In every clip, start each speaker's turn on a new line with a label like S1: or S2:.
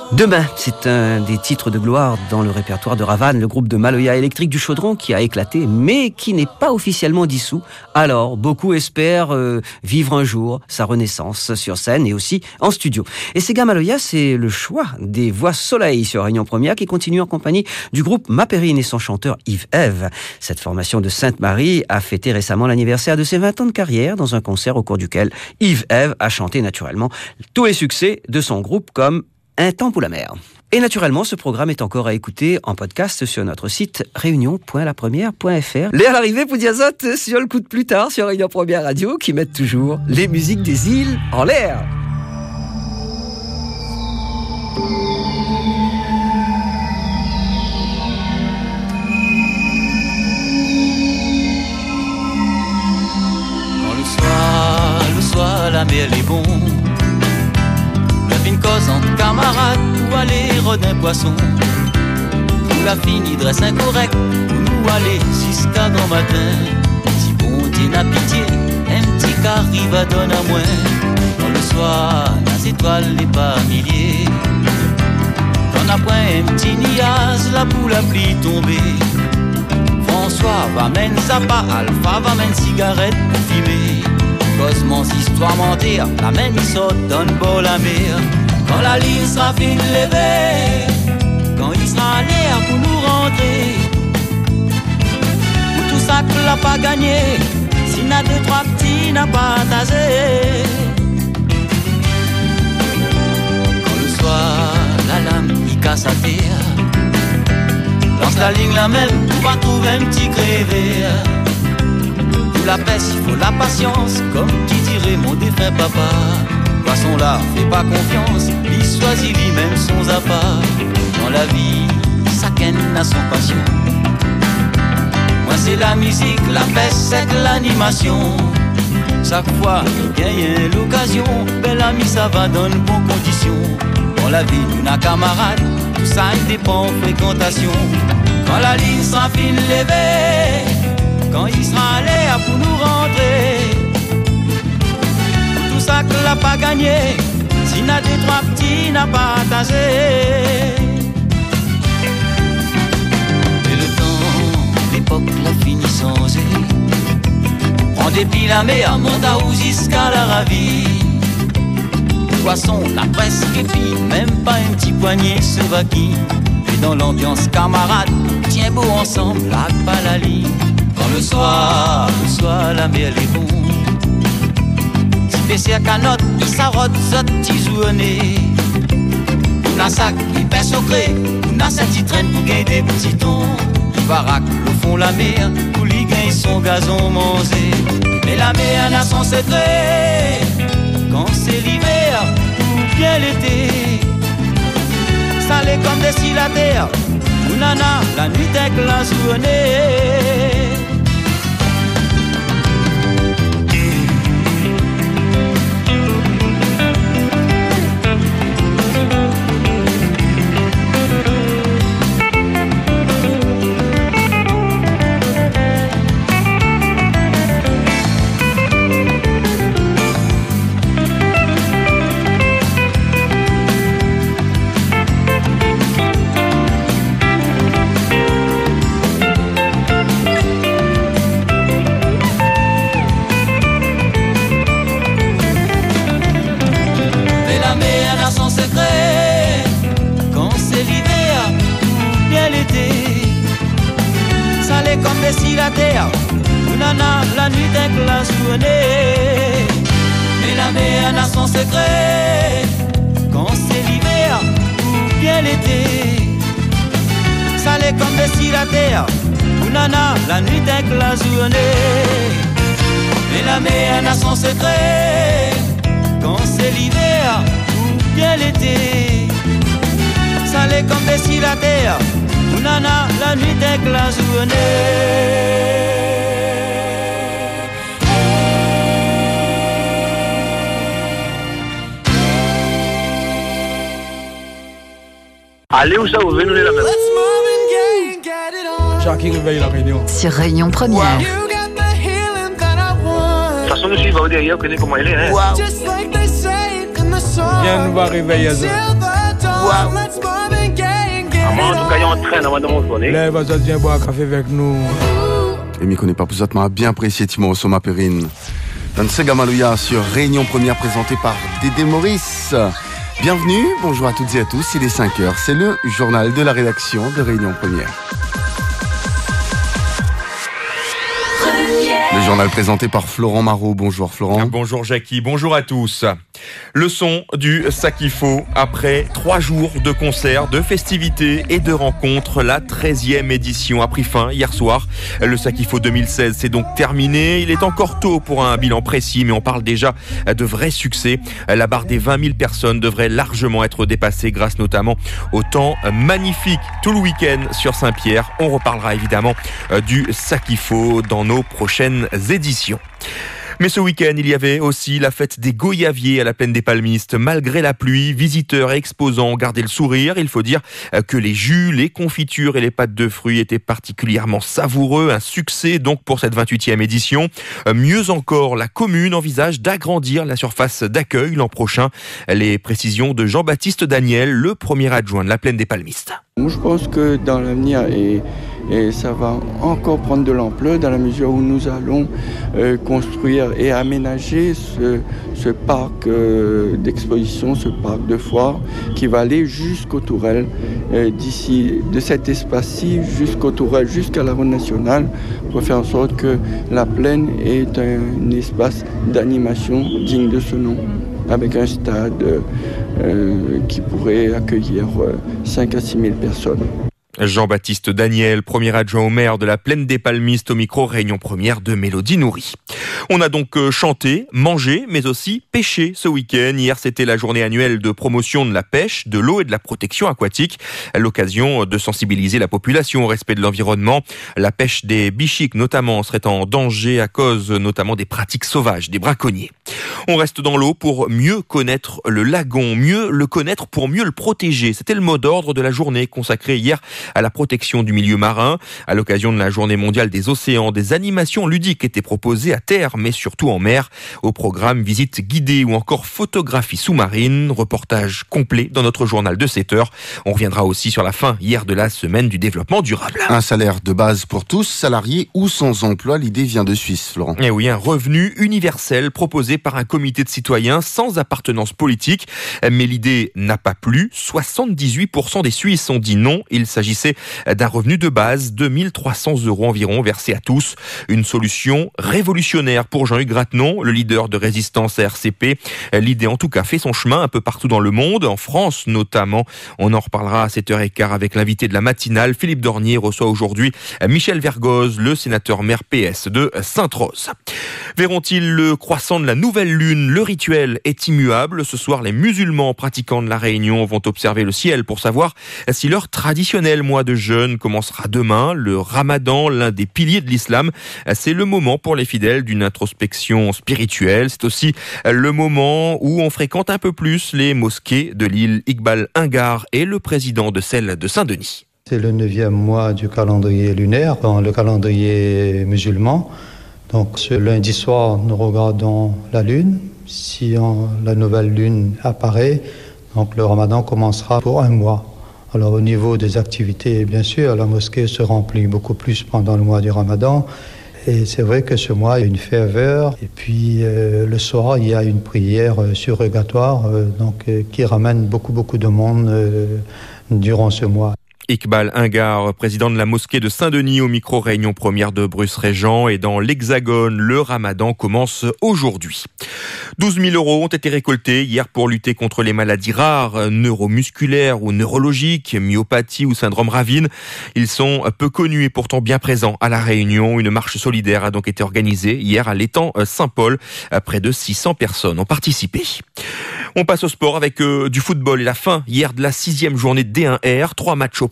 S1: Demain, c'est un des titres de gloire dans le répertoire de Ravan, le groupe de Maloya électrique du Chaudron qui a éclaté, mais qui n'est pas officiellement dissous. Alors, beaucoup espèrent vivre un jour sa renaissance sur scène et aussi en studio. Et Sega Maloya, c'est le choix des Voix Soleil sur Réunion Première qui continue en compagnie du groupe Mapérine et son chanteur Yves Ève. Cette formation de Sainte-Marie a fêté récemment l'anniversaire de ses 20 ans de carrière dans un concert au cours duquel Yves Ève a chanté naturellement tous les succès de son groupe comme Un temps pour la mer. Et naturellement, ce programme est encore à écouter en podcast sur notre site réunion.lapremière.fr. L'air l'arrivée pour Diazot sur le coup de plus tard sur Réunion Première Radio qui mettent toujours les musiques des îles en l'air.
S2: Quand le soir, la mer est bon. Une cause entre camarades pour aller rôder un poisson. Pour la fine, il dresse un correct pour nous aller jusqu'à grand matin. Si bon t'es n'a pitié, un petit carré va donner à moins. Dans le soir, les étoiles n'est pas milliers. Quand on a point un petit niaz, la boule a pli tombé. François va mène Zappa, Alpha va mène cigarette pour fumer. Cosmos, histoire mentir, la même il saute dans le bord la mer. Quand la ligne sera fin levée, quand il sera l'air pour nous rentrer. Pour tout ça que l'a pas gagné, si n'a deux, trois petits n'a pas tasé. Quand le soir, la lame il casse à terre, lance la ligne la même, pour pas trouver un petit crevé. La peste, il faut la patience, comme qui dirait mon défunt papa. Poisson là, fais pas confiance, il choisit lui-même son zappa. Dans la vie, chacun a son passion. Moi c'est la musique, la peste c'est l'animation. Chaque fois qu'il gagne l'occasion, bel ami ça va dans de bonnes conditions. Dans la vie, nous n'a camarade, tout ça il dépend de fréquentation. Quand la ligne sera fin levée, quand il sera à l'air pour nous rentrer. Tout ça que l'a pas gagné, s'il n'a deux, trois petits n'a pas tasé. Et le temps, l'époque l'a fini changé. En dépit la mer, monte à où jusqu'à la ravine. Poisson, la presque épi, même pas un petit poignet se vaquille. Et dans l'ambiance camarade, tiens beau ensemble, la pas la ligne. Quand le soir, la mer est bon. Si baissé à canotte, il s'arrote, zot, il journée. On a sac, il pèse au gré. On a cette traîne pour gagner des petits tons. Il baraque le fond la mer, pour lui gagner son gazon mangé. Mais la mer a son secret. Quand c'est l'hiver, ou bien l'été. Salé comme des cils à terre. Ou nana, la nuit avec la journée. Comme des cils à terre, nana, la nuit avec la journée. Mais la mer a son secret. Quand c'est l'hiver ou bien l'été, salé comme des cils à terre, nana, la nuit avec la journée. Mais la mer a son secret. Quand c'est l'hiver ou bien l'été, salé comme des cils à terre. Nana, la nuit avec la journée.
S3: Allez où ça, vous venez la même.
S4: Jackie réveille la Réunion.
S5: Sur Réunion Première.
S3: De toute façon, nous suivons au derrière, on connaît comment elle est. Hein?
S4: Viens nous va réveiller ça.
S3: Waouh. Maman, en tout cas, il y a un train dans mon sonné.
S4: Lève, ça vient boire un café avec nous.
S5: Et m'y connaît pas plus à bien apprécié Timo Soma Perrine. Dans ce Gamalouya sur Réunion Première présentée par Dédé Maurice. Bienvenue, bonjour à toutes et à tous, il est 5h, c'est le journal de la rédaction de Réunion Première. Le journal présenté par Florent Marot. Bonjour Florent.
S6: Bonjour Jackie, bonjour à tous. Le son du Sakifo après 3 jours de concerts, de festivités et de rencontres. La 13e édition a pris fin hier soir. Le Sakifo 2016 s'est donc terminé. Il est encore tôt pour un bilan précis, mais on parle déjà de vrais succès. La barre des 20 000 personnes devrait largement être dépassée grâce notamment au temps magnifique tout le week-end sur Saint-Pierre. On reparlera évidemment du Sakifo dans nos prochaines éditions. Mais ce week-end, il y avait aussi la fête des Goyaviers à la Plaine des Palmistes. Malgré la pluie, visiteurs et exposants ont gardé le sourire. Il faut dire que les jus, les confitures et les pâtes de fruits étaient particulièrement savoureux. Un succès donc pour cette 28e édition. Mieux encore, la commune envisage d'agrandir la surface d'accueil l'an prochain. Les précisions de Jean-Baptiste Daniel, le premier adjoint de la Plaine des Palmistes.
S7: Moi, je pense que dans l'avenir, et ça va encore prendre de l'ampleur dans la mesure où nous allons construire et aménager ce parc d'exposition, ce parc de foire qui va aller jusqu'aux tourelles, d'ici, de cet espace-ci jusqu'aux tourelles, jusqu'à la route nationale, pour faire en sorte que la plaine est un espace d'animation digne de ce nom, avec un stade qui pourrait accueillir 5 à 6 000 personnes.
S6: Jean-Baptiste Daniel, premier adjoint au maire de la Plaine des Palmistes, au micro Réunion Première de Mélodie Nourri. On a donc chanté, mangé, mais aussi pêché ce week-end. Hier, c'était la journée annuelle de promotion de la pêche, de l'eau et de la protection aquatique. L'occasion de sensibiliser la population au respect de l'environnement. La pêche des bichiques, notamment, serait en danger à cause notamment des pratiques sauvages des braconniers. On reste dans l'eau pour mieux connaître le lagon, mieux le connaître pour mieux le protéger. C'était le mot d'ordre de la journée consacrée hier à la protection du milieu marin. À l'occasion de la journée mondiale des océans, des animations ludiques étaient proposées à terre, mais surtout en mer. Au programme, visites guidées ou encore photographie sous-marine. Reportage complet dans notre journal de 7h. On reviendra aussi sur la fin hier de la semaine du développement durable.
S5: Un salaire de base pour tous, salariés ou sans emploi, l'idée vient de Suisse, Florent.
S6: Et oui, un revenu universel proposé par un comité de citoyens sans appartenance politique. Mais l'idée n'a pas plu. 78% des Suisses ont dit non. Il s'agissait d'un revenu de base, 2 300 € environ, versé à tous. Une solution révolutionnaire pour Jean-Hugues Gratenon, le leader de résistance à RCP. L'idée en tout cas fait son chemin un peu partout dans le monde, en France notamment. On en reparlera à 7h15 avec l'invité de la matinale. Philippe Dornier reçoit aujourd'hui Michel Vergoz, le sénateur maire PS de Sainte-Rose. Verront-ils le croissant de la nouvelle lune? Le rituel est immuable. Ce soir, les musulmans pratiquants de la Réunion vont observer le ciel pour savoir si leur traditionnel mois de jeûne commencera demain. Le Ramadan, l'un des piliers de l'islam, c'est le moment pour les fidèles d'une introspection spirituelle. C'est aussi le moment où on fréquente un peu plus les mosquées de l'île. Iqbal Ingar est le président de celle de Saint-Denis.
S8: C'est le 9e mois du calendrier lunaire, dans le calendrier musulman. Donc ce lundi soir, nous regardons la lune. Si la nouvelle lune apparaît, donc le Ramadan commencera pour 1 mois. Alors au niveau des activités, bien sûr, la mosquée se remplit beaucoup plus pendant le mois du Ramadan. Et c'est vrai que ce mois, il y a une ferveur. Et puis le soir, il y a une prière surrogatoire qui ramène beaucoup de monde durant ce mois.
S6: Iqbal Ingar, président de la mosquée de Saint-Denis, au micro Réunion Première de Bruce-Régent. Et dans l'Hexagone, le Ramadan commence aujourd'hui. 12 000 € ont été récoltés hier pour lutter contre les maladies rares, neuromusculaires ou neurologiques, myopathie ou syndrome Ravine. Ils sont peu connus et pourtant bien présents à La Réunion. Une marche solidaire a donc été organisée hier à l'étang Saint-Paul. Près de 600 personnes ont participé. On passe au sport avec du football et la fin hier de la 6e journée de D1R. 3 matchs au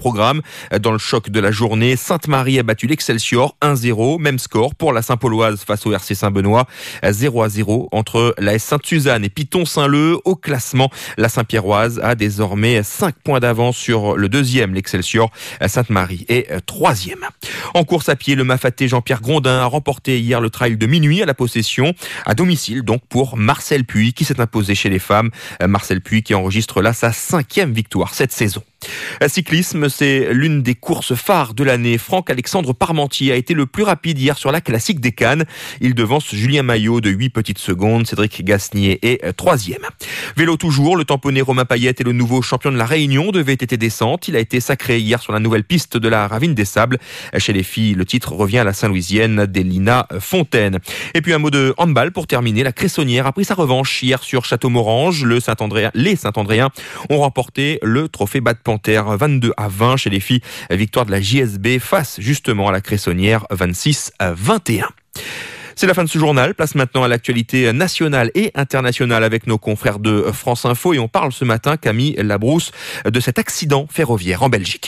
S6: programme. Dans le choc de la journée, Sainte-Marie a battu l'Excelsior 1-0. Même score pour la Saint-Pauloise face au RC Saint-Benoît. 0-0 entre la Sainte-Suzanne et Piton-Saint-Leu. Au classement, la Saint-Pierroise a désormais 5 points d'avance sur le deuxième, l'Excelsior. Sainte-Marie est troisième. En course à pied, le Mafaté Jean-Pierre Grondin a remporté hier le trail de minuit à la Possession, à domicile donc pour Marcel Puy qui s'est imposé chez les femmes. Marcel Puy qui enregistre là sa 5e victoire cette saison. Cyclisme, c'est l'une des courses phares de l'année. Franck-Alexandre Parmentier a été le plus rapide hier sur la classique des Cannes. Il devance Julien Maillot de 8 petites secondes. Cédric Gasnier est 3e. Vélo toujours, le tamponné Romain Payette est le nouveau champion de la Réunion de VTT descente. Il a été sacré hier sur la nouvelle piste de la Ravine des Sables. Chez les filles, le titre revient à la Saint-Louisienne d'Elina Fontaine. Et puis un mot de handball pour terminer. La Cressonnière a pris sa revanche hier sur Château-Morange. Les Saint-Andréens ont remporté le trophée Bas de Panthère 22-20 chez les filles. Victoire de la JSB face justement à la Cressonnière 26-21. C'est la fin de ce journal. Place maintenant à l'actualité nationale et internationale avec nos confrères de France Info. Et on parle ce matin, Camille Labrousse, de cet accident ferroviaire en Belgique.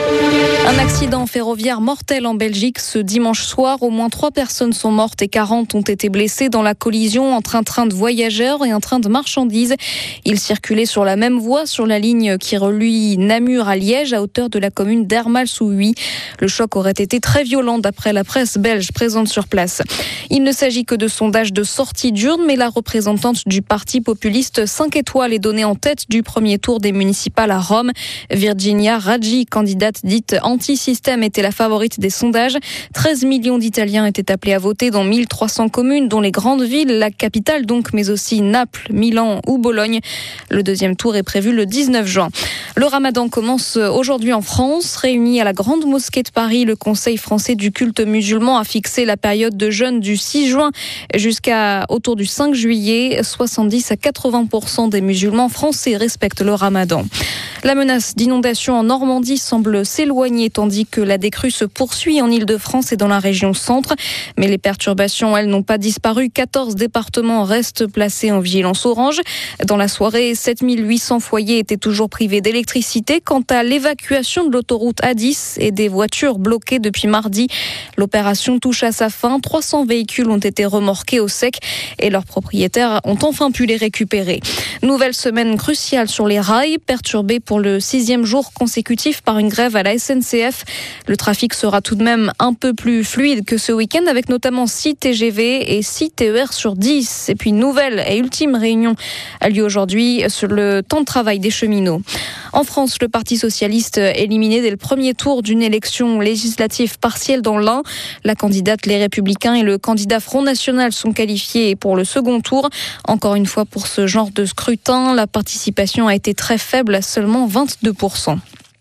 S9: Un accident ferroviaire mortel en Belgique ce dimanche soir. Au moins 3 personnes sont mortes et 40 ont été blessées dans la collision entre un train de voyageurs et un train de marchandises. Ils circulaient sur la même voie sur la ligne qui relie Namur à Liège à hauteur de la commune d'Hermals-sous-Huy. Le choc aurait été très violent d'après la presse belge présente sur place. Il ne s'agit que de sondages de sortie d'urne, mais la représentante du parti populiste 5 étoiles est donnée en tête du premier tour des municipales à Rome. Virginia Raggi, candidate dite anti-système, était la favorite des sondages. 13 millions d'Italiens étaient appelés à voter dans 1300 communes, dont les grandes villes, la capitale donc, mais aussi Naples, Milan ou Bologne. Le deuxième tour est prévu le 19 juin. Le Ramadan commence aujourd'hui en France. Réuni à la Grande Mosquée de Paris, le Conseil français du culte musulman a fixé la période de jeûne du 6 juin jusqu'à autour du 5 juillet. 70 à 80% des musulmans français respectent le Ramadan. La menace d'inondation en Normandie semble s'éloigner tandis que la décrue se poursuit en Île-de-France et dans la région centre. Mais les perturbations, elles, n'ont pas disparu. 14 départements restent placés en vigilance orange. Dans la soirée, 7800 foyers étaient toujours privés d'électricité. Quant à l'évacuation de l'autoroute A10 et des voitures bloquées depuis mardi, l'opération touche à sa fin. 300 véhicules ont été remorqués au sec et leurs propriétaires ont enfin pu les récupérer. Nouvelle semaine cruciale sur les rails, perturbée pour le 6e jour consécutif par une grève à la SNCF. Le trafic sera tout de même un peu plus fluide que ce week-end avec notamment 6 TGV et 6 TER sur 10. Et puis nouvelle et ultime réunion a lieu aujourd'hui sur le temps de travail des cheminots. En France, le Parti socialiste éliminé dès le premier tour d'une élection législative partielle dans l'Ain. La candidate Les Républicains et le candidat Front National sont qualifiés pour le second tour. Encore une fois, pour ce genre de scrutin, la participation a été très faible, à seulement 22%.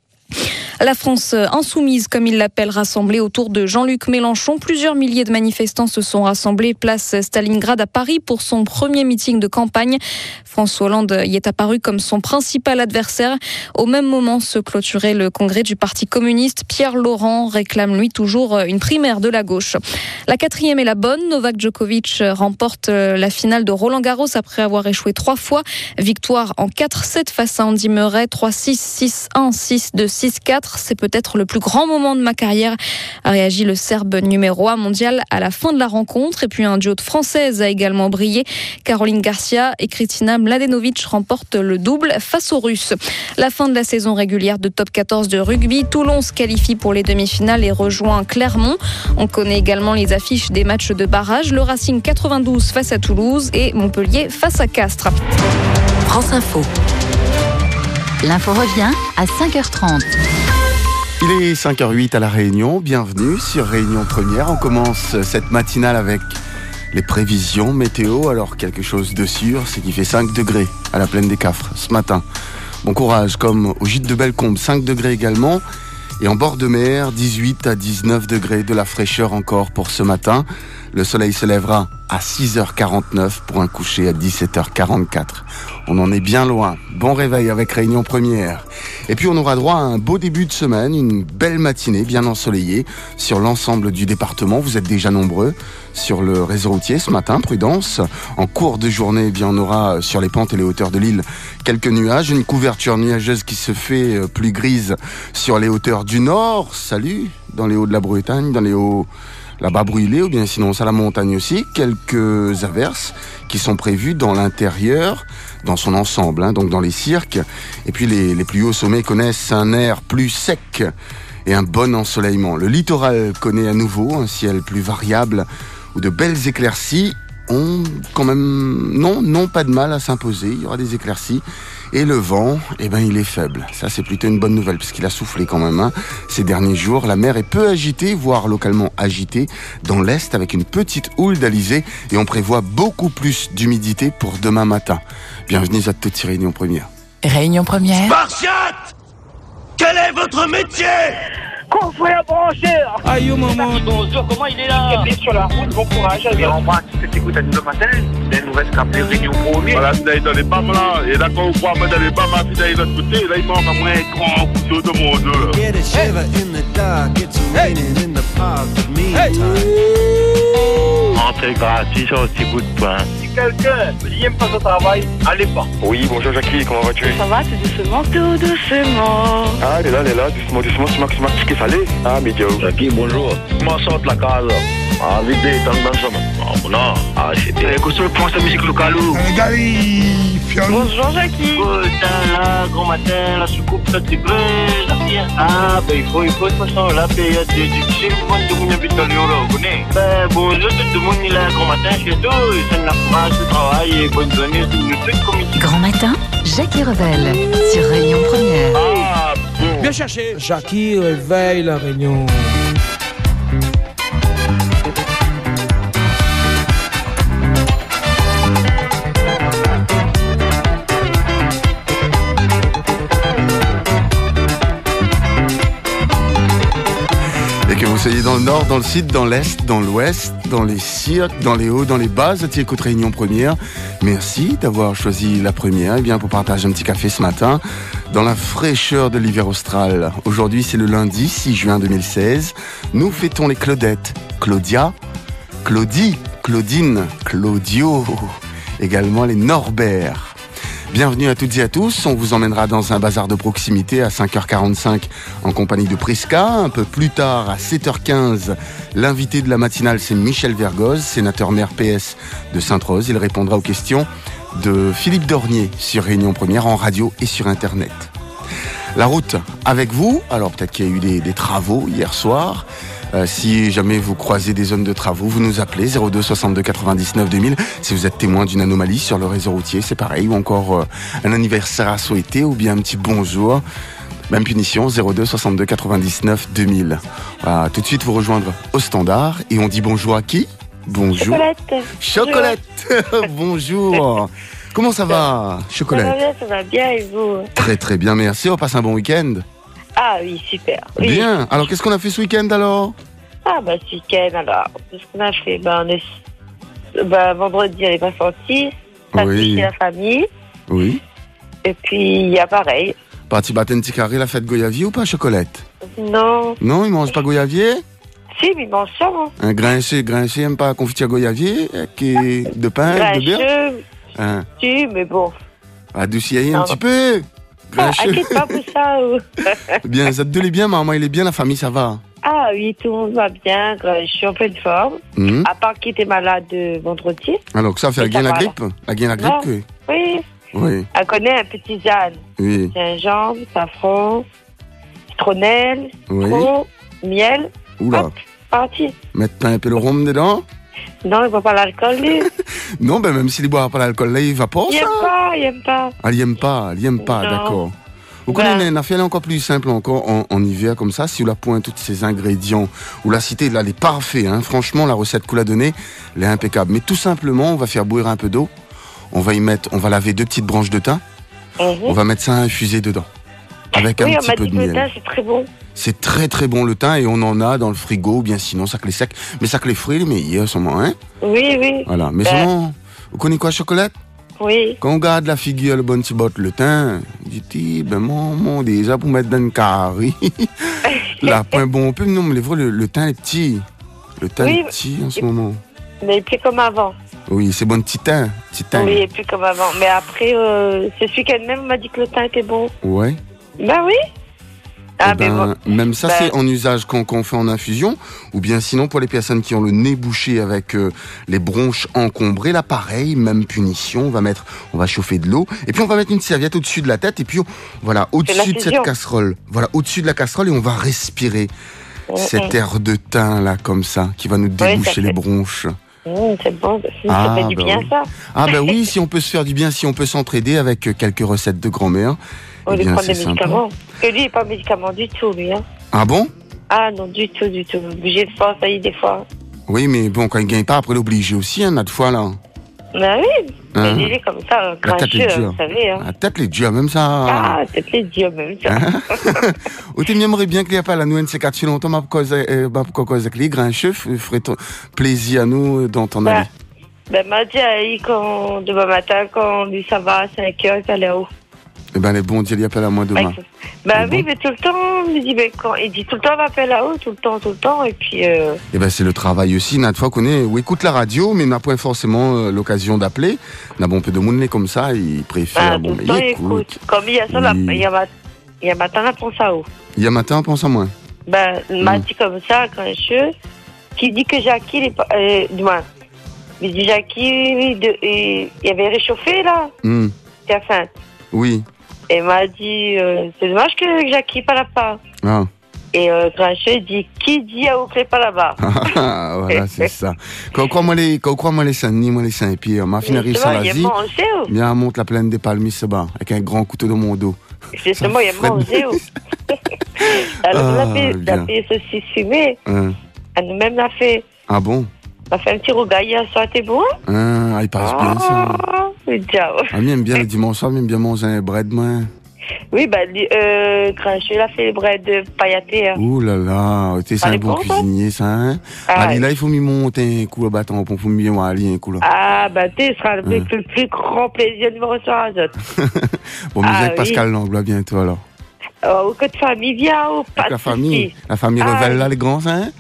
S9: La France insoumise, comme il l'appelle, rassemblée autour de Jean-Luc Mélenchon. Plusieurs milliers de manifestants se sont rassemblés place Stalingrad à Paris pour son premier meeting de campagne. François Hollande y est apparu comme son principal adversaire. Au même moment se clôturait le congrès du Parti communiste. Pierre Laurent réclame lui toujours une primaire de la gauche. La 4e est la bonne. Novak Djokovic remporte la finale de Roland-Garros après avoir échoué 3 fois. Victoire en 4-7 face à Andy Murray. 3-6, 6-1, 6-2, 6-4. C'est peut-être le plus grand moment de ma carrière, a réagi le Serbe numéro 1 mondial à la fin de la rencontre. Et puis un duo de Françaises a également brillé. Caroline Garcia et Kristina Mladenovic remportent le double face aux Russes. La fin de la saison régulière de Top 14 de rugby. Toulon se qualifie pour les demi-finales et rejoint Clermont. On connaît également les affiches des matchs de barrage. Le Racing 92 face à Toulouse et Montpellier face à Castres.
S10: France Info. L'info revient à 5h30.
S5: Il est 5h08 à La Réunion. Bienvenue sur Réunion Première. On commence cette matinale avec les prévisions météo. Alors, quelque chose de sûr, c'est qu'il fait 5 degrés à la plaine des Cafres ce matin. Bon courage, comme au gîte de Bellecombe, 5 degrés également. Et en bord de mer, 18 à 19 degrés, de la fraîcheur encore pour ce matin. Le soleil se lèvera à 6h49 pour un coucher à 17h44. On en est bien loin. Bon réveil avec Réunion Première. Et puis on aura droit à un beau début de semaine, une belle matinée bien ensoleillée sur l'ensemble du département. Vous êtes déjà nombreux sur le réseau routier ce matin, prudence. En cours de journée, eh bien, on aura sur les pentes et les hauteurs de l'île quelques nuages, une couverture nuageuse qui se fait plus grise sur les hauteurs du nord. Salut, dans les hauts de la Bretagne, dans les hauts là-bas brûlés, ou bien sinon à la montagne aussi, quelques averses qui sont prévues dans l'intérieur, dans son ensemble, donc dans les cirques. Et puis les plus hauts sommets connaissent un air plus sec et un bon ensoleillement. Le littoral connaît à nouveau un ciel plus variable où de belles éclaircies ont quand même non pas de mal à s'imposer. Il y aura des éclaircies. Et le vent, il est faible. Ça, c'est plutôt une bonne nouvelle, puisqu'il a soufflé quand même ces derniers jours. La mer est peu agitée, voire localement agitée, dans l'est, avec une petite houle d'alizé. Et on prévoit beaucoup plus d'humidité pour demain matin. Bienvenue à toutes Réunion Première.
S10: Réunion Première.
S3: Spartiate! Quel est votre métier?
S11: Confrère brancheur.
S4: Aïe, maman.
S11: Bonjour, comment il est là? Il est sur la route, bon courage.
S3: Et on va t'écouter à nous matin, les nouvelles captées Réunion Première. Voilà, il est dans les BAM là, et là quand on voit dans les BAM, il est de l'autre côté, là il manque à moins un grand couteau de monde là.
S2: Get a shiver in the dark, it's raining in the park, but meantime.
S3: Entrée gratuite sur un petit bout de pain.
S11: Si quelqu'un n'aime pas son travail, allez pas.
S3: Oui, bonjour Jackie, comment vas-tu?
S12: Ça va, tout doucement, tout doucement.
S3: Ah, elle est là, doucement, c'est Max ce qu'il fallait. Ah, mais Dieu. Jackie, bonjour. Comment sort la case? Ah, vite, tant que dans le chemin. Non, ah, c'était. Écoute, je prends sa musique locale ou?
S12: Bonjour Jackie.
S11: Là, grand matin, la soucoupe, ça te plaît, la pierre. Ah, il faut, de toute façon, la période de difficile, moi, tout le monde habite dans le Lyon, là, vous connaissez. Bonjour, tout le monde, il est grand matin chez tout, c'est la courage, le travail, et bonne journée, c'est une toute communauté.
S10: Grand matin, Jackie Revel, sur Réunion Première.
S11: Ah, bon.
S4: Bien cherché. Jackie réveille la Réunion.
S5: Que vous soyez dans le nord, dans le sud, dans l'est, dans l'ouest, dans les cirques, dans les hauts, dans les bas, tu écoutes Réunion Première. Merci d'avoir choisi la première pour partager un petit café ce matin dans la fraîcheur de l'hiver austral. Aujourd'hui, c'est le lundi 6 juin 2016. Nous fêtons les Claudettes. Claudia, Claudie, Claudine, Claudio, également les Norbert. Bienvenue à toutes et à tous, on vous emmènera dans un bazar de proximité à 5h45 en compagnie de Prisca. Un peu plus tard, à 7h15, l'invité de la matinale, c'est Michel Vergoz, sénateur maire PS de Sainte-Rose. Il répondra aux questions de Philippe Dornier sur Réunion Première en radio et sur Internet. La route avec vous, alors peut-être qu'il y a eu des travaux hier soir. Si jamais vous croisez des zones de travaux, vous nous appelez 02 62 99 2000. Si vous êtes témoin d'une anomalie sur le réseau routier, c'est pareil. Ou encore un anniversaire à souhaiter ou bien un petit bonjour. Même punition, 02 62 99 2000. Voilà, tout de suite vous rejoindre au standard. Et on dit bonjour à qui? Bonjour. Chocolate. Bonjour. Comment ça va, Chocolate?
S12: Ça va bien et vous?
S5: Très très bien, merci. On passe un bon week-end.
S12: Ah oui, super. Oui.
S5: Bien. Alors, qu'est-ce qu'on a fait ce week-end alors?
S12: Ah ce week-end, alors, qu'est-ce qu'on a fait? Vendredi, on est pas sorti. Samedi, chez la famille.
S5: Oui.
S12: Et puis, il y a pareil.
S5: Parti battre un petit carré, la fête Goyavier ou pas, Chocolate?
S12: Non.
S5: Non, ils mangent pas Goyavier?
S12: Si, mais ils mangent ça, hein.
S5: Un grinché aime pas confiture Goyavier, de pain, de beurre? Hein.
S12: Si, mais bon.
S5: Adoucir un petit peu.
S12: Inquiète pas pour ça.
S5: Bien, ça te dolait bien, maman, il est bien, la famille, ça va?
S12: Ah oui, tout le monde va bien, je suis en pleine forme. À part qu'il était malade vendredi.
S5: Alors que ça fait la grippe? La grippe?
S12: Oui.
S5: Oui.
S12: Elle connaît un petit Jeanne.
S5: Oui.
S12: Gingembre, safran, citronnelle, citron, miel.
S5: Oula.
S12: Hop, parti.
S5: Mettre un peu le rhum dedans?
S12: Non, il boit pas l'alcool, lui.
S5: Non, même s'il ne boit pas l'alcool, là, il va pas, ça.
S12: Il aime pas.
S5: Ah, il aime pas, d'accord. Vous connaissez une affaire encore plus simple encore en hiver comme ça, si vous la pointe tous ces ingrédients, ou la cité, là, elle est parfaite, hein. Franchement, la recette qu'on l'a donnée, elle est impeccable. Mais tout simplement, on va faire bouillir un peu d'eau, on va laver 2 petites branches de thym, on va mettre ça à infuser dedans, avec un petit peu de miel.
S12: C'est très bon.
S5: C'est très très bon le thym et on en a dans le frigo, ou bien sinon ça que les secs. Mais ça que les fruits, les meilleurs sont moins, hein?
S12: Oui, oui.
S5: Voilà. Mais sinon, vous connaissez quoi, chocolat?
S12: Oui.
S5: Quand on garde la figure, le bon petit botte, le thym, dit, ben mon déjà pour mettre dans le carré. Là, point bon, on peut non, mais les vrais, le thym est petit. Le thym est petit en ce moment.
S12: Mais plus comme avant.
S5: Oui, c'est bon petit thym.
S12: Oui, plus comme avant. Mais après, c'est celui qu'elle-même m'a dit que le thym était bon.
S5: Ouais.
S12: Ben oui. Ah, bon.
S5: Même ça, c'est en usage quand on fait en infusion, ou bien sinon pour les personnes qui ont le nez bouché avec les bronches encombrées, là pareil, même punition, on va chauffer de l'eau, et puis on va mettre une serviette au-dessus de la tête, et puis voilà, au-dessus de cette casserole, au-dessus de la casserole, et on va respirer cet air de thym là, comme ça, qui va nous déboucher les bronches.
S12: C'est bon, ça fait du bien ça.
S5: Ah ben oui, si on peut se faire du bien, si on peut s'entraider avec quelques recettes de grand-mère.
S12: On lui prend des médicaments. Et lui, il n'est pas médicament du tout, lui. Hein.
S5: Ah bon?
S12: Ah non, du tout. Obligé de force, ça y est, des fois.
S5: Oui, mais bon, quand il ne gagne pas, après, il est obligé aussi, hein, notre fois, là.
S12: Ben oui, il est comme ça, grincheux, vous savez. Hein.
S5: La tête les durs, même ça.
S12: Ah, tête les durs, même ça.
S5: Ou tu m'aimerais bien qu'il n'y ait pas la nous, c'est qu'à longtemps, ma cause avec les grincheux, ferait plaisir à nous dans ton avis.
S12: Ben, m'a dit, demain matin, quand lui, ça va à 5h, il va là-haut.
S5: Eh ben, les bons, il appelle à moi demain.
S12: Ben oui, mais tout le temps, il dit tout le temps, on appelle là-haut, tout le temps, et puis...
S5: Eh ben, c'est le travail aussi, notre fois qu'on écoute la radio, mais n'a pas forcément l'occasion d'appeler. N'a bon peu de monde comme ça, il préfère,
S12: tout le temps, il écoute. Comme il y a ça, il y a matin, on pense à où.
S5: Il y a matin, on pense à moi.
S12: Ben, il m'a dit comme ça, quand qui dit que Jackie, il dit Jackie, il avait réchauffé, là. T'as faim.
S5: Oui.
S12: Et il m'a dit, c'est dommage que Jackie pas là-bas.
S5: Ah.
S12: Et Grincheux dit, qui dit à Oakley pas là-bas?
S5: Voilà, c'est ça. Quand moi les Saint-Denis, moi les Saint-Pierre, ma fille arrive sur l'Asie, bien monte la plaine des Palmis, c'est bas, avec un grand couteau dans mon dos.
S12: Justement, il y a mangé. Alors, on a fait saucisse fumée. Elle nous-mêmes l'a fait.
S5: Ah bon?
S12: On a fait un petit rougail hier soir, t'es bon?
S5: Ah, il passe bien ça.
S12: Ciao.
S5: Ah, j'aime bien le dimanche soir, j'aime bien manger un bread, moi.
S12: Oui, Grincheux, il a fait le bread pailleté. Hein.
S5: Ouh là là, t'es un bon cuisinier, ça, hein? Allez, là, il faut m'y monter un coup, le bâton, pour me bien aller un coup, là.
S12: Ah, ce sera le plus grand plaisir de me recevoir à autres.
S5: Bon, mais avec Pascal Langlois bientôt, alors.
S12: Oh, que de famille, viens, pas de
S5: la famille Revel, là, les grands, hein?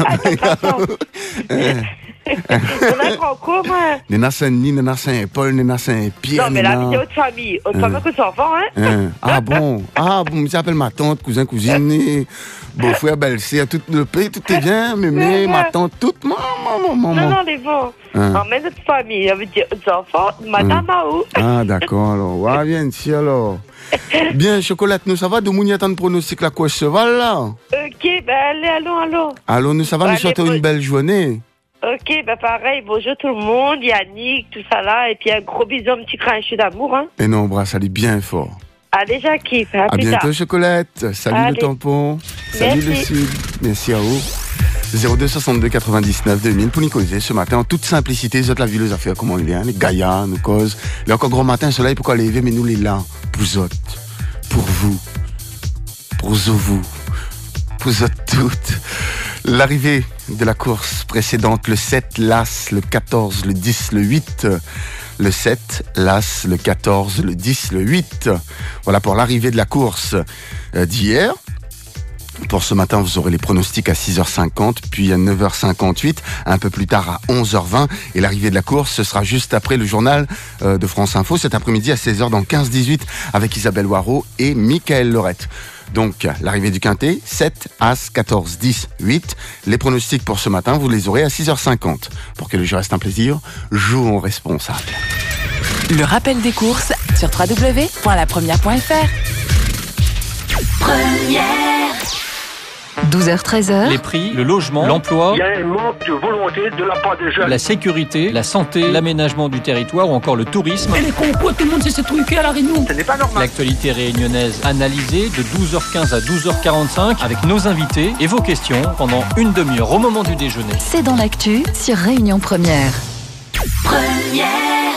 S12: On a grand coup, moi.
S5: Néna Saint-Denis, Néna Saint-Paul, Néna Saint-Pierre.
S12: Non, mais là, c'est autre famille que ses enfants, hein.
S5: Ah bon, j'appelle ma tante, cousin, cousine, beau-frère, belle-sœur, tout le pays, tout est bien, mais ma tante, toute, maman.
S12: Non, les bons. Emmène notre famille, ça veut dire aux enfants, madame Aou.
S5: Ah, d'accord, alors. Ouais, bien ici, alors. Bien, Chocolate, nous, ça va? De Mouni attendre pronostic la coche cheval, là?
S12: Ok, allons.
S5: Allons, nous, ça va? Nous souhaitons une belle journée.
S12: Ok, pareil, bonjour tout le monde, Yannick, tout ça là, et puis un gros bisou, un petit Grincheux d'amour, hein.
S5: Et non, bras, allez bien fort.
S12: Allez, Jackie, à plus
S5: bientôt,
S12: tard.
S5: Chocolate. Salut le tampon. Salut le sud. Merci à vous. 02 62 99 2000 pour nous causer ce matin en toute simplicité. Vous êtes la vie, les affaires, comment il est, hein, les gaillards, nous cause. Il y a encore grand matin, soleil, pourquoi lever, mais nous les là, pour autres, pour vous, pour vous toutes. L'arrivée de la course précédente, le 7, l'As, le 14, le 10, le 8. Le 7, l'As, le 14, le 10, le 8. Voilà pour l'arrivée de la course d'hier. Pour ce matin, vous aurez les pronostics à 6h50, puis à 9h58, un peu plus tard à 11h20. Et l'arrivée de la course, ce sera juste après le journal de France Info, cet après-midi à 16h dans 15-18 avec Isabelle Waro et Michael Lorette. Donc, l'arrivée du quintet, 7, As, 14, 10, 8. Les pronostics pour ce matin, vous les aurez à 6h50. Pour que le jeu reste un plaisir, jouons responsable.
S13: Le rappel des courses sur www.lapremière.fr.
S10: Première. 12h-13h.
S14: Les prix, le logement, l'emploi.
S15: Il y a un manque de volonté de la part des jeunes.
S14: La sécurité, la santé, l'aménagement du territoire ou encore le tourisme.
S16: Et les concours, tout le monde sait se truquer à la Réunion.
S15: Ce n'est pas normal.
S14: L'actualité réunionnaise analysée de 12h15 à 12h45 avec nos invités et vos questions pendant une demi-heure au moment du déjeuner.
S10: C'est dans l'actu sur Réunion Première. Première.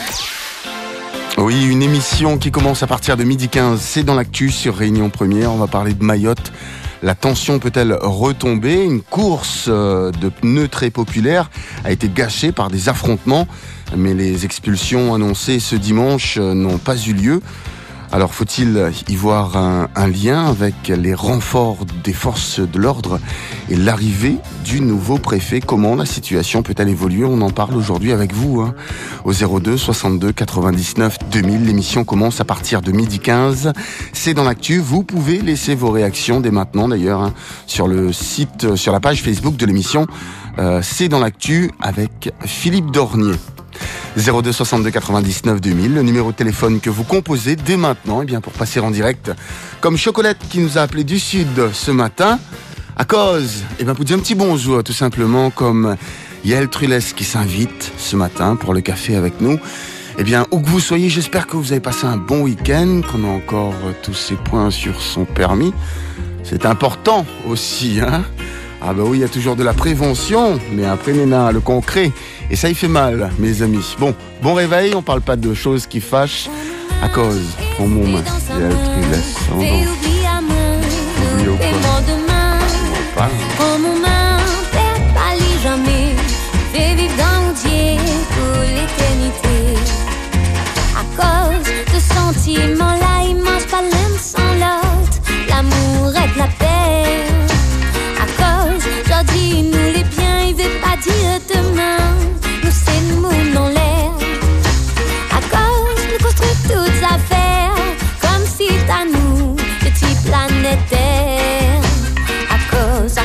S5: Oui, une émission qui commence à partir de 12h15. C'est dans l'actu sur Réunion Première. On va parler de Mayotte. La tension peut-elle retomber? Une course de pneus très populaire a été gâchée par des affrontements, mais les expulsions annoncées ce dimanche n'ont pas eu lieu. Alors faut-il y voir un lien avec les renforts des forces de l'ordre et l'arrivée du nouveau préfet? Comment la situation peut-elle évoluer? On en parle aujourd'hui avec vous, au 02 62 99 2000. L'émission commence à partir de 12h15. C'est dans l'actu. Vous pouvez laisser vos réactions dès maintenant d'ailleurs sur le site, sur la page Facebook de l'émission. C'est dans l'actu avec Philippe Dornier. 02 62 99 2000, le numéro de téléphone que vous composez dès maintenant pour passer en direct, comme Chocolette qui nous a appelé du Sud ce matin, à cause, pour dire un petit bonjour tout simplement, comme Yael Trulès qui s'invite ce matin pour le café avec nous. Où que vous soyez, j'espère que vous avez passé un bon week-end, qu'on a encore tous ces points sur son permis. C'est important aussi, Ah bah oui, il y a toujours de la prévention, mais après, Néna, le concret. Et ça, il fait mal, mes amis. Bon réveil, on parle pas de choses qui fâchent. À cause, prends mon main, il y a le truc là. Oublie ou quoi?
S17: Prends mon main, perds pas les jamais. Fais vivre dans mon Dieu pour l'éternité. À cause de sentiments là, ils mangent pas l'un sans l'autre. L'amour est la paix. Aujourd'hui, nous les biens, il veut pas dire demain. Nous, c'est le monde en l'air. À cause, nous construisons toutes affaires. Comme si t'as nous, petit planétaire. À cause,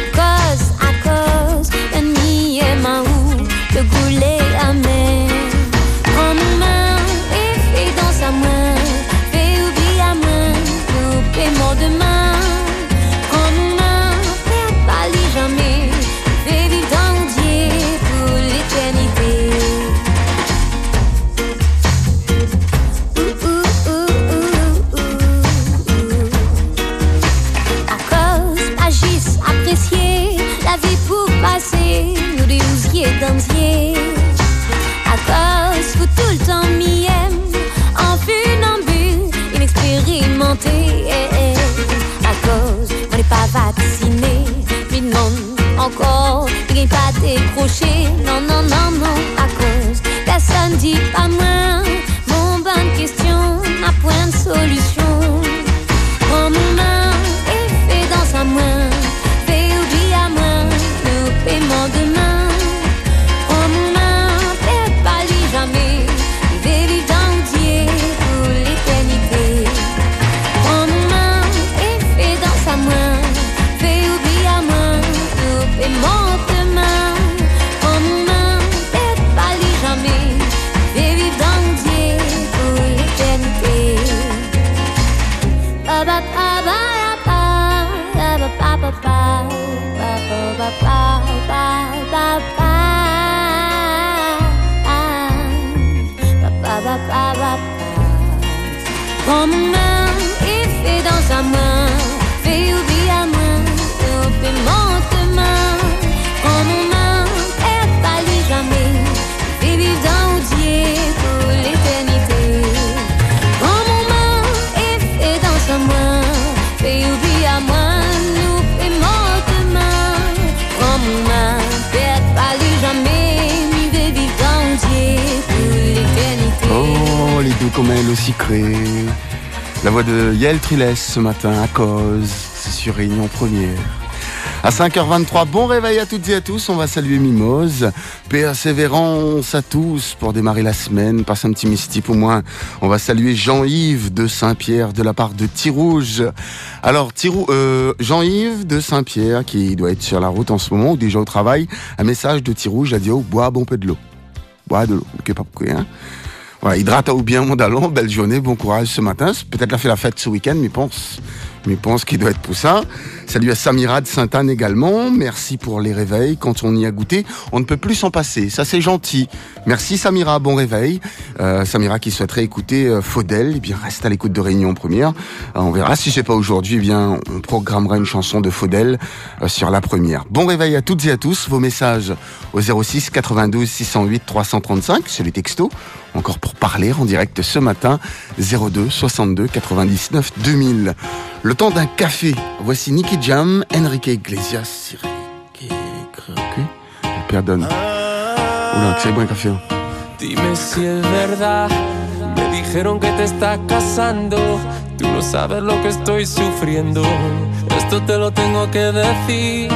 S17: l'ennemi est ma où, le goulet amer. Prends mon main et fais dans sa main. Fais oublier à main, nous paiement demain. Jamais, fais vivre dans Dieu pour l'éternité. À cause, agisse, apprécier la vie pour passer, nous des ousiers dansiers. À cause, faut tout le temps m'y aime, en funambule, inexpérimenté. À cause, on n'est pas vacciné. Non, encore, il n'est pas décroché. Non, à cause, personne dit pas moins. Mon bonne question, ma point de solution. Prends mon main et fais dans sa main. Fais oublier à main, le paiement demain. Prends mon main, perds pas les jamais. Fais vivre dans Dieu pour l'éternité. Prends mon main et fais dans sa main. Et monte main, prends mon main, perds pas les jamais, et vive dans Dieu pour l'éternité. Ba ba ba ba ba ba ba ba ba ba ba. Prends mon main et fais dans sa main, fais oublier à main, et monte main. Prends mon main, perds pas les jamais, fais vivre dans Dieu pour l'éternité. Prends mon main et fais dans sa main, fais oublier à moi, nous paiement demain. Prends mon main, perds pas les jamais, fais vivre dans Dieu pour l'éternité.
S5: Oh, les deux comme elle aussi créés. La voix de Yael Trulès ce matin, à cause, c'est sur Réunion Première. À 5h23, bon réveil à toutes et à tous. On va saluer Mimose. Persévérance à tous pour démarrer la semaine. Passe un petit mystique au moins. On va saluer Jean-Yves de Saint-Pierre de la part de Tirouge. Alors, Jean-Yves de Saint-Pierre qui doit être sur la route en ce moment ou déjà au travail. Un message de Tirouge a dit bois bon peu de l'eau. Bois de l'eau. Ok, pas beaucoup, hein. Voilà, hydrate-vous bien, mon allons. Belle journée, bon courage ce matin. Peut-être la fait la fête ce week-end, mais pense qu'il doit être pour ça. Salut à Samira de Sainte-Anne également. Merci pour les réveils. Quand on y a goûté, on ne peut plus s'en passer. Ça, c'est gentil. Merci Samira, bon réveil. Samira qui souhaiterait écouter Faudel, reste à l'écoute de Réunion Première. On verra si c'est pas aujourd'hui, on programmera une chanson de Faudel sur la première. Bon réveil à toutes et à tous. Vos messages au 06 92 608 335, c'est les textos. Encore pour parler en direct ce matin, 02 62 99 2000. Le temps d'un café. Voici Nicky Jam, Enrique Iglesias. Perdón. Oula, que c'est bon café.
S18: Dime si es verdad, me dijeron que te estás casando. Tú no sabes lo que estoy sufriendo, esto te lo tengo que decir.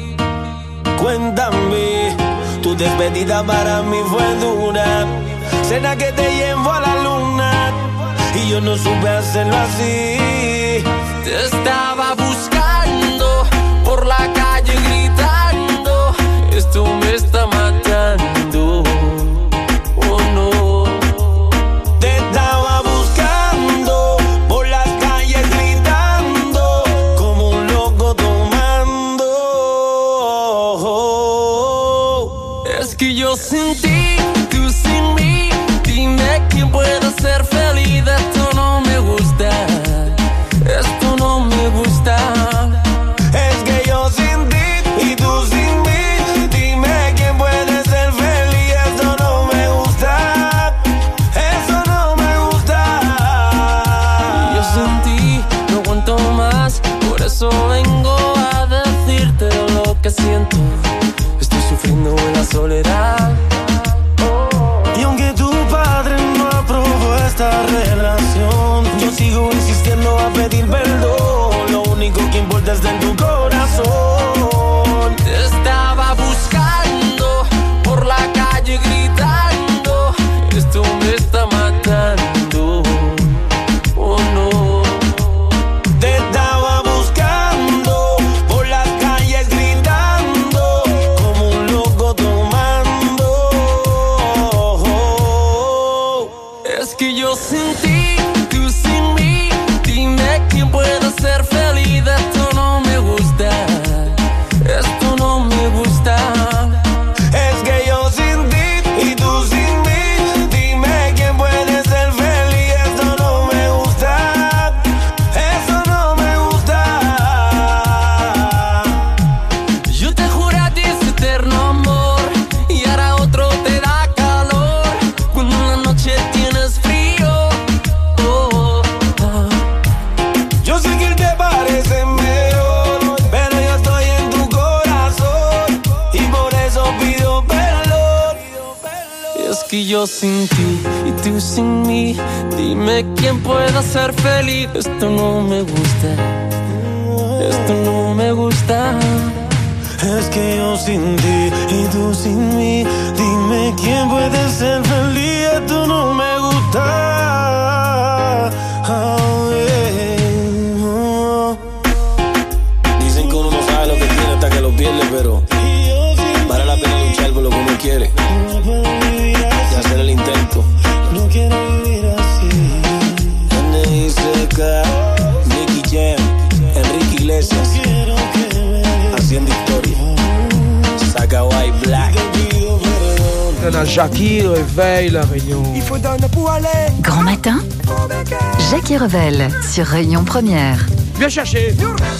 S19: Cuéntame, tu despedida para mí fue dura. Cena que te llevo a la luna y yo no supe hacerlo así.
S18: Te estaba buscando por la calle gritando, esto me está matando. Oh no.
S19: Te estaba buscando por las calles gritando como un loco tomando.
S18: Es que yo sin ti, tú sin mí, dime quién puede ser feliz. Esto no me gusta, esto no me gusta.
S19: Es que yo sin ti y tú sin mí, dime quién puede ser feliz. Esto no me gusta, eso no me gusta.
S18: Yo sin ti no aguanto más, por eso vengo a decirte lo que siento. Estoy sufriendo en la soledad.
S19: Y aunque tu padre no aprobó esta relación, yo sigo insistiendo a pedir perdón. Lo único que importa es en tu corazón.
S18: Te estaba buscando por la calle gritando, esto me está matando. Oh no.
S19: Te estaba buscando por las calles gritando como un loco tomando.
S18: Es que yo sin ti, tú sin mí, dime quién puede ser feliz. Esto no me gusta, esto no me gusta.
S19: Es que yo sin ti y tú sin mí, dime quién puede ser feliz. Esto no me gusta, eso no me gusta.
S18: Yo te juro a ti ese eterno amor y ahora otro te da calor cuando en la noche tienes frío. Oh, oh.
S19: Yo sé que él te parece mejor, pero yo estoy en tu corazón y por eso pido perdón.
S18: Es que yo sin ti y tú sin mí, dime quién pueda ser feliz. Esto no me gusta, esto no me gusta.
S19: Es que yo sin ti y tú sin mí, dime quién puede ser feliz. Esto no me gusta. Oh, yeah. Dicen que uno no sabe lo que tiene hasta que lo pierde, pero vale la pena luchar por lo que uno quiere y hacer el intento. No quiero vivir así. N.I.C.K. Nicky Jam, Enrique Iglesias, haciendo historia. Saga White Black.
S4: Jackie réveille la Réunion.
S19: Il faut donner pour aller.
S10: Grand matin, Jackie Revel sur Réunion Première.
S4: Viens chercher.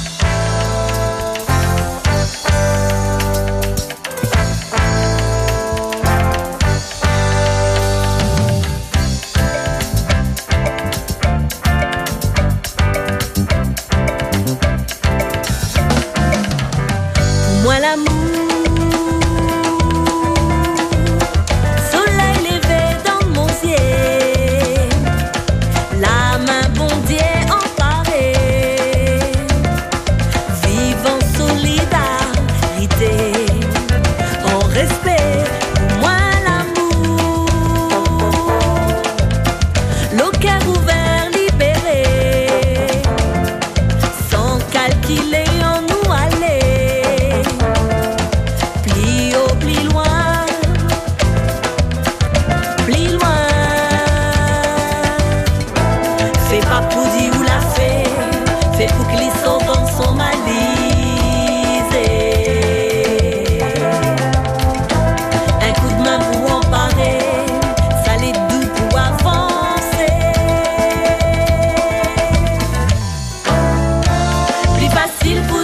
S17: Moi l'amour, soleil levé dans mon ciel, la main bondier emparée, vivant solidarité, en respect. Moi l'amour, le cœur ouvert, libéré, sans calculer en nous aller. Fait pour que les sauvants sont malisés. Un coup de main pour emparer, ça les doux pour avancer. Plus facile pour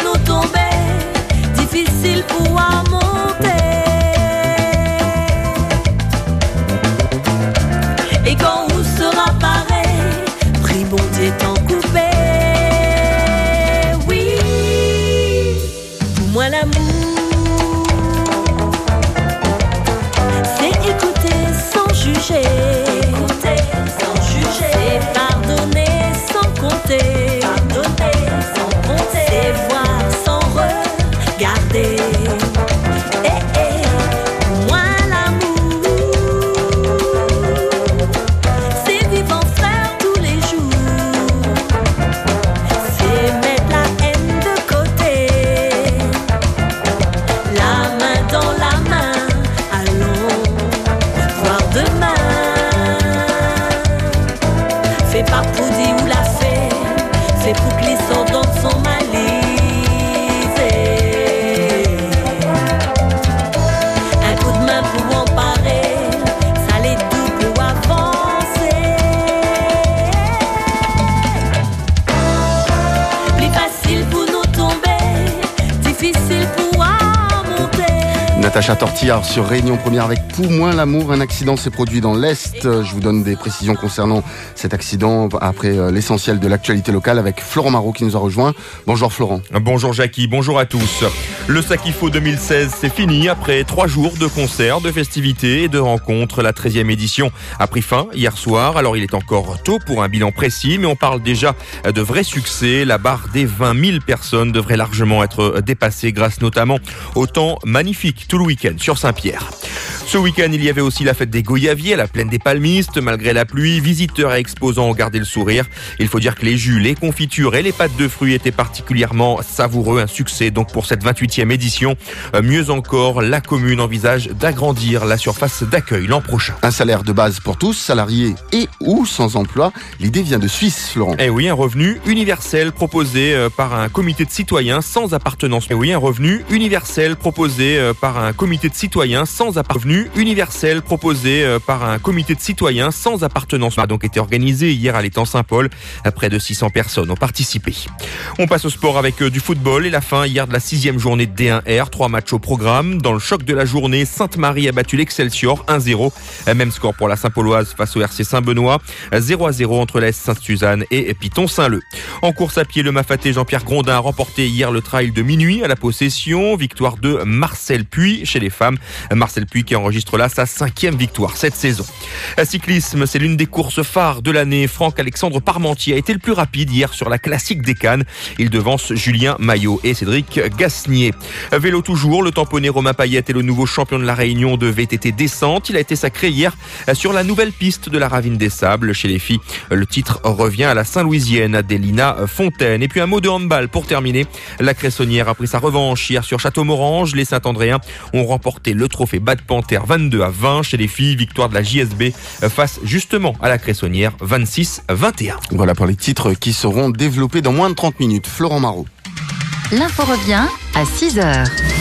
S5: Natacha Tortillard sur Réunion Première avec Pour moins l'amour. Un accident s'est produit dans l'Est. Je vous donne des précisions concernant cet accident après l'essentiel de l'actualité locale avec Florent Marot qui nous a rejoint. Bonjour Florent.
S6: Bonjour Jackie, bonjour à tous. Le Sakifo 2016, c'est fini. Après 3 jours de concerts, de festivités et de rencontres, la 13e édition a pris fin hier soir. Alors il est encore tôt pour un bilan précis, mais on parle déjà de vrais succès. La barre des 20 000 personnes devrait largement être dépassée grâce notamment au temps magnifique tout le week-end sur Saint-Pierre. Ce week-end, il y avait aussi la fête des Goyaviers à la plaine des Palmistes. Malgré la pluie, visiteurs et exposants ont gardé le sourire. Il faut dire que les jus, les confitures et les pâtes de fruits étaient particulièrement savoureux. Un succès donc pour cette 28e édition. Mieux encore, la commune envisage d'agrandir la surface d'accueil l'an prochain.
S5: Un salaire de base pour tous, salariés et ou sans emploi. L'idée vient de Suisse, Florent.
S6: Eh oui, un revenu universel proposé par un comité de citoyens sans appartenance. Eh oui, un revenu universel proposé par un comité de citoyens sans appartenance. Universel proposé par un comité de citoyens sans appartenance a donc été organisé hier à l'étang Saint-Paul. Près de 600 personnes ont participé. On passe au sport avec du football et la fin hier de la 6e journée de D1R. 3 matchs au programme. Dans le choc de la journée, Sainte-Marie a battu l'Excelsior 1-0. Même score pour la Saint-Pauloise face au RC Saint-Benoît. 0-0 entre l'AS Sainte-Suzanne et Piton-Saint-Leu. En course à pied, le Mafaté Jean-Pierre Grondin a remporté hier le trail de minuit à la Possession. Victoire de Marcel Puy chez les femmes. Marcel Puy qui enregistre là sa 5e victoire cette saison. Cyclisme, c'est l'une des courses phares de l'année. Franck-Alexandre Parmentier a été le plus rapide hier sur la classique des Cannes. Il devance Julien Maillot et Cédric Gasnier. Vélo toujours, le tamponné Romain Payet est le nouveau champion de la Réunion de VTT descente. Il a été sacré hier sur la nouvelle piste de la Ravine des Sables. Chez les filles, le titre revient à la Saint-Louisienne d'Elina Fontaine. Et puis un mot de handball pour terminer. La Cressonnière a pris sa revanche hier sur Château-Morange. Les Saint-Andréens ont remporté le trophée Bas de Panthère 22-20. Chez les filles, victoire de la JSB face justement à la Cressonnière 26-21.
S5: Voilà pour les titres qui seront développés dans moins de 30 minutes. Florent Marot.
S10: L'info revient à 6h.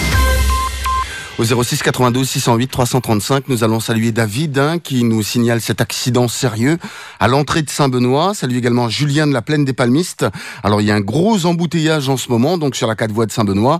S5: Au 06 92 608 335, nous allons saluer David qui nous signale cet accident sérieux à l'entrée de Saint-Benoît. Salut également Julien de la plaine des Palmistes. Alors il y a un gros embouteillage en ce moment donc sur la 4 voies de Saint-Benoît.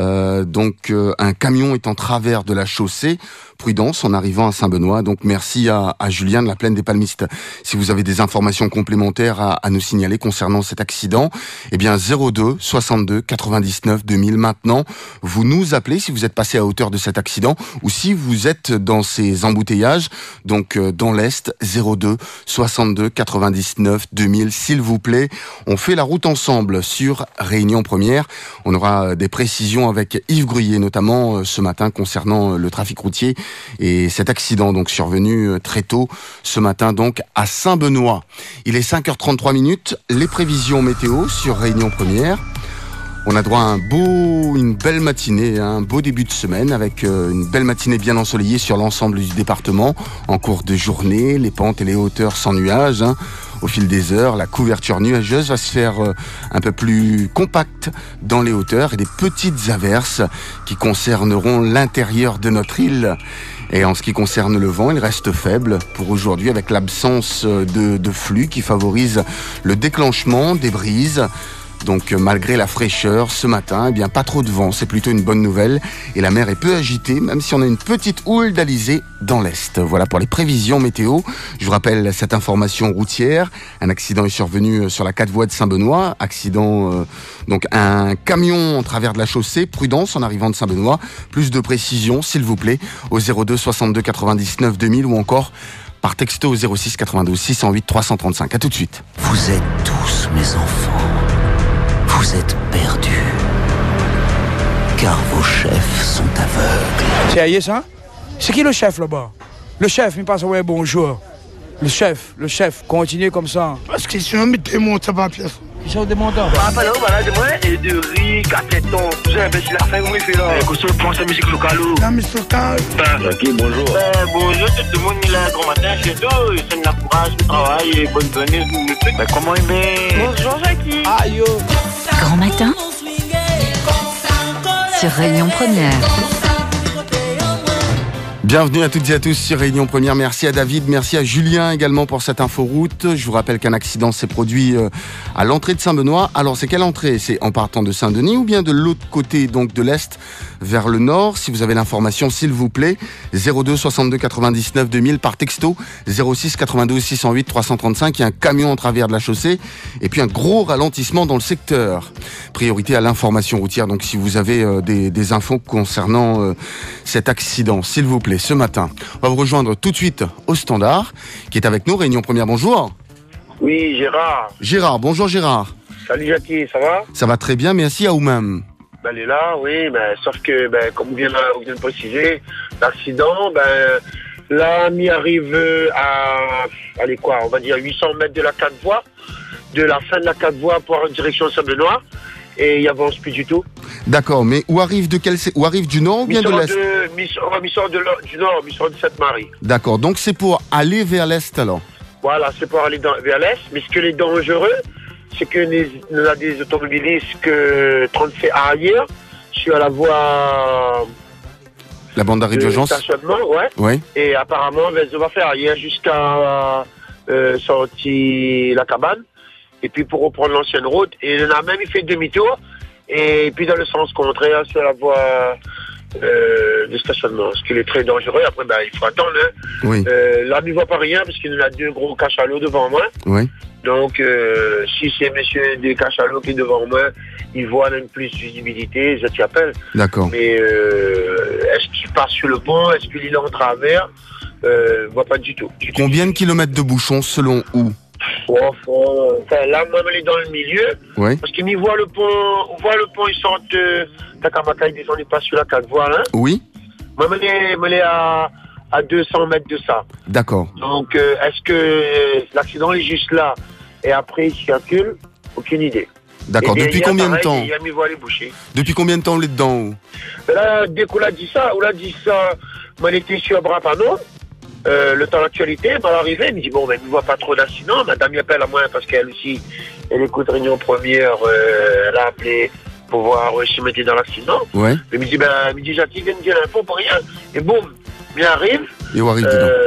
S5: Un camion est en travers de la chaussée. Prudence en arrivant à Saint-Benoît. Donc merci à Julien de la plaine des Palmistes. Si vous avez des informations complémentaires à nous signaler concernant cet accident, eh bien 02 62 99 2000 maintenant. Vous nous appelez si vous êtes passé à hauteur de cet accident ou si vous êtes dans ces embouteillages, donc dans l'Est, 02 62 99 2000, s'il vous plaît. On fait la route ensemble sur Réunion Première. On aura des précisions avec Yves Gruyer, notamment ce matin concernant le trafic routier et cet accident donc survenu très tôt ce matin donc à Saint-Benoît. Il est 5h33 minutes. Les prévisions météo sur Réunion Première. On a droit à une belle matinée, un beau début de semaine avec une belle matinée bien ensoleillée sur l'ensemble du département. En cours de journée, les pentes et les hauteurs sans nuages. Au fil des heures, la couverture nuageuse va se faire un peu plus compacte dans les hauteurs et des petites averses qui concerneront l'intérieur de notre île. Et en ce qui concerne le vent, il reste faible pour aujourd'hui avec l'absence de flux qui favorise le déclenchement des brises. Donc malgré la fraîcheur ce matin, eh bien pas trop de vent, c'est plutôt une bonne nouvelle. Et la mer est peu agitée, même si on a une petite houle d'alizé dans l'est. Voilà pour les prévisions météo. Je vous rappelle cette information routière. Un accident est survenu sur la 4 voies de Saint-Benoît. Accident, donc un camion en travers de la chaussée. Prudence en arrivant de Saint-Benoît. Plus de précision, s'il vous plaît, au 02 62 99 2000 ou encore par texto au 06 92 608 335. À tout de suite.
S2: Vous êtes tous mes enfants. Vous êtes perdus, car vos chefs sont aveugles.
S4: Sérieux ça? C'est qui le chef là-bas? Le chef, il passe ouais bonjour. Le chef, continuez comme ça.
S20: Parce que si on met des mots, ça va bien.
S4: Ils sont des montants.
S15: Voilà, de moi, et de riz, carteton. J'ai un peu la fin, comment il fait là? Écoute, on pense à la musique locale.
S20: La musique locale.
S15: Ok, bonjour. Bonjour, tout le monde, il est grand matin chez eux. Il sonne la courage, il travaille, et bonne journée, le truc. Mais comment il met?
S12: Bonjour, Jackie.
S4: Aïe, yo.
S10: Grand matin sur Réunion Première.
S5: Bienvenue à toutes et à tous sur Réunion Première. Merci à David, merci à Julien également pour cette inforoute. Je vous rappelle qu'un accident s'est produit à l'entrée de Saint-Benoît. Alors c'est quelle entrée? C'est en partant de Saint-Denis ou bien de l'autre côté, donc de l'est vers le nord? Si vous avez l'information, s'il vous plaît, 02 62 99 2000 par texto, 06 92 608 335. Il y a un camion en travers de la chaussée et puis un gros ralentissement dans le secteur. Priorité à l'information routière, donc si vous avez des infos concernant cet accident, s'il vous plaît. Ce matin, on va vous rejoindre tout de suite au standard, qui est avec nous, Réunion Première. Bonjour.
S11: Oui, Gérard.
S5: Gérard, bonjour Gérard.
S11: Salut Jackie, ça va?
S5: Ça va très bien, merci à vous-même.
S11: Elle est là, oui, sauf que, comme vous venez de préciser, l'accident, l'ami arrive allez quoi, on va dire 800 mètres de la 4 voies, de la fin de la 4 voies pour en direction Saint-Benoît, et il avance plus du tout.
S5: D'accord, mais où arrive du nord ou bien de l'est?
S11: Mi-sort du nord, mi-sort de Sainte-Marie.
S5: D'accord, donc c'est pour aller vers l'est alors?
S11: Voilà, c'est pour aller vers l'est, mais ce qui est dangereux, c'est que nous avons des automobilistes que 30 fait arrière sur la voie...
S5: La bande d'arrêt d'urgence?
S11: Stationnement, ouais.
S5: Ouais.
S11: Et apparemment, elle va faire arrière jusqu'à sortir la cabane, et puis pour reprendre l'ancienne route, et il en a même fait demi-tour, et puis dans le sens contraire sur la voie de stationnement, ce qui est très dangereux. Après, il faut attendre. Hein.
S5: Oui.
S11: Là, il ne voit pas rien parce qu'il y a deux gros cachalots devant moi.
S5: Oui.
S11: Donc, si c'est monsieur des cachalots qui est devant moi, il voit même plus de visibilité, je t'y appelle.
S5: D'accord.
S11: Mais est-ce qu'il passe sur le pont? Est-ce qu'il est en travers? Je ne vois pas du tout.
S5: Combien de kilomètres de bouchons selon où?
S11: Là, moi, elle est dans le milieu.
S5: Oui.
S11: Parce qu'il voit le pont, ils sortent Takamaka, ils descendent, ils passent sur la 4 voies, là.
S5: Oui.
S11: Moi, elle est à 200 mètres de ça.
S5: D'accord.
S11: Donc, est-ce que l'accident est juste là et après il circule? Aucune idée.
S5: D'accord. Depuis combien de temps?
S11: Il a mis voie les bouchées.
S5: Depuis combien de temps on est dedans?
S11: Là, dès qu'on a dit ça, moi, elle était sur Brapano. Le temps d'actualité, elle arrivée, elle me dit, il ne voit pas trop d'accidents. Madame y appelle à moi parce qu'elle aussi, elle écoute Réunion Première, elle a appelé pour voir si je m'étais dans l'accident.
S5: Ouais.
S11: Elle me dit, Jackie, viens me dire l'info pour rien. Et boum, il arrive.
S5: Et où arrive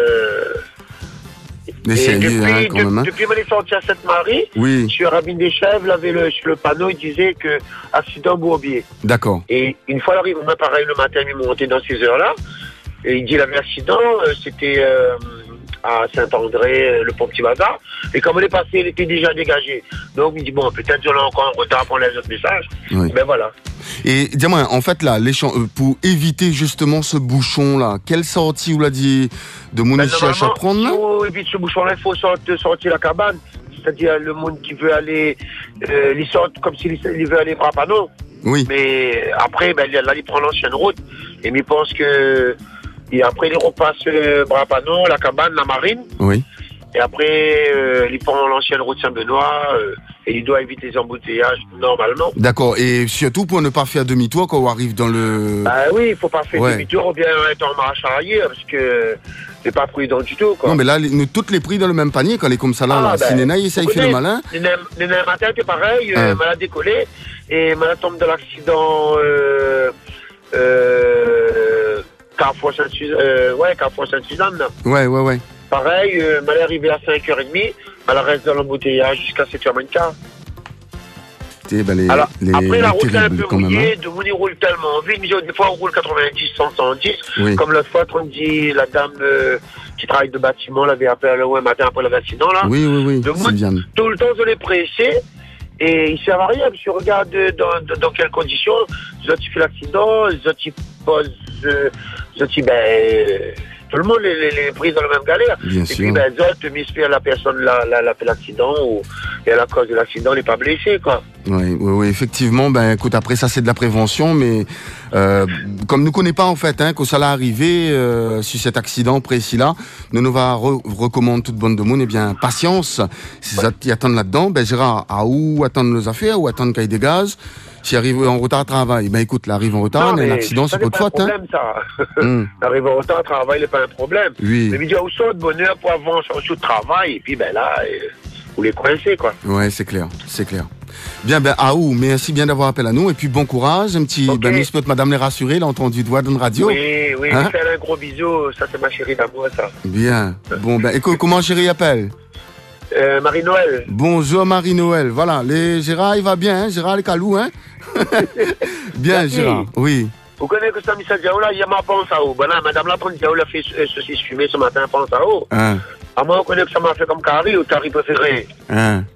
S5: mais c'est quand même.
S11: Depuis qu'on est sorti à Sainte-Marie,
S5: oui.
S11: Sur Rabine des Chèvres, sur le panneau, il disait que accident Bourbier.
S5: D'accord.
S11: Et une fois, elle arrive, moi, pareil, le matin, il est monté dans ces heures-là. Et il dit, il avait accident, c'était à Saint-André, le pont Petit Bazar. Et comme elle est passée, elle était déjà dégagée. Donc, il dit, peut-être qu'on a encore un retard pour les autres messages.
S5: Oui.
S11: Mais voilà.
S5: Et dis-moi, en fait, là, pour éviter justement ce bouchon-là, quelle sortie, vous l'a dit, de Mounichiach à prendre là?
S11: Pour éviter ce bouchon-là, il faut sortir la cabane. C'est-à-dire, le monde qui veut aller, il sort comme s'il veut aller Brapano.
S5: Oui.
S11: Mais après, là, il prend l'ancienne route. Et il pense que... Et après, il repasse Brapano, la cabane, la marine.
S5: Oui.
S11: Et après, il prend l'ancienne route Saint-Benoît et il doit éviter les embouteillages normalement.
S5: D'accord. Et surtout pour ne pas faire demi-tour quand on arrive dans le...
S11: oui, il ne faut pas faire demi-tour ou bien être en marche arrière parce que c'est pas prudent du tout. Quoi.
S5: Non, mais là, nous toutes les pris dans le même panier quand elle est comme ça là. Si Néna, il essaye de faire le malin.
S11: Néna matin, c'est pareil. Elle a décollé et elle tombe de l'accident... Carrefour Sainte-Suzanne.
S5: Ouais.
S11: Pareil, elle est arrivée à 5h30, elle reste dans l'embouteillage jusqu'à 7h15.
S5: Alors,
S11: après, la route est un peu mouillée, de Mouni roule tellement vite, mais des fois on roule 90, 110, oui. Comme l'autre fois, on dit la dame qui travaille de bâtiment, l'avait appelé un matin après l'accident, là.
S5: Oui,
S11: Sylviane. Tout le temps, je l'ai pressé. Et il ne sert à rien, parce que regarde dans quelles conditions, les autres fait l'accident, les autres posent, tout le monde les pris dans la même galère.
S5: Bien
S11: sûr.
S5: Puis
S11: les autres m'espèrent la personne l'a fait l'accident, et à la cause de l'accident, n'est pas blessé, quoi.
S5: Oui, effectivement, écoute, après ça c'est de la prévention, mais comme nous ne connaissons pas en fait, que ça l'est arrivé sur cet accident précis-là, nous va recommander toute bonne de monde, patience, si ça t'y attendent là-dedans, Gérard, à où attendre nos affaires, ou attendre qu'il y ait des gaz, si arrive en retard à travail, écoute, là arrive en retard, mais l'accident c'est pas de faute.
S11: C'est pas un problème, ça. Arrive en retard à travail, c'est pas un problème.
S5: Oui.
S11: Mais il dit, où sont de bonheur pour avancer au travail, et puis là, vous les coincez, quoi.
S5: Ouais, c'est clair. Bien, merci bien d'avoir appelé à nous. Et puis, bon courage. Un petit, Miss peut madame les rassurer, l'a entendu doigt dans la radio.
S3: Oui, hein? Faire un gros bisou. Ça, c'est ma chérie d'amour, ça.
S5: Bien. Bon, écoute, comment chérie appelle?
S3: Marie-Noël.
S5: Bonjour Marie-Noël. Voilà, Gérard, il va bien, hein? Gérard, les calous, hein? Bien, Gérard, oui.
S3: Vous connaissez que ça, Michel Diaoula, il y a ma pense à eau. Madame la Ponte Diaoula fait ceci fumé ce matin, pense à eau.
S5: Hein?
S3: Moi, on connaît que ça m'a fait comme carré ou carré préféré.
S5: Hein?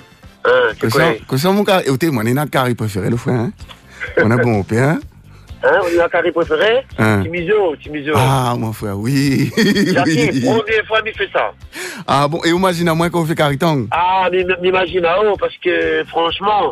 S5: Que ça, mon carré. Écoutez, moi, on a notre carré préféré, le frère, hein? On a bon, hein?
S3: On a un carré préféré? Timizo.
S5: Ah, mon frère, oui.
S3: Jackie, première fois, il fait ça.
S5: Ah bon, et imagine à moi qu'on fait carritang.
S3: Ah, mais m'imagine à haut, parce que, franchement,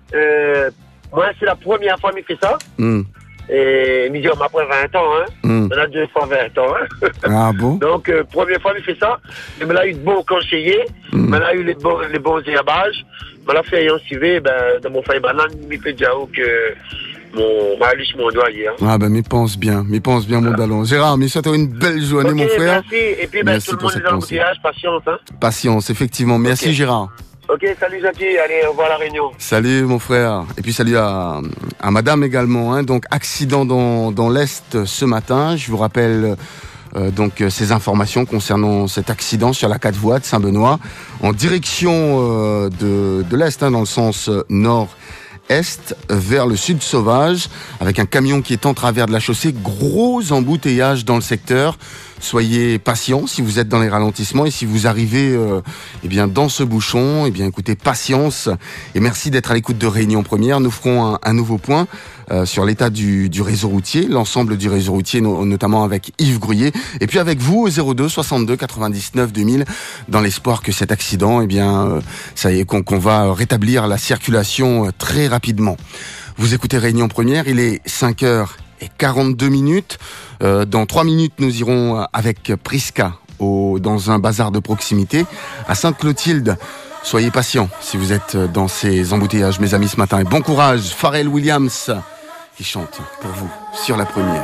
S3: moi, c'est la première fois qu'il fait ça. Et il me dit, on m'a pris 20 ans, hein. On a 2 fois 20 ans, hein.
S5: Ah bon?
S3: Donc, première fois qu'il fait ça, il m'a eu de bons conseillers, il m'a eu les bons herbages, il m'a fait un civé, dans mon faille banane, il fait déjà que mon doigt hier.
S5: Ah m'y pense bien, mon ballon. Gérard, mais souhaite une belle journée, mon frère.
S3: Merci, et puis merci tout le monde est dans l'embouteillage, patience, hein.
S5: Patience, effectivement. Merci, Gérard.
S3: Ok, salut Jackie, allez, au revoir à la Réunion.
S5: Salut mon frère, et puis salut à madame également, hein. Donc accident dans l'Est ce matin, je vous rappelle donc ces informations concernant cet accident sur la 4 voies de Saint-Benoît, en direction de l'Est, hein, dans le sens nord-est, vers le sud sauvage, avec un camion qui est en travers de la chaussée, gros embouteillage dans le secteur. Soyez patients si vous êtes dans les ralentissements et si vous arrivez dans ce bouchon, écoutez, patience et merci d'être à l'écoute de Réunion Première. Nous ferons un nouveau point sur l'état du réseau routier, l'ensemble du réseau routier, notamment avec Yves Gruyé et puis avec vous au 02 62 99 2000 dans l'espoir que cet accident, ça y est, qu'on va rétablir la circulation très rapidement. Vous écoutez Réunion Première, il est 5h42. Dans 3 minutes, nous irons avec Prisca dans un bazar de proximité à Sainte-Clotilde. Soyez patients si vous êtes dans ces embouteillages, mes amis, ce matin. Et bon courage, Pharrell Williams qui chante pour vous sur la première.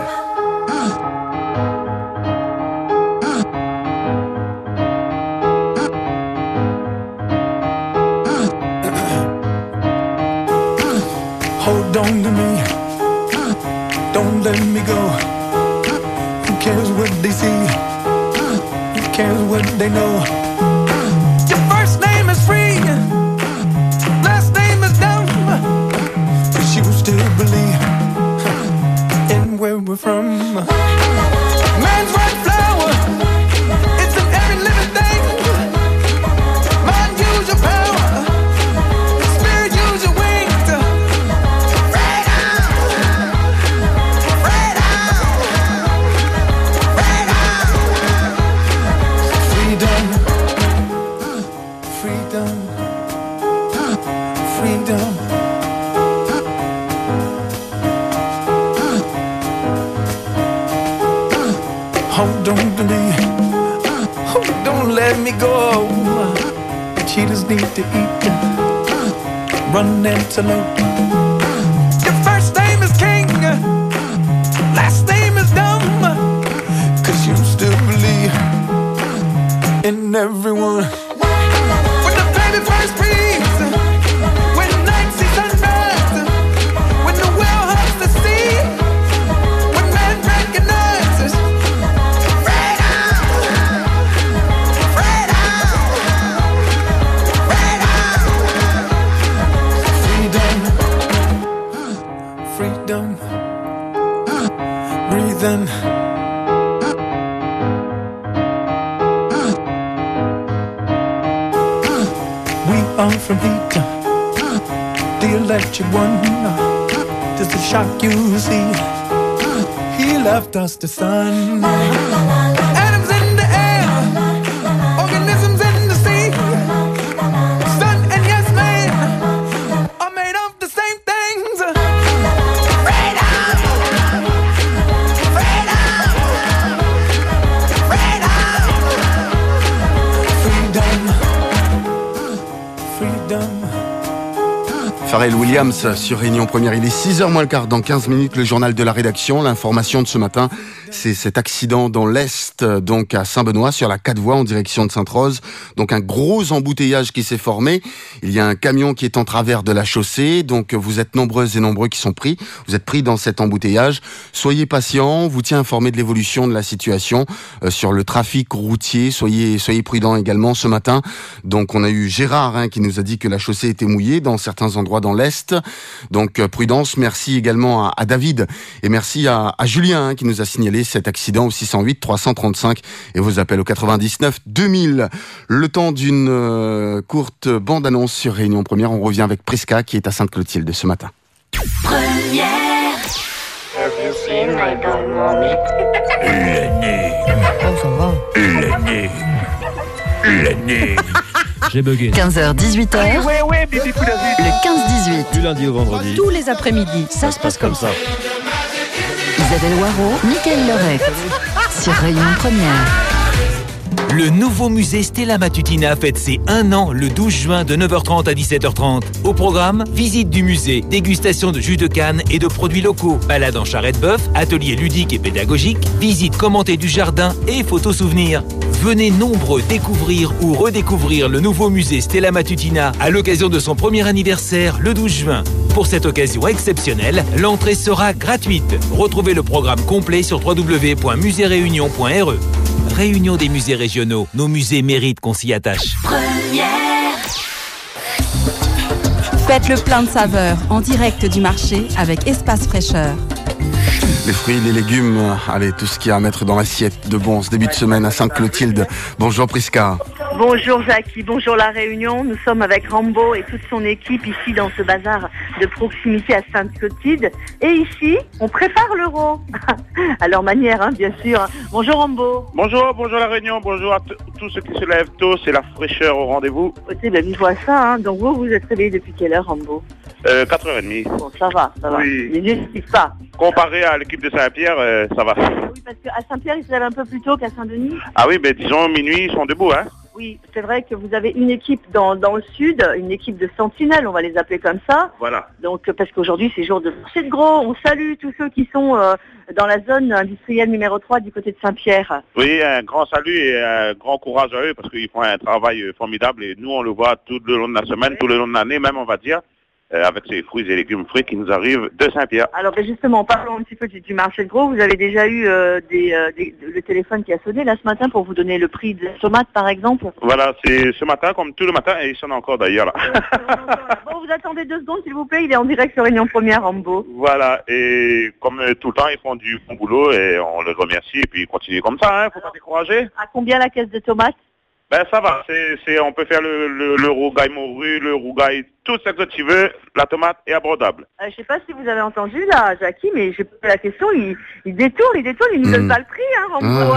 S18: Hold on to me, don't let me go. Who cares what they see? Who cares what they know? Your first name is free, last name is dumb, but you still believe in where we're from. Man's right flower, it's in every living thing. Mind, use your power, spirit, use your wings. Hold on to me, don't let me go. Cheetahs need to eat, run antelope. Your first name is King, last name is Dumb, 'cause you still believe in everyone. When the baby first breathes, when night sees sunrise, when the whale hugs the sea, when man recognizes freedom, breathing. We are from heat, the electric one. Does the shock you see? He left us the sun. Atoms in the air, organisms in the sea. Sun and yes man are made of the same things. Freedom, freedom, freedom, freedom,
S5: Pharrell Williams sur Réunion Première. Il est 6h moins le quart. Dans 15 minutes, le journal de la rédaction. L'information de ce matin, c'est cet accident dans l'Est, donc à Saint-Benoît, sur la 4 voies en direction de Sainte-Rose. Donc un gros embouteillage qui s'est formé. Il y a un camion qui est en travers de la chaussée. Donc vous êtes nombreuses et nombreux qui sont pris. Vous êtes pris dans cet embouteillage. Soyez patients. On vous tient informé de l'évolution de la situation sur le trafic routier. Soyez prudents également ce matin. Donc on a eu Gérard qui nous a dit que la chaussée était mouillée dans certains endroits dans l'Est. Donc prudence. Merci également à David et merci à Julien qui nous a signalé cet accident au 608 335 et vos appels au 99 2000. Le temps d'une courte bande-annonce sur Réunion Première. On revient avec Prisca qui est à Sainte-Clotilde ce matin.
S17: Première.
S11: Have you seen my dog, mommy?
S17: L'énigme.
S14: J'ai bugué.
S10: 15h, 18h.
S11: Ouais, bébé coup d'avis.
S10: Le 15-18.
S14: Du lundi au vendredi.
S10: Tous les après-midi. Ça se passe comme ça. Isabelle Waro, Mickaël Lorette. Sur Réunion Première.
S21: Le nouveau musée Stella Matutina fête ses 1 an le 12 juin de 9h30 à 17h30. Au programme, visite du musée, dégustation de jus de canne et de produits locaux, balade en charrette-bœuf, ateliers ludiques et pédagogiques, visite commentée du jardin et photos souvenirs. Venez nombreux découvrir ou redécouvrir le nouveau musée Stella Matutina à l'occasion de son premier anniversaire le 12 juin. Pour cette occasion exceptionnelle, l'entrée sera gratuite. Retrouvez le programme complet sur www.museereunion.re. Réunion des musées régionaux. Nos musées méritent qu'on s'y attache.
S17: Première.
S13: Faites le plein de saveurs en direct du marché avec Espace Fraîcheur.
S5: Les fruits, les légumes, allez, tout ce qu'il y a à mettre dans l'assiette de bon ce début de semaine à Sainte-Clotilde. Bonjour Prisca.
S12: Bonjour Jackie, bonjour La Réunion. Nous sommes avec Rambo et toute son équipe ici dans ce bazar de proximité à Sainte-Clotilde. Et ici, on prépare l'euro. À leur manière, bien sûr. Bonjour Rambo.
S15: Bonjour La Réunion, bonjour à tous ceux qui se lèvent tôt, c'est la fraîcheur au rendez-vous.
S12: Écoutez, il voit ça. Donc vous êtes réveillé depuis quelle heure Rambo?
S15: 4h30.
S12: Bon, ça va.
S15: Oui.
S12: Les yeux ne suivent pas.
S15: Comparé à l'équipe de Saint-Pierre, ça va.
S12: Oui, parce qu'à Saint-Pierre, ils se lèvent un peu plus tôt qu'à Saint-Denis.
S15: Ah oui, disons minuit, ils sont debout,
S12: Oui, c'est vrai que vous avez une équipe dans le sud, une équipe de sentinelles, on va les appeler comme ça.
S15: Voilà.
S12: Donc, parce qu'aujourd'hui, c'est jour de marché de gros. On salue tous ceux qui sont dans la zone industrielle numéro 3 du côté de Saint-Pierre.
S15: Oui, un grand salut et un grand courage à eux parce qu'ils font un travail formidable et nous, on le voit tout le long de la semaine, tout le long de l'année même, on va dire. Avec ces fruits et légumes frais qui nous arrivent de Saint-Pierre.
S12: Alors justement, parlons un petit peu du marché de gros. Vous avez déjà eu le téléphone qui a sonné là ce matin pour vous donner le prix de la tomate par exemple?
S15: Voilà, c'est ce matin comme tout le matin et il sonne encore d'ailleurs là.
S12: Bon, vous attendez 2 secondes s'il vous plaît, il est en direct sur Réunion Première, Rambo.
S15: Voilà, et comme tout le temps, ils font du bon boulot et on les remercie et puis ils continuent comme ça, faut pas décourager.
S12: À combien la caisse de tomates?
S15: Ça va, on peut faire le rougail morue, le rougail, tout ce que tu veux, la tomate est abordable.
S12: Je sais pas si vous avez entendu là, Jackie, mais j'ai posé la question, il détourne, il nous donne pas le prix, Rambo.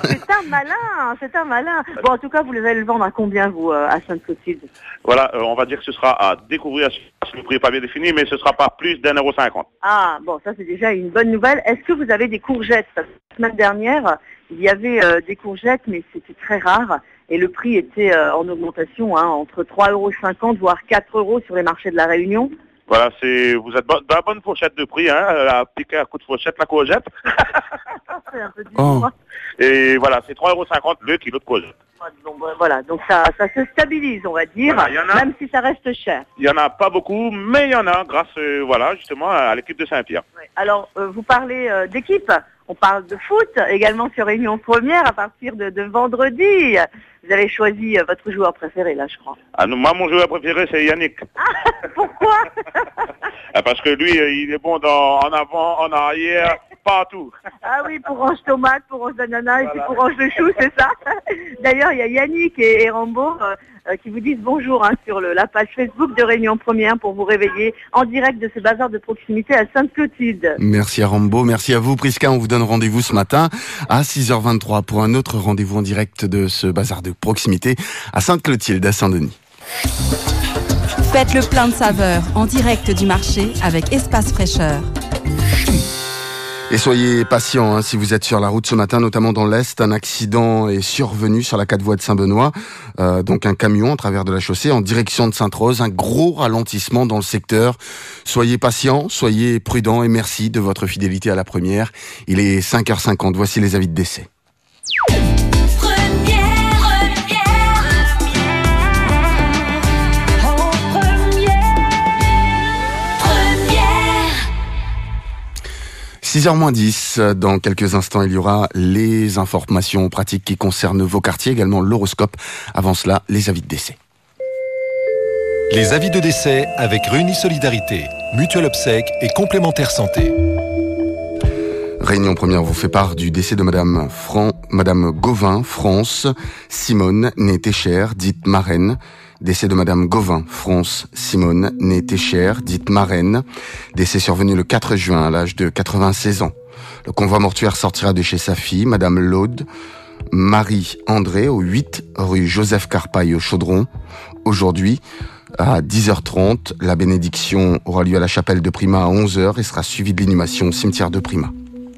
S12: C'est un malin. Bon, en tout cas, vous allez le vendre à combien, vous, à Sainte-Clotilde?
S15: Voilà, on va dire que ce sera à découvrir, le prix n'est pas bien défini, mais ce sera pas plus d'1,50 €.
S12: Ah, bon, ça c'est déjà une bonne nouvelle. Est-ce que vous avez des courgettes? Parce que la semaine dernière, il y avait des courgettes, mais c'était très rare. Et le prix était en augmentation, entre 3,50 € voire 4 € sur les marchés de la Réunion.
S15: Voilà, vous êtes dans la bonne fourchette de prix, à piquer à coup de fourchette, la courgette.
S12: C'est un peu dur.
S15: Et voilà, c'est 3,50 € le kilo de courgette.
S12: Voilà, donc ça se stabilise, on va dire, voilà, même si ça reste cher.
S15: Il n'y en a pas beaucoup, mais il y en a grâce, justement, à l'équipe de Saint-Pierre.
S12: Ouais. Alors, vous parlez d'équipe, on parle de foot, également sur Réunion Première, à partir de vendredi. Vous avez choisi votre joueur préféré, là, je crois.
S15: Moi, mon joueur préféré, c'est Yannick.
S12: Pourquoi?
S15: Parce que lui, il est bon en avant, en arrière, partout.
S12: Ah oui, pour range tomate, pour range d'ananas et puis pour range de chou, c'est ça? D'ailleurs, il y a Yannick et Rambo qui vous disent bonjour sur la page Facebook de Réunion Première pour vous réveiller en direct de ce bazar de proximité à Sainte-Clotilde.
S5: Merci à Rambo, merci à vous Prisca. On vous donne rendez-vous ce matin à 6h23 pour un autre rendez-vous en direct de ce bazar de proximité à Sainte-Clotilde, à Saint-Denis.
S13: Faites le plein de saveurs en direct du marché avec Espace Fraîcheur.
S5: Et soyez patients si vous êtes sur la route ce matin, notamment dans l'Est. Un accident est survenu sur la 4 voies de Saint-Benoît. Donc un camion en travers de la chaussée en direction de Sainte-Rose. Un gros ralentissement dans le secteur. Soyez patients, soyez prudents et merci de votre fidélité à la première. Il est 5h50. Voici les avis de décès.
S17: Première.
S5: 6h-10, dans quelques instants, il y aura les informations pratiques qui concernent vos quartiers, également l'horoscope. Avant cela, les avis de décès.
S1: Les avis de décès avec Réunis Solidarité, Mutuelle Obsèque et Complémentaire Santé.
S5: Réunion première vous fait part du décès de Madame Gauvin, France, Simone, née Técher, dite marraine. Décès de Madame Gauvin, France, Simone, née Técher, dite marraine. Décès survenu le 4 juin à l'âge de 96 ans. Le convoi mortuaire sortira de chez sa fille, Madame Laude, Marie-André, au 8 rue Joseph Carpaille au Chaudron. Aujourd'hui, à 10h30, la bénédiction aura lieu à la chapelle de Prima à 11h et sera suivie de l'inhumation au cimetière de Prima.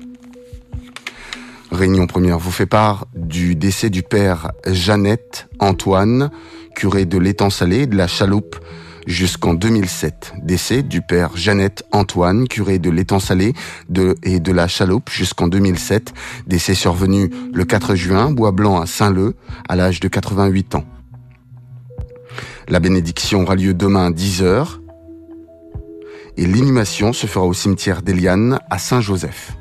S5: Réunion première vous fait part du décès du père Jeannette Antoine, curé de l'étang Salé et de la Chaloupe jusqu'en 2007. Décès du père Jeannette Antoine, curé de l'étang Salé et de la Chaloupe jusqu'en 2007. Décès survenu le 4 juin, Bois Blanc à Saint-Leu, à l'âge de 88 ans. La bénédiction aura lieu demain à 10h et l'inhumation se fera au cimetière d'Eliane à Saint-Joseph.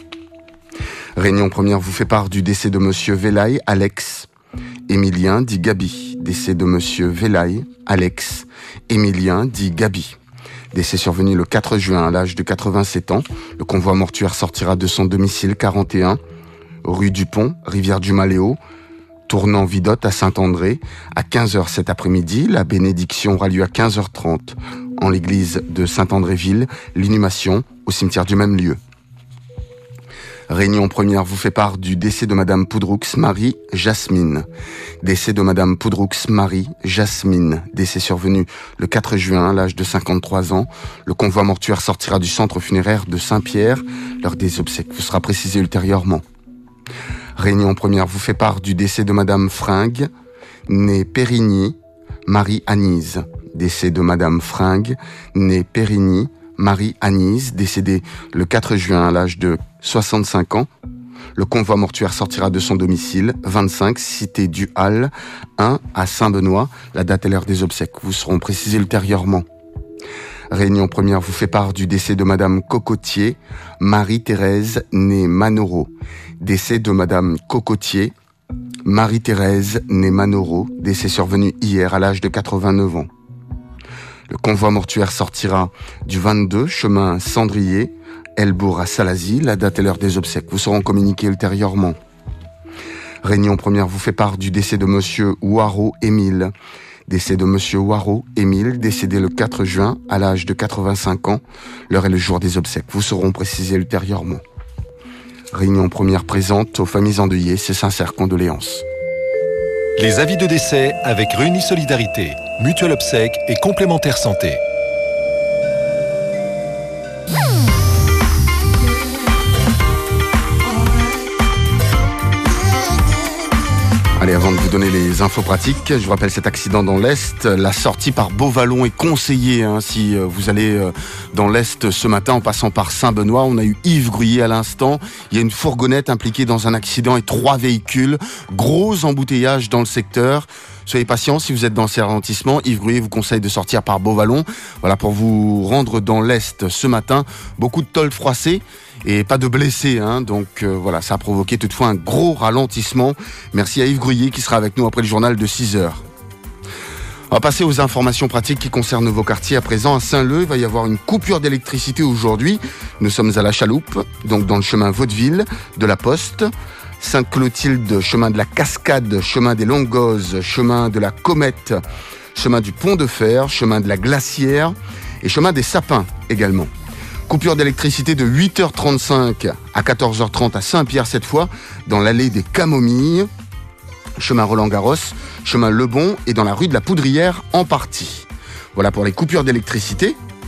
S5: Réunion première vous fait part du décès de Monsieur Velaille, Alex, Émilien, dit Gabi. Décès de Monsieur Velaille, Alex, Émilien, dit Gabi. Décès survenu le 4 juin à l'âge de 87 ans. Le convoi mortuaire sortira de son domicile 41, rue du Pont, rivière du Maléo, tournant Vidotte à Saint-André, à 15h cet après-midi. La bénédiction aura lieu à 15h30 en l'église de Saint-André-Ville. L'inhumation au cimetière du même lieu. Réunion première vous fait part du décès de Madame Poudroux Marie Jasmine. Décès de Madame Poudroux Marie Jasmine. Décès survenu le 4 juin à l'âge de 53 ans. Le convoi mortuaire sortira du centre funéraire de Saint-Pierre. L'heure des obsèques vous sera précisée ultérieurement. Réunion première vous fait part du décès de Madame Fringue, née Périgny, Marie-Anise. Décès de Madame Fringue, née Périgny, Marie-Anise, décédée le 4 juin à l'âge de 65 ans. Le convoi mortuaire sortira de son domicile, 25, cité du Hall, 1 à Saint-Benoît. La date et l'heure des obsèques vous seront précisées ultérieurement. Réunion première vous fait part du décès de Madame Cocotier, Marie-Thérèse, née Manoro. Décès de Madame Cocotier, Marie-Thérèse, née Manoro. Décès survenu hier à l'âge de 89 ans. Le convoi mortuaire sortira du 22, chemin Cendrier, Elbourg à Salazie. La date et l'heure des obsèques vous seront communiquées ultérieurement. Réunion première vous fait part du décès de Monsieur Ouaro Émile. Décès de Monsieur Ouaro Émile, décédé le 4 juin à l'âge de 85 ans. L'heure et le jour des obsèques vous seront précisés ultérieurement. Réunion première présente aux familles endeuillées ses sincères condoléances.
S1: Les avis de décès avec Réunis Solidarité, Mutuelle Obsèque et Complémentaire Santé.
S5: Allez, avant de vous donner les infos pratiques, je vous rappelle cet accident dans l'Est. La sortie par Beauvallon est conseillée si vous allez dans l'Est ce matin en passant par Saint-Benoît. On a eu Yves Gruyer à l'instant. Il y a une fourgonnette impliquée dans un accident et 3 véhicules. Gros embouteillage dans le secteur. Soyez patients si vous êtes dans ces ralentissements. Yves Gruyer vous conseille de sortir par Beauvallon. Voilà, pour vous rendre dans l'Est ce matin. Beaucoup de tôles froissées et pas de blessés. Donc voilà, ça a provoqué toutefois un gros ralentissement. Merci à Yves Gruyer qui sera avec nous après le journal de 6h. On va passer aux informations pratiques qui concernent vos quartiers. À présent, à Saint-Leu, il va y avoir une coupure d'électricité aujourd'hui. Nous sommes à la Chaloupe, donc dans le chemin Vaudeville de la Poste. Sainte-Clotilde, chemin de la Cascade, chemin des Longozes, chemin de la Comète, chemin du Pont de Fer, chemin de la Glacière et chemin des Sapins également. Coupure d'électricité de 8h35 à 14h30 à Saint-Pierre cette fois, dans l'allée des Camomilles, chemin Roland-Garros, chemin Lebon et dans la rue de la Poudrière en partie. Voilà pour les coupures d'électricité.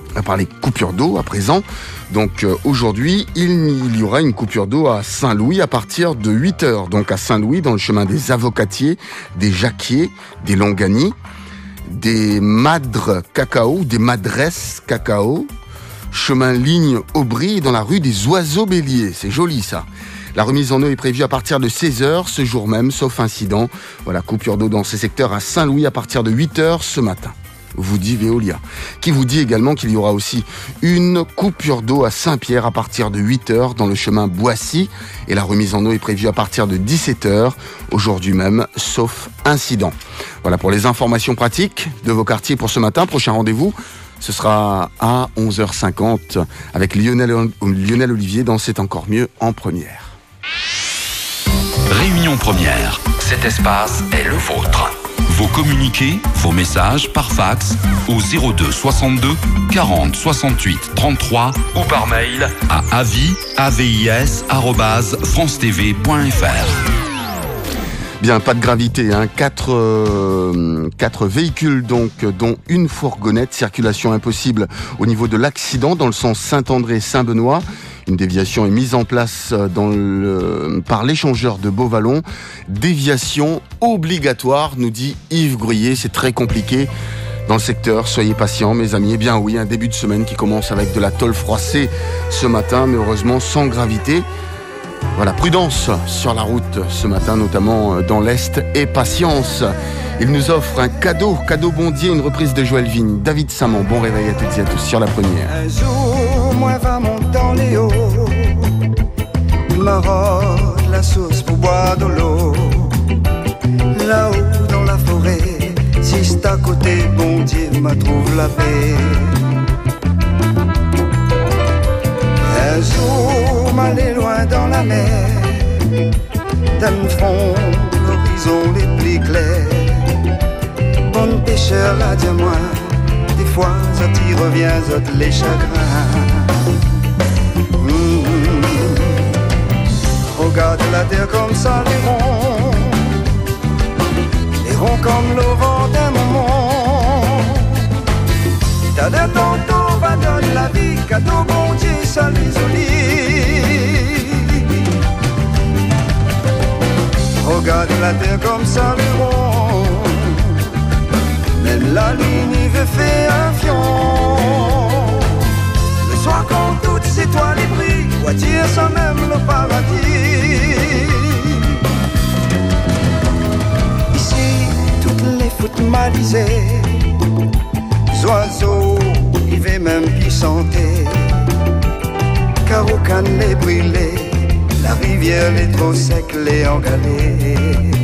S5: par les coupures d'eau à présent. Donc aujourd'hui, il y aura une coupure d'eau à Saint-Louis à partir de 8h. Donc à Saint-Louis, dans le chemin des Avocatiers, des Jacquiers, des Longanies, des Madres Cacao, des Madresses Cacao, chemin ligne Aubry, dans la rue des Oiseaux Béliers. C'est joli ça. La remise en eau est prévue à partir de 16h ce jour même, sauf incident. Voilà, coupure d'eau dans ces secteurs à Saint-Louis à partir de 8h ce matin. Vous dit Veolia, qui vous dit également qu'il y aura aussi une coupure d'eau à Saint-Pierre à partir de 8h dans le chemin Boissy, et la remise en eau est prévue à partir de 17h aujourd'hui même, sauf incident. Voilà pour les informations pratiques de vos quartiers pour ce matin. Prochain rendez-vous, ce sera à 11h50 avec Lionel Olivier dans C'est encore mieux en première.
S7: Réunion première, cet espace est le vôtre. Vos communiqués, vos messages par fax au 02 62 40 68 33 ou par mail à avis@francetv.fr.
S5: Bien, pas de gravité, hein. 4 véhicules donc, dont une fourgonnette. Circulation impossible au niveau de l'accident dans le sens Saint-André-Saint-Benoît. Une déviation est mise en place par l'échangeur de Beauvallon. Déviation obligatoire, nous dit Yves Gruyé. C'est très compliqué dans le secteur. Soyez patients, mes amis. Eh bien oui, un début de semaine qui commence avec de la tôle froissée ce matin, mais heureusement sans gravité. Voilà, prudence sur la route ce matin, notamment dans l'Est, et patience. Il nous offre un cadeau Bondier, une reprise de Joël Vigne. David Saman, bon réveil à toutes et à tous sur la première.
S22: Un jour, moi va monter dans les hauts, m'arrose la sauce pour boire de l'eau. Là-haut dans la forêt, si c'est à côté, Bondier m'a trouve la paix. Un jour, m'aller loin dans la mer, d'un front, l'horizon les plus clairs. Bon pêcheur, là, dis-moi, des fois, ça t'y revient, ça te les chagrins. Regarde la terre comme ça, les ronds comme le vent d'un moment. T'as de tantôt, va donner la vie, cadeau bon Dieu, ça les olie. Regarde la terre comme ça, les ronds. Même la ligne, il veut faire un fion. Le soir, quand toutes ces étoiles brillent, doit dire ça même le paradis. Ici, toutes les fautes malisées, les oiseaux, ils veulent même plus chanter. Car aucun n'est brûlé, la rivière est trop sec, les engalés.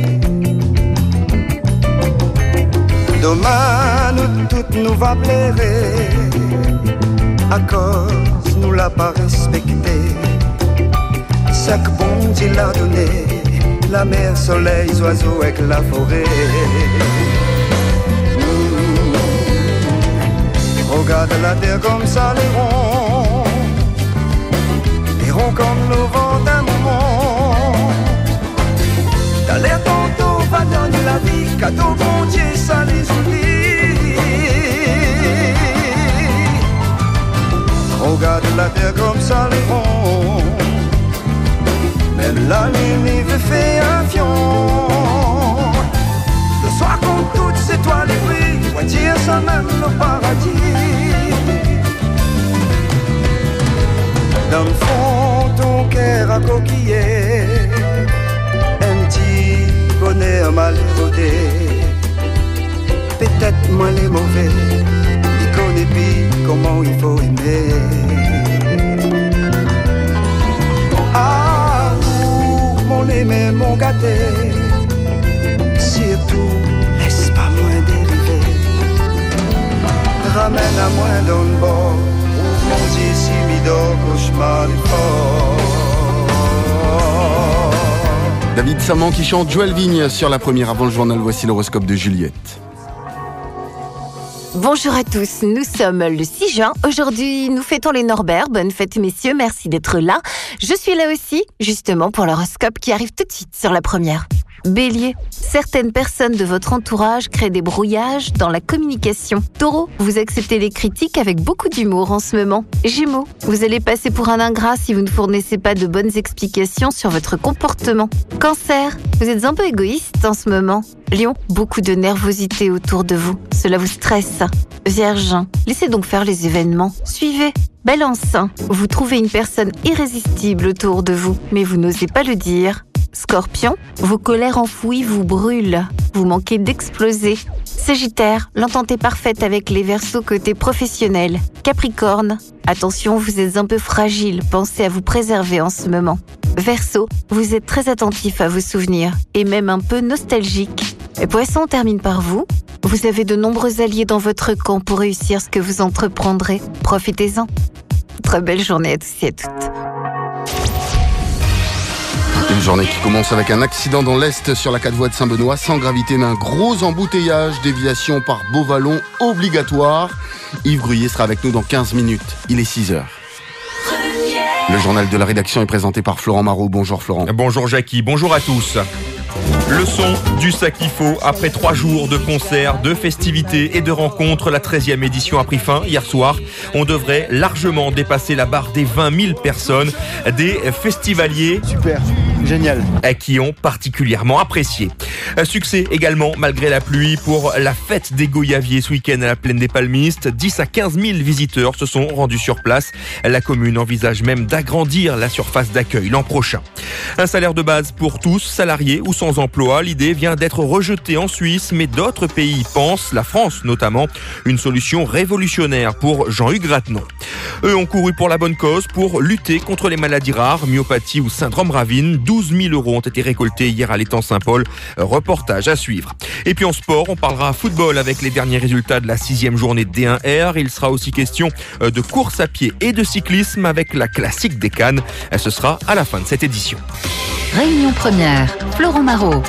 S22: Demain, nous toutes nous va blairer, à cause nous l'a pas respecté. Chaque bon Dieu l'a donné, la mer, soleil, oiseaux avec la forêt. Regarde la terre comme ça, les ronds comme le vent d'un moment. T'as l'air tantôt, va donner la vie, cadeau bon Dieu, ça les oublie. Regarde la terre comme ça, les ronds. Même la lune, il veut faire un fion. Le soir, quand toutes ces étoiles brillent, doit dire ça même le paradis. Dans le fond, ton cœur a coquillé, un petit bonheur mal rodé. Peut-être moi les mauvais, il connaît plus comment il faut aimer. Ah, mon aimé, mon gâté, surtout, laisse pas moins dériver. Ramène à moins dans le bord, ouvre mon Dieu si midor, cauchemar du fort.
S5: David Saman qui chante Joël Vigne sur la première avant le journal. Voici l'horoscope de Juliette.
S10: Bonjour à tous, nous sommes le 6 juin. Aujourd'hui, nous fêtons les Norbert. Bonne fête messieurs, merci d'être là. Je suis là aussi, justement, pour l'horoscope qui arrive tout de suite sur la première. Bélier, certaines personnes de votre entourage créent des brouillages dans la communication. Taureau, vous acceptez les critiques avec beaucoup d'humour en ce moment. Gémeaux, vous allez passer pour un ingrat si vous ne fournissez pas de bonnes explications sur votre comportement. Cancer, vous êtes un peu égoïste en ce moment. Lion, beaucoup de nervosité autour de vous. Cela vous stresse. Vierge, laissez donc faire les événements. Suivez. Balance, vous trouvez une personne irrésistible autour de vous, mais vous n'osez pas le dire. Scorpion, vos colères enfouies vous brûlent. Vous manquez d'exploser. Sagittaire, l'entente est parfaite avec les Verseaux côté professionnel. Capricorne, attention, vous êtes un peu fragile. Pensez à vous préserver en ce moment. Verseau, vous êtes très attentif à vos souvenirs et même un peu nostalgique. Et Poisson, on termine par vous. Vous avez de nombreux alliés dans votre camp pour réussir ce que vous entreprendrez. Profitez-en. Très belle journée à tous et à toutes.
S5: Une journée qui commence avec un accident dans l'Est sur la 4 voies de Saint-Benoît, sans gravité mais un gros embouteillage, déviation par Beauvallon obligatoire. Yves Gruyé sera avec nous dans 15 minutes. Il est 6h. Le journal de la rédaction est présenté par Florent Marot. Bonjour Florent.
S6: Bonjour Jackie, bonjour à tous. Le son du sac qu'il faut. Après 3 jours de concerts, de festivités et de rencontres, la 13e édition a pris fin hier soir. On devrait largement dépasser la barre des 20 000 personnes, des festivaliers.
S8: Super, génial.
S6: Qui ont particulièrement apprécié. Succès également, malgré la pluie, pour la fête des Goyaviers ce week-end à la Plaine des Palmistes. 10 à 15 000 visiteurs se sont rendus sur place. La commune envisage même d'agrandir la surface d'accueil l'an prochain. Un salaire de base pour tous, salariés ou sans emploi. L'idée vient d'être rejetée en Suisse, mais d'autres pays y pensent, la France notamment. Une solution révolutionnaire pour Jean-Hugues Ratenon. Eux ont couru pour la bonne cause, pour lutter contre les maladies rares, myopathie ou syndrome Ravine. 12 000 € ont été récoltés hier à l'étang Saint-Paul. Reportage à suivre. Et puis en sport, on parlera football avec les derniers résultats de la 6e journée de D1R. Il sera aussi question de course à pied et de cyclisme avec la classique des Cannes. Ce sera à la fin de cette édition.
S10: Réunion première, Florent Marot.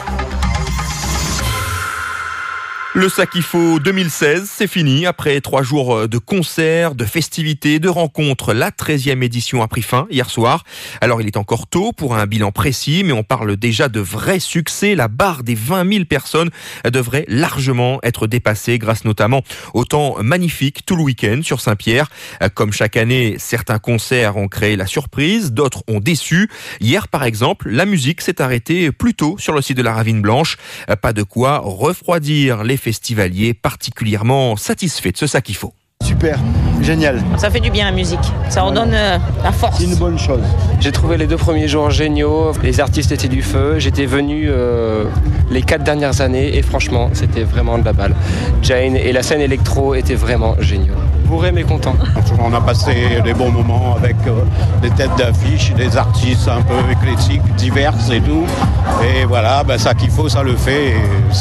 S6: Le sac qu'il faut 2016, c'est fini. Après 3 jours de concerts, de festivités, de rencontres, la 13e édition a pris fin hier soir. Alors il est encore tôt pour un bilan précis, mais on parle déjà de vrais succès. La barre des 20 000 personnes devrait largement être dépassée grâce notamment au temps magnifique tout le week-end sur Saint-Pierre. Comme chaque année, certains concerts ont créé la surprise, d'autres ont déçu. Hier par exemple, la musique s'est arrêtée plus tôt sur le site de la Ravine Blanche. Pas de quoi refroidir les festivaliers particulièrement satisfaits de ce sac qu'il faut.
S8: Super, génial.
S9: Ça fait du bien la musique, ça redonne la force.
S8: C'est une bonne chose.
S23: J'ai trouvé les 2 premiers jours géniaux, les artistes étaient du feu, j'étais venu les 4 dernières années et franchement c'était vraiment de la balle. Jane et la scène électro étaient vraiment géniaux. Bourré mais content.
S24: On a passé des bons moments avec des têtes d'affiche, des artistes un peu éclectiques, diverses et tout. Et voilà, ça qu'il faut, ça le fait.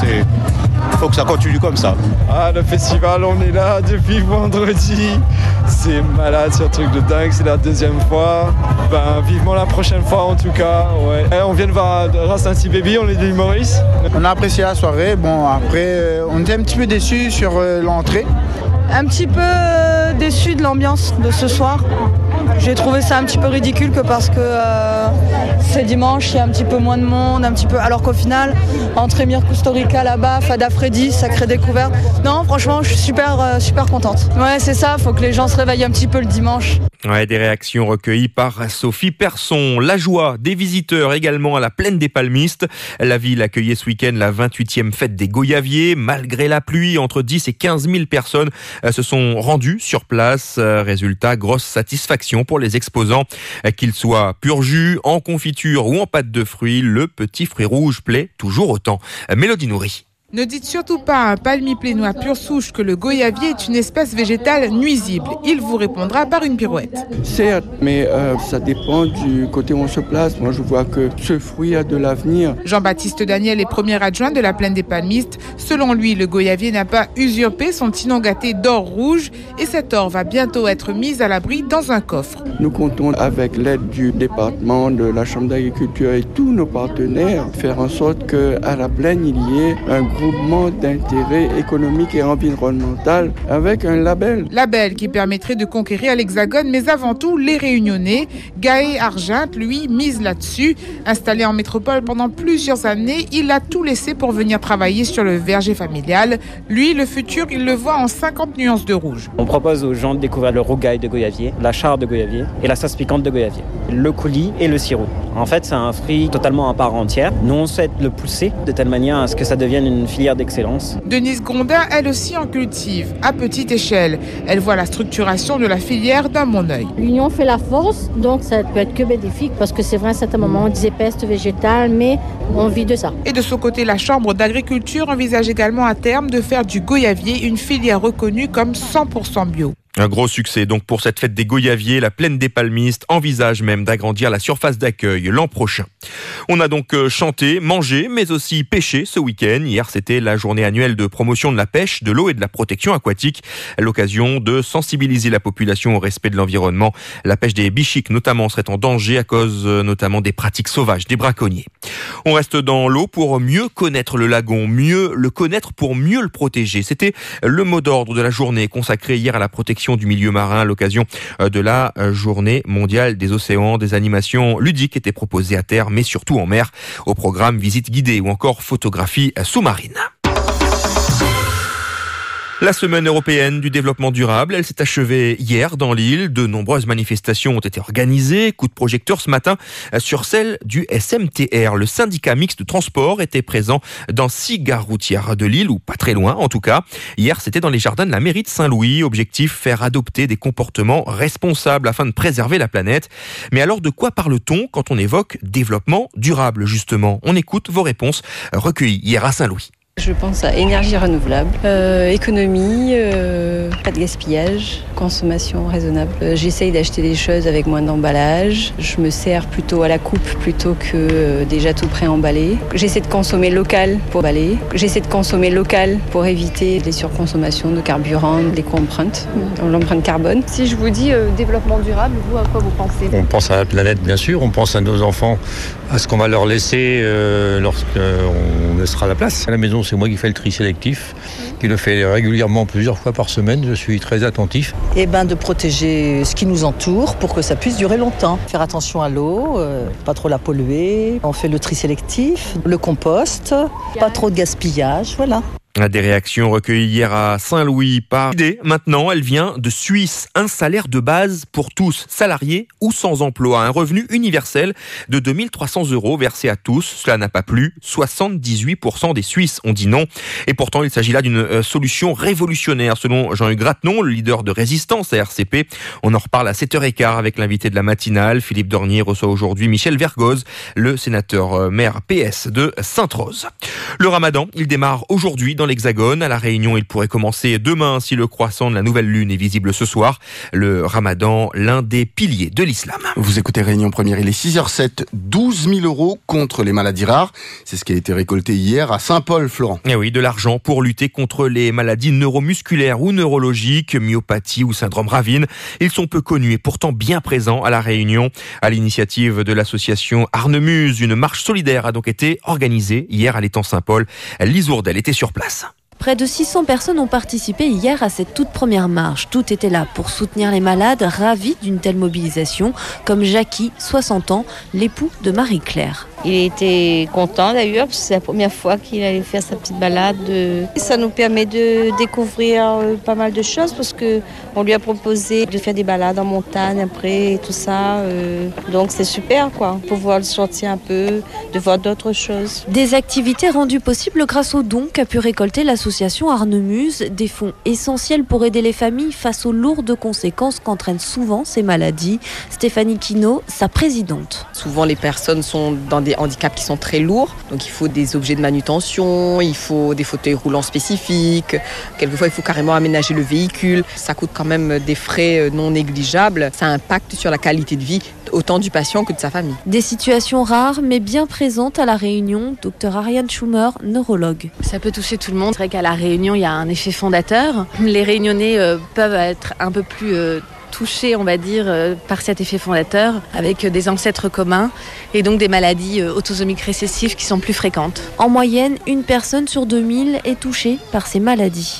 S24: Il faut que ça continue comme ça.
S8: Ah, le festival, on est là depuis vendredi. C'est malade, c'est un truc de dingue, c'est la 2e fois. Vivement la prochaine fois en tout cas. Ouais. On vient de voir Rasta Baby, on est de Maurice.
S4: On a apprécié la soirée. Bon, après, on était un petit peu déçus sur l'entrée.
S25: Un petit peu déçu de l'ambiance de ce soir. J'ai trouvé ça un petit peu ridicule que parce que c'est dimanche, il y a un petit peu moins de monde, alors qu'au final, entre Emir Kusturica là-bas, Fada Freddy, Sacrée Découverte. Non, franchement, je suis super contente. Ouais, c'est ça, faut que les gens se réveillent un petit peu le dimanche.
S6: Ouais, des réactions recueillies par Sophie Persson. La joie des visiteurs également à la Plaine des Palmistes. La ville accueillait ce week-end la 28e fête des Goyaviers. Malgré la pluie, entre 10 et 15 000 personnes se sont rendues sur place. Résultat, grosse satisfaction pour les exposants. Qu'ils soient pur jus, en confiture ou en pâte de fruits, le petit fruit rouge plaît toujours autant. Mélodie Nourri.
S26: Ne dites surtout pas à un palmier plénois pure souche que le goyavier est une espèce végétale nuisible. Il vous répondra par une pirouette.
S8: Certes, mais ça dépend du côté où on se place. Moi, je vois que ce fruit a de l'avenir.
S26: Jean-Baptiste Daniel est premier adjoint de la Plaine des Palmistes. Selon lui, le goyavier n'a pas usurpé son tinon gâté d'or rouge et cet or va bientôt être mis à l'abri dans un coffre.
S8: Nous comptons avec l'aide du département, de la Chambre d'agriculture et tous nos partenaires faire en sorte qu'à la Plaine, il y ait un
S2: groupement d'intérêt économique et environnemental avec un label.
S26: Label qui permettrait de conquérir l'Hexagone, mais avant tout les Réunionnais. Gaé Argent, lui, mise là-dessus. Installé en métropole pendant plusieurs années, il a tout laissé pour venir travailler sur le verger familial. Lui, le futur, il le voit en 50 nuances de rouge.
S3: On propose aux gens de découvrir le rougail de goyavier, la char de goyavier et la sauce piquante de goyavier, le coulis et le sirop. En fait, c'est un fruit totalement à part entière. Nous, on souhaite le pousser de telle manière à ce que ça devienne une filière d'excellence.
S26: Denise Gondin, elle aussi en cultive, à petite échelle. Elle voit la structuration de la filière d'un bon œil.
S16: L'union fait la force, donc ça peut être que bénéfique, parce que c'est vrai, à un certain moment, on disait peste végétale, mais on vit de ça.
S26: Et de son côté, la Chambre d'agriculture envisage également à terme de faire du goyavier une filière reconnue comme 100% bio.
S6: Un gros succès donc pour cette fête des goyaviers. La Plaine des Palmistes envisage même d'agrandir la surface d'accueil l'an prochain. On a donc chanté, mangé, mais aussi pêché ce week-end. Hier, c'était la journée annuelle de promotion de la pêche, de l'eau et de la protection aquatique. L'occasion de sensibiliser la population au respect de l'environnement. La pêche des bichiques notamment serait en danger à cause notamment des pratiques sauvages des braconniers. On reste dans l'eau pour mieux connaître le lagon, mieux le connaître pour mieux le protéger. C'était le mot d'ordre de la journée consacrée hier à la protection du milieu marin à l'occasion de la journée mondiale des océans. Des animations ludiques étaient proposées à terre, mais surtout en mer, au programme visite guidée ou encore photographie sous-marine. La semaine européenne du développement durable, elle s'est achevée hier dans l'île. De nombreuses manifestations ont été organisées. Coup de projecteur ce matin sur celle du SMTR. Le syndicat mixte de transport était présent dans 6 gares routières de l'île, ou pas très loin en tout cas. Hier, c'était dans les jardins de la mairie de Saint-Louis. Objectif, faire adopter des comportements responsables afin de préserver la planète. Mais alors, de quoi parle-t-on quand on évoque développement durable, justement ? On écoute vos réponses recueillies hier à Saint-Louis.
S18: Je pense à énergie renouvelable, économie, pas de gaspillage, consommation raisonnable. J'essaye d'acheter des choses avec moins d'emballage. Je me sers plutôt à la coupe plutôt que déjà tout pré-emballé. J'essaie de consommer local pour emballer. J'essaie de consommer local pour éviter les surconsommations de carburant, l'éco-empreinte, l'empreinte carbone.
S19: Si je vous dis développement durable, vous, à quoi vous pensez ?
S20: On pense à la planète, bien sûr. On pense à nos enfants, à ce qu'on va leur laisser lorsqu'on laissera la place. À la maison, c'est moi qui fais le tri sélectif, qui le fais régulièrement plusieurs fois par semaine. Je suis très attentif.
S27: De protéger ce qui nous entoure pour que ça puisse durer longtemps. Faire attention à l'eau, pas trop la polluer. On fait le tri sélectif, le compost, pas trop de gaspillage, voilà.
S6: Des réactions recueillies hier à Saint-Louis par idée. Maintenant, elle vient de Suisse. Un salaire de base pour tous, salariés ou sans emploi. Un revenu universel de 2300 € versé à tous. Cela n'a pas plu. 78% des Suisses ont dit non. Et pourtant, il s'agit là d'une solution révolutionnaire. Selon Jean-Hugues Ratenon, le leader de résistance à RCP. On en reparle à 7h15 avec l'invité de la matinale. Philippe Dornier reçoit aujourd'hui Michel Vergoz, le sénateur maire PS de Sainte-Rose. Le ramadan, il démarre aujourd'hui dans l'Hexagone. À La Réunion, il pourrait commencer demain si le croissant de la nouvelle lune est visible ce soir. Le ramadan, l'un des piliers de l'islam.
S5: Vous écoutez Réunion Première, il est 6h07, 12 000 € contre les maladies rares. C'est ce qui a été récolté hier à Saint-Paul, Florent.
S6: Et oui, de l'argent pour lutter contre les maladies neuromusculaires ou neurologiques, myopathie ou syndrome Ravine. Ils sont peu connus et pourtant bien présents à La Réunion. À l'initiative de l'association Arnemuse, une marche solidaire a donc été organisée hier à l'étang Saint-Paul. Lise Ourdel était sur place.
S28: Près de 600 personnes ont participé hier à cette toute première marche. Tout était là pour soutenir les malades, ravis d'une telle mobilisation, comme Jackie, 60 ans, l'époux de Marie-Claire.
S9: Il était content d'ailleurs, parce que c'est la première fois qu'il allait faire sa petite balade. Ça nous permet de découvrir pas mal de choses, parce qu'on lui a proposé de faire des balades en montagne après et tout ça. Donc c'est super quoi, pouvoir le sortir un peu, de voir d'autres choses.
S28: Des activités rendues possibles grâce aux dons qu'a pu récolter l'association Arnemuse, des fonds essentiels pour aider les familles face aux lourdes conséquences qu'entraînent souvent ces maladies. Stéphanie Quinault, sa présidente.
S29: Souvent les personnes sont dans des handicaps qui sont très lourds, donc il faut des objets de manutention, il faut des fauteuils roulants spécifiques, quelquefois il faut carrément aménager le véhicule, ça coûte quand même des frais non négligeables, ça impacte sur la qualité de vie autant du patient que de sa famille.
S28: Des situations rares mais bien présentes à La Réunion, Dr Ariane Schumer, neurologue.
S30: Ça peut toucher tout le monde, c'est vrai qu'à La Réunion il y a un effet fondateur, les Réunionnais peuvent être un peu plus
S1: touchés, on va dire, par cet effet fondateur, avec des ancêtres communs et donc des maladies autosomiques récessives qui sont plus fréquentes.
S28: En moyenne, une personne sur 2000 est touchée par ces maladies.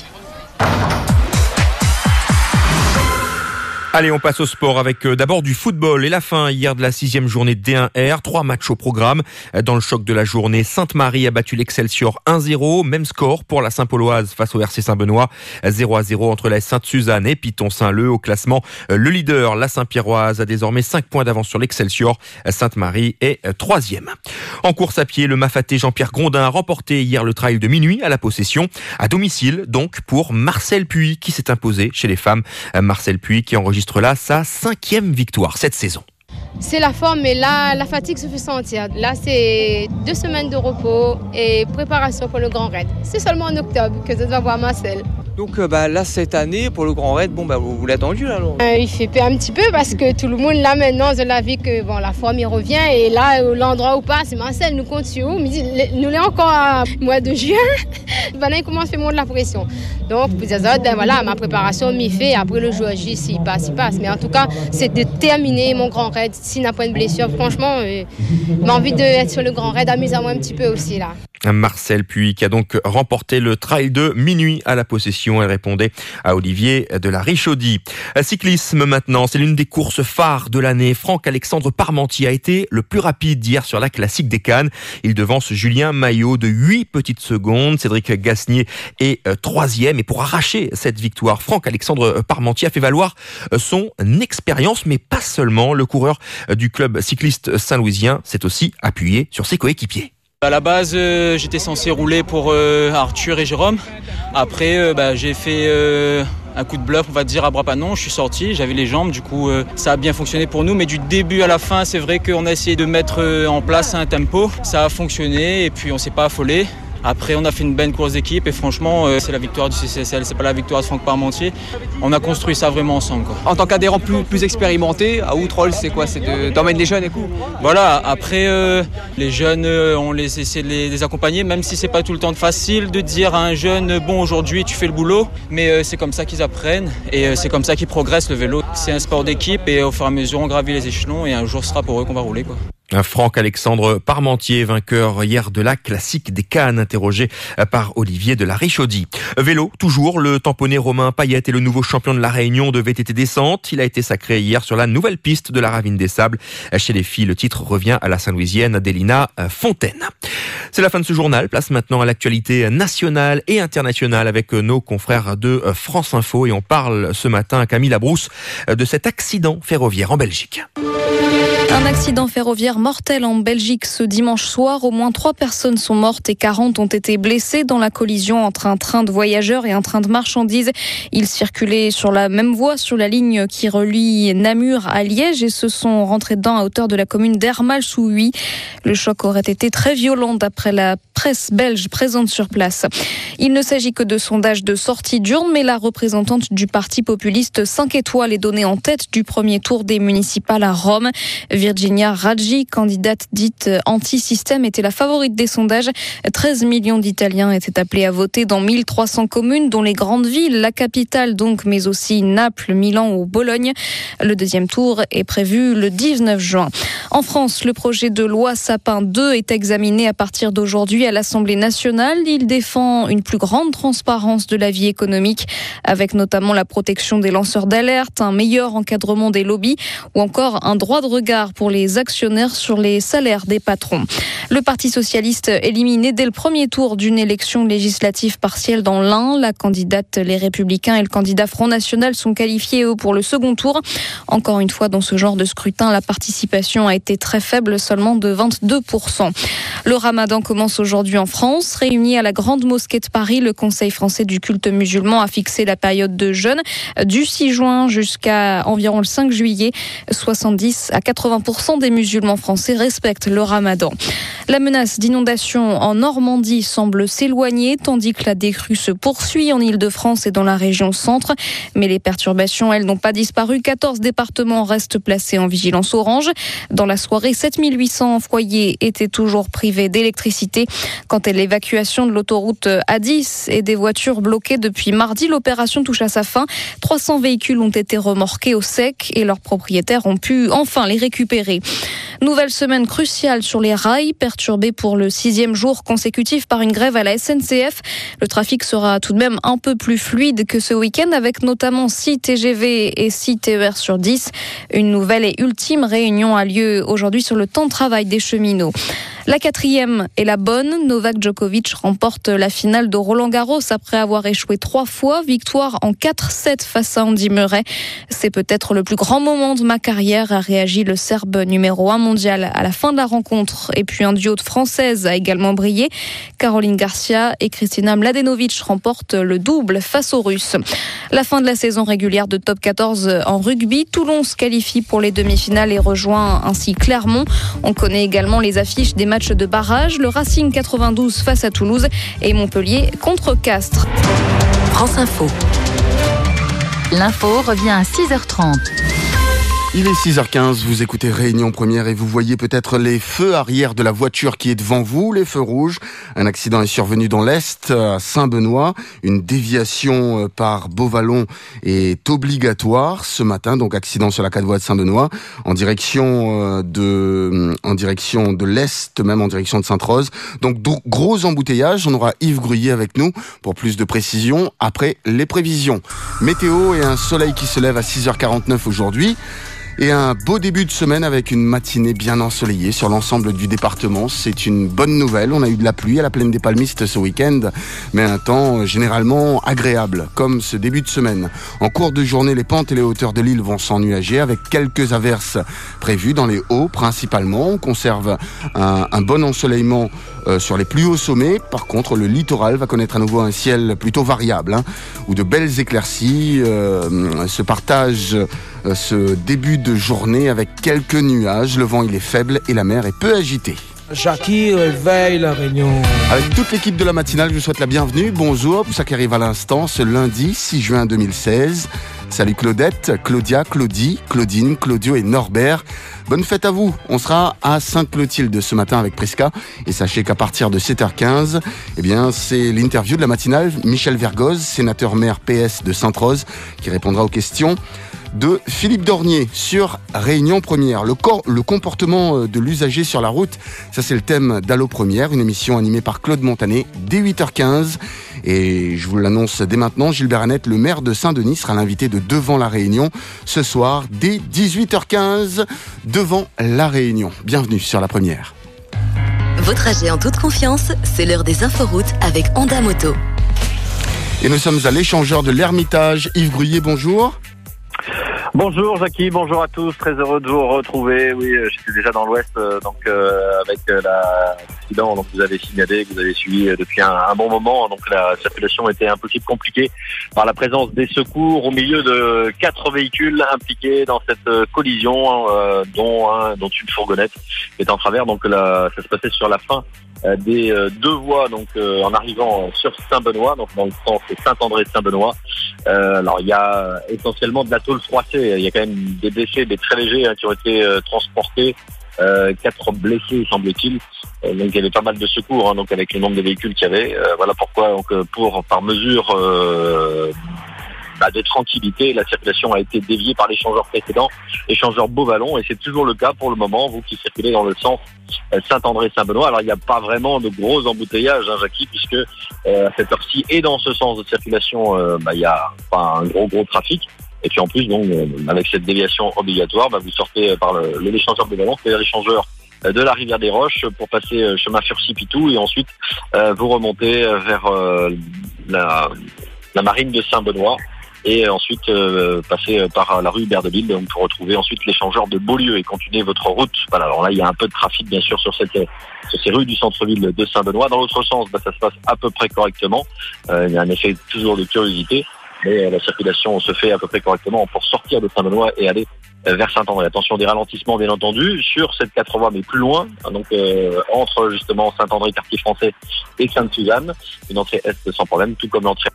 S6: Allez, on passe au sport avec d'abord du football et la fin hier de la 6e journée de D1R. 3 matchs au programme. Dans le choc de la journée, Sainte-Marie a battu l'Excelsior 1-0. Même score pour la Saint-Pauloise face au RC Saint-Benoît. 0-0 entre la Sainte-Suzanne et Piton-Saint-Leu. Au classement, le leader, la Saint-Pierroise, a désormais 5 points d'avance sur l'Excelsior. Sainte-Marie est 3e. En course à pied, le Mafaté Jean-Pierre Grondin a remporté hier le trail de minuit à la Possession. À domicile, donc, pour Marcel Puy qui s'est imposé chez les femmes. Marcel Puy qui enregistre là sa 5e victoire cette saison.
S7: C'est la forme, mais là, la fatigue se fait sentir. Là, c'est 2 semaines de repos et préparation pour le Grand Raid. C'est seulement en octobre que je dois voir Marcel.
S11: Donc là, cette année, pour le Grand Raid, vous l'attendu là alors.
S7: Il fait peur un petit peu parce que tout le monde là maintenant, je l'ai vu que la forme il revient et là, l'endroit où pas, c'est Marcel, nous compte sur où. Nous l'avons encore à mois de juin. Là, il commence à faire monter la pression. Donc, pour dire ça, ma préparation m'y fait. Après le jour J, s'il passe. Mais en tout cas, c'est de terminer mon Grand Raid. S'il n'a pas une blessure, franchement, j'ai envie d'être sur le Grand Raid, amusez-moi un petit peu aussi là.
S6: Marcel Puy qui a donc remporté le trail de minuit à la Possession. Elle répondait à Olivier de la Richaudie. Cyclisme maintenant, c'est l'une des courses phares de l'année. Franck-Alexandre Parmentier a été le plus rapide hier sur la classique des Cannes. Il devance Julien Maillot de 8 petites secondes. Cédric Gasnier est 3e. Et pour arracher cette victoire, Franck-Alexandre Parmentier a fait valoir son expérience, mais pas seulement. Le coureur du club cycliste saint-louisien s'est aussi appuyé sur ses coéquipiers.
S12: À la base, j'étais censé rouler pour Arthur et Jérôme. Après, j'ai fait un coup de bluff, on va dire, à Brapanon. Je suis sorti, j'avais les jambes, du coup, ça a bien fonctionné pour nous. Mais du début à la fin, c'est vrai qu'on a essayé de mettre en place un tempo. Ça a fonctionné et puis on s'est pas affolé. Après, on a fait une belle course d'équipe et franchement, c'est la victoire du CCSL, c'est pas la victoire de Franck Parmentier. On a construit ça vraiment ensemble, quoi.
S11: En tant qu'adhérent plus expérimenté, à Outrolles, c'est quoi? C'est d'emmener les jeunes et tout.
S12: Voilà, après, les jeunes, on essaie de les accompagner, même si c'est pas tout le temps facile de dire à un jeune, bon, aujourd'hui, tu fais le boulot, mais c'est comme ça qu'ils apprennent et c'est comme ça qu'ils progressent, le vélo. C'est un sport d'équipe et au fur et à mesure, on gravit les échelons et un jour, ce sera pour eux qu'on va rouler, quoi.
S6: Franck-Alexandre Parmentier, vainqueur hier de la classique des Cannes, interrogé par Olivier de la Richaudie. Vélo, toujours, le tamponné Romain Payet est le nouveau champion de la Réunion de VTT descente. Il a été sacré hier sur la nouvelle piste de la Ravine des Sables. Chez les filles, le titre revient à la Saint-Louisienne Adélina Fontaine. C'est la fin de ce journal. Place maintenant à l'actualité nationale et internationale avec nos confrères de France Info. Et on parle ce matin à Camille Labrousse de cet accident ferroviaire en Belgique.
S13: Un accident ferroviaire mortel en Belgique ce dimanche soir. Au moins 3 personnes sont mortes et 40 ont été blessées dans la collision entre un train de voyageurs et un train de marchandises. Ils circulaient sur la même voie sur la ligne qui relie Namur à Liège et se sont rentrés dedans à hauteur de la commune d'Hermal-sous-Huy. Le choc aurait été très violent d'après la presse belge présente sur place. Il ne s'agit que de sondages de sortie d'urne, mais la représentante du parti populiste 5 étoiles est donnée en tête du premier tour des municipales à Rome. Virginia Raggi, candidate dite anti-système, était la favorite des sondages. 13 millions d'Italiens étaient appelés à voter dans 1300 communes, dont les grandes villes, la capitale donc, mais aussi Naples, Milan ou Bologne. Le deuxième tour est prévu le 19 juin. En France, le projet de loi Sapin 2 est examiné à partir d'aujourd'hui à l'Assemblée nationale. Il défend une plus grande transparence de la vie économique, avec notamment la protection des lanceurs d'alerte, un meilleur encadrement des lobbies ou encore un droit de regard pour les actionnaires sur les salaires des patrons. Le Parti socialiste éliminé dès le premier tour d'une élection législative partielle dans l'Ain. La candidate Les Républicains et le candidat Front National sont qualifiés eux pour le second tour. Encore une fois, dans ce genre de scrutin, la participation a été très faible, seulement de 22%. Le Ramadan commence aujourd'hui en France. Réuni à la Grande Mosquée de Paris, le Conseil français du culte musulman a fixé la période de jeûne du 6 juin jusqu'à environ le 5 juillet. 70 à 80% 80% des musulmans français respectent le ramadan. La menace d'inondation en Normandie semble s'éloigner, tandis que la décrue se poursuit en Île-de-France et dans la région centre. Mais les perturbations, elles, n'ont pas disparu. 14 départements restent placés en vigilance orange. Dans la soirée, 7800 foyers étaient toujours privés d'électricité. Quant à l'évacuation de l'autoroute A10 et des voitures bloquées depuis mardi, l'opération touche à sa fin. 300 véhicules ont été remorqués au sec et leurs propriétaires ont pu enfin les récupérer. Nouvelle semaine cruciale sur les rails, perturbée pour le 6e jour consécutif par une grève à la SNCF. Le trafic sera tout de même un peu plus fluide que ce week-end, avec notamment 6 TGV et 6 TER sur 10. Une nouvelle et ultime réunion a lieu aujourd'hui sur le temps de travail des cheminots. La 4e est la bonne. Novak Djokovic remporte la finale de Roland-Garros après avoir échoué 3 fois. Victoire en 4-7 face à Andy Murray. C'est peut-être le plus grand moment de ma carrière, a réagi le Serbe numéro 1 mondial à la fin de la rencontre. Et puis un duo de Françaises a également brillé. Caroline Garcia et Kristina Mladenovic remportent le double face aux Russes. La fin de la saison régulière de Top 14 en rugby. Toulon se qualifie pour les demi-finales et rejoint ainsi Clermont. On connaît également les affiches des matchs de barrage. Le Racing 92 face à Toulouse et Montpellier contre Castres.
S4: France Info. L'info revient à 6h30.
S5: Il est 6h15, vous écoutez Réunion Première et vous voyez peut-être les feux arrière de la voiture qui est devant vous, les feux rouges. Un accident est survenu dans l'Est, à Saint-Benoît. Une déviation par Beauvallon est obligatoire ce matin, donc accident sur la 4 voies de Saint-Benoît, en direction de l'Est, même en direction de Sainte-Rose. Donc gros embouteillage, on aura Yves Gruyer avec nous pour plus de précisions après les prévisions. Météo et un soleil qui se lève à 6h49 aujourd'hui. Et un beau début de semaine avec une matinée bien ensoleillée sur l'ensemble du département. C'est une bonne nouvelle. On a eu de la pluie à la plaine des Palmistes ce week-end, mais un temps généralement agréable, comme ce début de semaine. En cours de journée, les pentes et les hauteurs de l'île vont s'ennuager avec quelques averses prévues dans les hauts principalement. On conserve un bon ensoleillement sur les plus hauts sommets. Par contre, le littoral va connaître à nouveau un ciel plutôt variable, où de belles éclaircies se partagent ce début de journée avec quelques nuages. Le vent il est faible et la mer est peu agitée.
S10: Jackie réveille la Réunion.
S5: Avec toute l'équipe de la matinale, je vous souhaite la bienvenue. Bonjour, pour ça qui arrive à l'instant, ce lundi 6 juin 2016. Salut Claudette, Claudia, Claudie, Claudine, Claudio et Norbert. Bonne fête à vous. On sera à Sainte-Clotilde ce matin avec Prisca. Et sachez qu'à partir de 7h15, c'est l'interview de la matinale. Michel Vergoz, sénateur maire PS de Sainte-Rose, qui répondra aux questions de Philippe Dornier sur Réunion Première. Le comportement de l'usager sur la route, ça c'est le thème d'Allo Première, une émission animée par Claude Montanet dès 8h15. Et je vous l'annonce dès maintenant, Gilbert Annette, le maire de Saint-Denis, sera l'invité de Devant la Réunion ce soir dès 18h15 devant la Réunion. Bienvenue sur la Première.
S4: Vos trajets en toute confiance, c'est l'heure des inforoutes avec Honda Moto.
S5: Et nous sommes à l'échangeur de l'Ermitage. Yves Gruyer, bonjour.
S14: Bonjour Jackie, bonjour à tous, très heureux de vous retrouver. Oui, j'étais déjà dans l'Ouest, avec l'accident donc vous avez signalé, que vous avez suivi depuis un bon moment. Donc la circulation était un peu compliquée par la présence des secours au milieu de 4 véhicules impliqués dans cette collision, dont une fourgonnette est en travers. Donc là, ça se passait sur la fin des 2 voies, en arrivant sur Saint-Benoît, donc dans le sens Saint-André de Saint-Benoît. Alors il y a essentiellement de la tôle froissée, il y a quand même des blessés, des très légers qui ont été transportés, 4 blessés semble-t-il. Donc il y avait pas mal de secours, donc avec le nombre de véhicules qu'il y avait. Voilà pourquoi par mesure de tranquillité, la circulation a été déviée par l'échangeur précédent, échangeur Beauvallon, et c'est toujours le cas pour le moment, vous qui circulez dans le sens Saint-André-Saint-Benoît. Alors il n'y a pas vraiment de gros embouteillages, Jackie, puisque à cette heure-ci et dans ce sens de circulation, il y a pas un gros trafic. Et puis en plus, avec cette déviation obligatoire, vous sortez par l'échangeur Beauvallon, c'est-à-dire l'échangeur de la rivière des Roches pour passer chemin Furcy-Pitou, et ensuite vous remontez vers la marine de Saint-Benoît. Et ensuite passer par la rue Hubert de Lille pour retrouver ensuite l'échangeur de Beaulieu et continuer votre route. Voilà, alors là il y a un peu de trafic bien sûr sur ces rues du centre-ville de Saint-Benoît. Dans l'autre sens, ça se passe à peu près correctement. Il y a un effet toujours de curiosité, mais la circulation se fait à peu près correctement pour sortir de Saint-Benoît et aller vers Saint-André. Attention des ralentissements bien entendu sur cette 4 voies mais plus loin, donc entre justement Saint-André, quartier français et Sainte-Suzanne, une entrée est sans problème, tout comme l'entrée.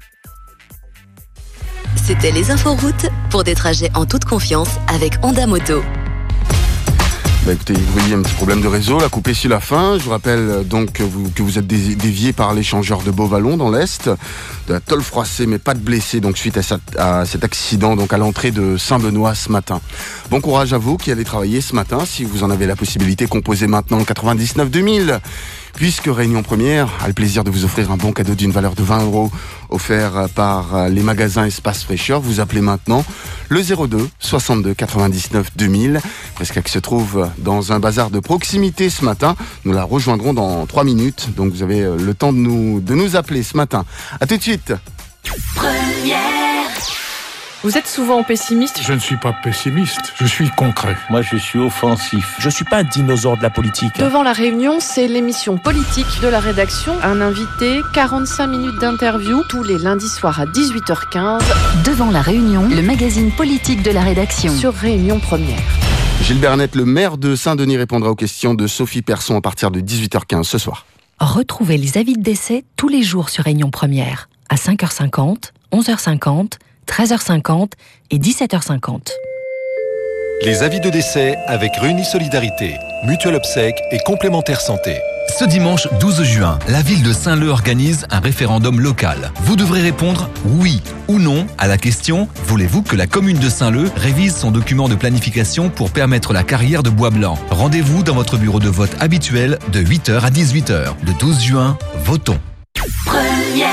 S4: C'était les inforoutes pour des trajets en toute confiance avec Honda Moto.
S5: Écoutez, vous voyez un petit problème de réseau, la coupée sur la fin. Je vous rappelle donc que vous êtes dévié par l'échangeur de Beauvallon dans l'Est, de la tôle froissée, mais pas de blessés, donc suite à cet accident donc à l'entrée de Saint-Benoît ce matin. Bon courage à vous qui allez travailler ce matin. Si vous en avez la possibilité, composez maintenant 99 2000. Puisque Réunion Première a le plaisir de vous offrir un bon cadeau d'une valeur de 20 € offert par les magasins Espace Fraîcheur, vous appelez maintenant le 02 62 99 2000. Presque qui se trouve dans un bazar de proximité ce matin. Nous la rejoindrons dans 3 minutes. Donc vous avez le temps de nous appeler ce matin. À tout de suite.
S2: Première.
S8: Vous êtes souvent pessimiste ?
S15: Je ne suis pas pessimiste, je suis concret.
S17: Moi, je suis offensif. Je ne suis pas un dinosaure de la politique.
S8: Devant la Réunion, c'est l'émission politique de la rédaction. Un invité, 45 minutes d'interview, tous les lundis soirs à 18h15.
S21: Devant la Réunion, le magazine politique de la rédaction.
S8: Sur Réunion Première.
S5: Gilles Bernette, le maire de Saint-Denis, répondra aux questions de Sophie Persson à partir de 18h15 ce soir.
S21: Retrouvez les avis de décès tous les jours sur Réunion Première. À 5h50, 11h50, 13h50 et 17h50.
S22: Les avis de décès avec Réunis Solidarité, Mutuelle Obsèques et Complémentaire Santé.
S23: Ce dimanche 12 juin, la ville de Saint-Leu organise un référendum local. Vous devrez répondre oui ou non à la question « Voulez-vous que la commune de Saint-Leu révise son document de planification pour permettre la carrière de bois blanc ?» Rendez-vous dans votre bureau de vote habituel de 8h à 18h. Le 12 juin, votons.
S2: Première.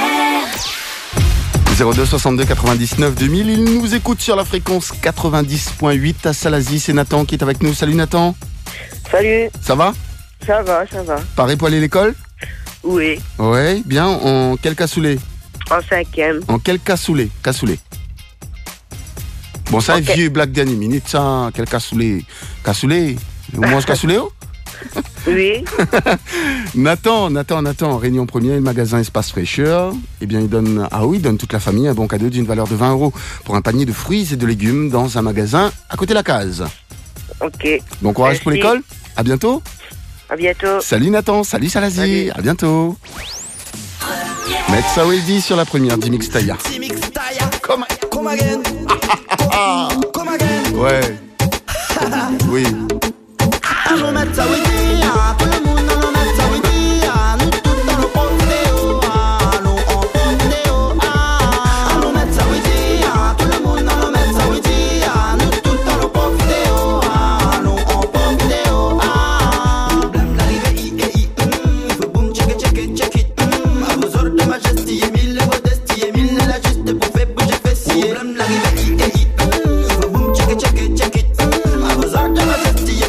S5: 02 62 99 2000, il nous écoute sur la fréquence 90.8 à Salazie. C'est Nathan qui est avec nous. Salut Nathan.
S24: Salut.
S5: Ça va ?
S24: Ça va, ça va.
S5: Paré pour aller à l'école ?
S24: Oui.
S5: Ouais, bien. En quel cassoulet ?
S24: En 5e.
S5: En quel cassoulet ? Cassoulet. Bon, ça est vieux, blague dernière minute, ça. Quel cassoulet ? Cassoulet ? On mange cassoulet ?
S24: Oui.
S5: Nathan, Réunion Première, magasin Espace Fraîcheur. Eh bien, il donne toute la famille un bon cadeau d'une valeur de 20 € pour un panier de fruits et de légumes dans un magasin à côté de la case.
S24: Ok.
S5: Bon courage pour l'école. À bientôt.
S24: À bientôt.
S5: Salut Nathan, salut Salazie. À bientôt. Metsa Weldy sur la première d'Imix Taya. Come again. Ouais. Oui.
S2: Check it.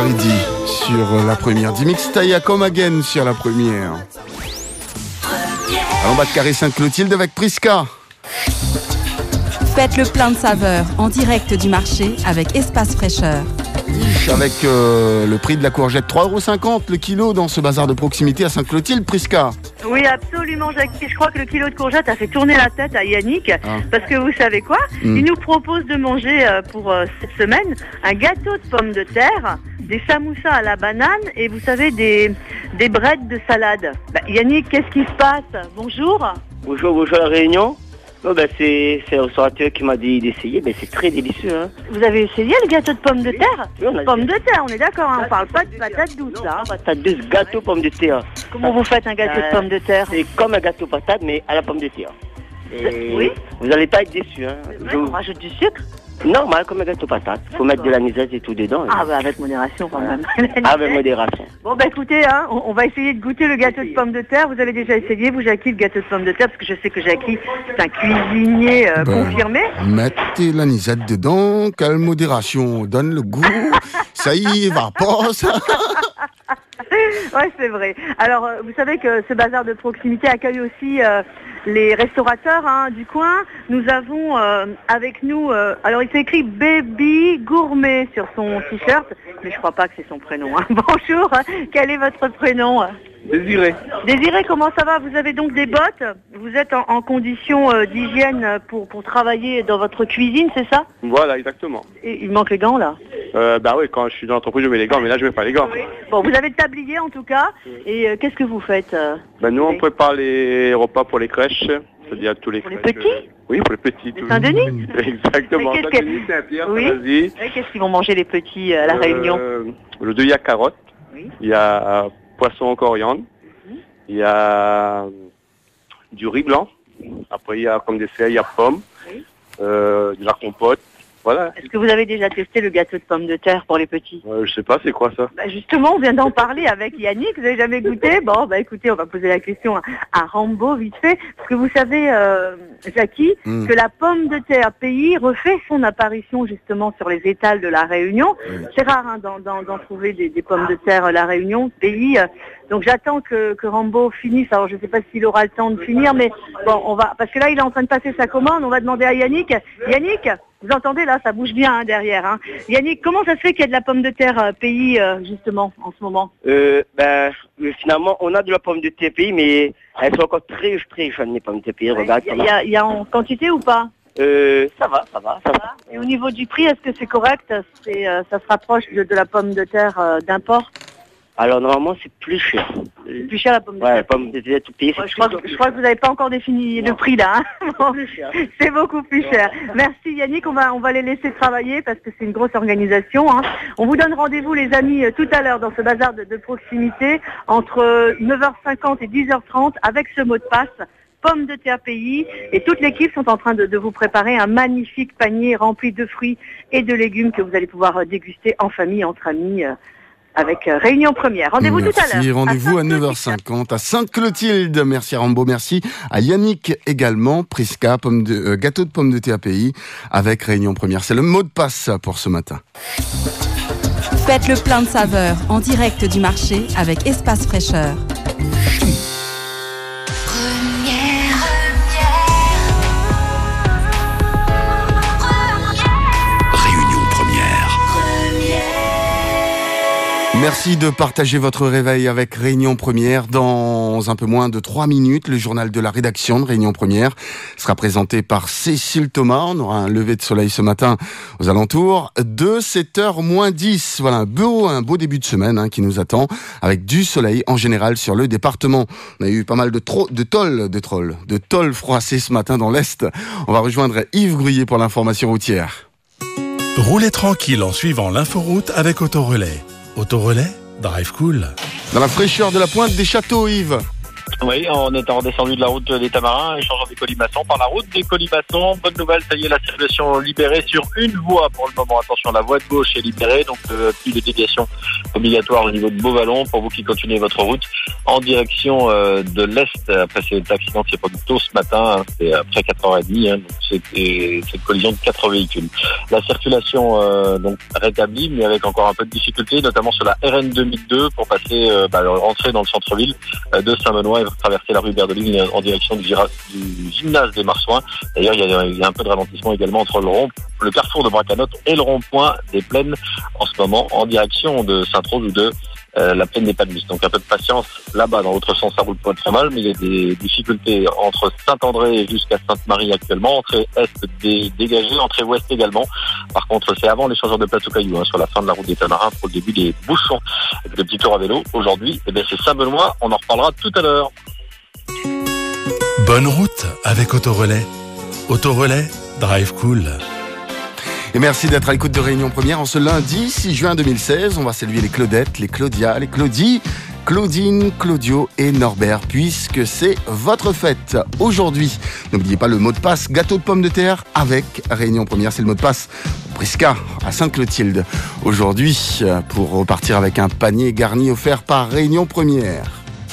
S5: Charidi sur la première. Dimix Taya Come Again sur la première. Allons bas de Carré Sainte-Clotilde avec Prisca.
S3: Faites le plein de saveurs en direct du marché avec Espace Fraîcheur.
S5: Avec le prix de la courgette, 3,50€ le kilo dans ce bazar de proximité à Sainte-Clotilde, Prisca.
S9: Oui, absolument, Jackie. Je crois que le kilo de courgette a fait tourner la tête à Yannick. Parce que vous savez quoi ? Il nous propose de manger pour cette semaine un gâteau de pommes de terre, des samoussas à la banane et vous savez, des breads de salade. Yannick, qu'est-ce qui se passe ? Bonjour.
S16: Bonjour la Réunion. Non, c'est le restaurateur qui m'a dit d'essayer, c'est très délicieux. Hein.
S9: Vous avez essayé le gâteau de pommes de terre ?
S16: Oui,
S9: pommes de terre, on est d'accord, hein, on parle pas de patates douces là.
S16: Patates douces, gâteau pommes de terre.
S9: Comment vous faites un gâteau de pommes de terre ?
S16: C'est comme un gâteau patate, mais à la pomme de terre.
S9: Oui.
S16: Vous n'allez pas être déçus. Hein.
S9: On rajoute du sucre ?
S16: Normal, comme un gâteau patate. Faut mettre de l'anisette et tout dedans.
S9: Ah, avec modération quand même.
S16: Avec modération.
S9: Bon, écoutez, hein, on va essayer de goûter le gâteau de pommes de terre. Vous avez déjà essayé, vous, Jackie, le gâteau de pommes de terre, parce que je sais que Jackie, c'est un cuisinier confirmé.
S5: Mettez l'anisette dedans, quelle modération donne le goût. Ça y va pas, ça.
S9: Ouais, c'est vrai. Alors, vous savez que ce bazar de proximité accueille aussi les restaurateurs du coin. Nous avons avec nous, alors il s'est écrit Baby Gourmet sur son t-shirt, mais je crois pas que c'est son prénom. Hein. Bonjour, quel est votre prénom ?
S18: Désiré.
S9: Désiré, comment ça va ? Vous avez donc des bottes ? Vous êtes en condition d'hygiène pour travailler dans votre cuisine, c'est ça ?
S18: Voilà, exactement.
S9: Et il manque les gants là ?
S18: Oui, quand je suis dans l'entreprise, je mets les gants, mais là, je mets pas les gants.
S9: Oui. Bon, vous avez le tablier en tout cas. Et qu'est-ce que vous faites ?
S18: Nous, on prépare les repas pour les crèches, c'est-à-dire tous les
S9: pour
S18: crèches.
S9: Les petits ?
S18: Oui, pour les petits.
S9: Saint-Denis ?
S18: Exactement. Saint-Denis, Saint-Pierre,
S9: oui.
S18: vas-y.
S9: Qu'est-ce qu'ils vont manger les petits à la Réunion ?
S18: Le 2, il y a carottes. Oui. Il y a poisson en coriandre. Il y a du riz blanc. Après, il y a comme dessert, il y a pommes. Oui. De la compote. Voilà.
S9: Est-ce que vous avez déjà testé le gâteau de pommes de terre pour les petits ?
S18: Je sais pas, c'est quoi ça ?
S9: Justement, on vient d'en parler avec Yannick. Vous n'avez jamais goûté ? Bon, écoutez, on va poser la question à Rambo vite fait. Parce que vous savez, Jackie, que la pomme de terre pays refait son apparition justement sur les étals de la Réunion. C'est rare d'en trouver des pommes de terre la Réunion, pays. Donc j'attends que Rambo finisse. Alors je ne sais pas s'il aura le temps de finir, mais bon, on va, parce que là il est en train de passer sa commande. On va demander à Yannick. Yannick, vous entendez là, ça bouge bien derrière. Hein. Yannick, comment ça se fait qu'il y a de la pomme de terre pays justement en ce moment ?
S16: Finalement, on a de la pomme de terre pays, mais elles sont encore très jeunes les pommes de terre pays. Regarde.
S9: Il y a en quantité ou pas ?
S16: Ça va.
S9: Et au niveau du prix, est-ce que c'est correct ? Ça se rapproche de la pomme de terre d'import ?
S16: Alors normalement c'est plus cher.
S9: Plus cher la pomme de terre.
S16: Ouais, la pomme de terre tout pays.
S9: Je crois que vous n'avez pas encore défini le prix là. Hein. Bon, c'est beaucoup plus cher. Merci Yannick, on va les laisser travailler parce que c'est une grosse organisation. Hein. On vous donne rendez-vous les amis tout à l'heure dans ce bazar de proximité entre 9h50 et 10h30 avec ce mot de passe. Pommes de terre pays et toute l'équipe sont en train de vous préparer un magnifique panier rempli de fruits et de légumes que vous allez pouvoir déguster en famille, entre amis. Avec Réunion Première. Rendez-vous tout à l'heure.
S5: Rendez-vous à 9h50 à Sainte-Clotilde. Merci à Rambo, merci à Yannick également. Prisca, gâteau de pommes de terre pays avec Réunion Première. C'est le mot de passe pour ce matin.
S3: Faites le plein de saveurs en direct du marché avec Espace Fraîcheur.
S5: Merci de partager votre réveil avec Réunion Première. Dans un peu moins de 3 minutes, le journal de la rédaction de Réunion Première sera présenté par Cécile Thomas. On aura un lever de soleil ce matin aux alentours de 7h moins 10. Voilà un beau début de semaine qui nous attend avec du soleil en général sur le département. On a eu pas mal de tôles froissées ce matin dans l'Est. On va rejoindre Yves Gruyer pour l'information routière.
S19: Roulez tranquille en suivant l'inforoute avec Autorelais. Autorelais, drive cool.
S5: Dans la fraîcheur de la pointe des châteaux, Yves.
S14: Oui, on est redescendu de la route des Tamarins et changeant des Colimaçons par la route des Colimaçons. Bonne nouvelle, ça y est, la circulation libérée sur une voie pour le moment. Attention, la voie de gauche est libérée, donc plus de déviation obligatoire au niveau de Beauvallon pour vous qui continuez votre route en direction de l'Est. Après cet accident qui s'est produit tôt ce matin, c'est après 4h30, donc c'était cette collision de 4 véhicules. La circulation donc rétablie, mais avec encore un peu de difficulté, notamment sur la RN 2002 pour passer, rentrer dans le centre-ville de Saint-Benoît et traverser la rue Berdeline en direction du gymnase des Marsouins. D'ailleurs, il y a un peu de ralentissement également entre le carrefour de Bracanotte et le rond-point des Plaines en ce moment en direction de Sainte-Rose ou de la plaine des Palmistes. Donc un peu de patience là-bas, dans l'autre sens ça roule pas très mal, mais il y a des difficultés entre Saint-André jusqu'à Sainte-Marie actuellement, entrée est dégagée, entrée ouest également. Par contre c'est avant l'échangeur de plateau cailloux, sur la fin de la route des Tamarins pour le début des bouchons. Avec le petit tour à vélo aujourd'hui, c'est Saint-Benoît, on en reparlera tout à l'heure.
S19: Bonne route avec Autorelais. Autorelais, drive cool.
S5: Et merci d'être à l'écoute de Réunion Première en ce lundi 6 juin 2016. On va saluer les Claudettes, les Claudia, les Claudie, Claudine, Claudio et Norbert, puisque c'est votre fête aujourd'hui. N'oubliez pas le mot de passe gâteau de pommes de terre avec Réunion Première. C'est le mot de passe Prisca à Sainte-Clotilde aujourd'hui pour repartir avec un panier garni offert par Réunion Première.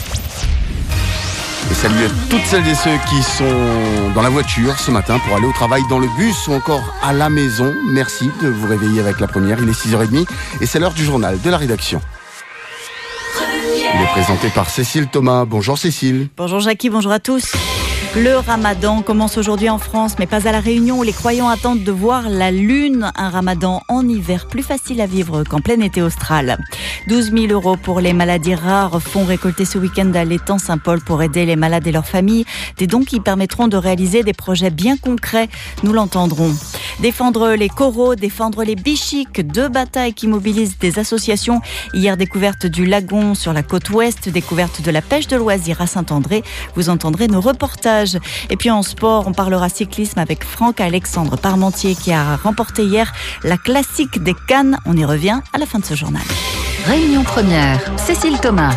S5: Et salut à toutes celles et ceux qui sont dans la voiture ce matin pour aller au travail, dans le bus ou encore à la maison. Merci de vous réveiller avec la première. Il est 6h30 et c'est l'heure du journal de la rédaction. Il est présenté par Cécile Thomas. Bonjour Cécile.
S1: Bonjour Jackie, bonjour à tous. Le ramadan commence aujourd'hui en France, mais pas à La Réunion où les croyants attendent de voir la lune. Un ramadan en hiver, plus facile à vivre qu'en plein été austral. 12 000 € pour les maladies rares, fonds récoltés ce week-end à l'étang Saint-Paul pour aider les malades et leurs familles. Des dons qui permettront de réaliser des projets bien concrets, nous l'entendrons. Défendre les coraux, défendre les bichiques, 2 batailles qui mobilisent des associations. Hier, découverte du lagon sur la côte ouest, découverte de la pêche de loisirs à Saint-André. Vous entendrez nos reportages. Et puis en sport, on parlera cyclisme avec Franck-Alexandre Parmentier qui a remporté hier la classique des Cannes. On y revient à la fin de ce journal.
S21: Réunion Première, Cécile Thomas.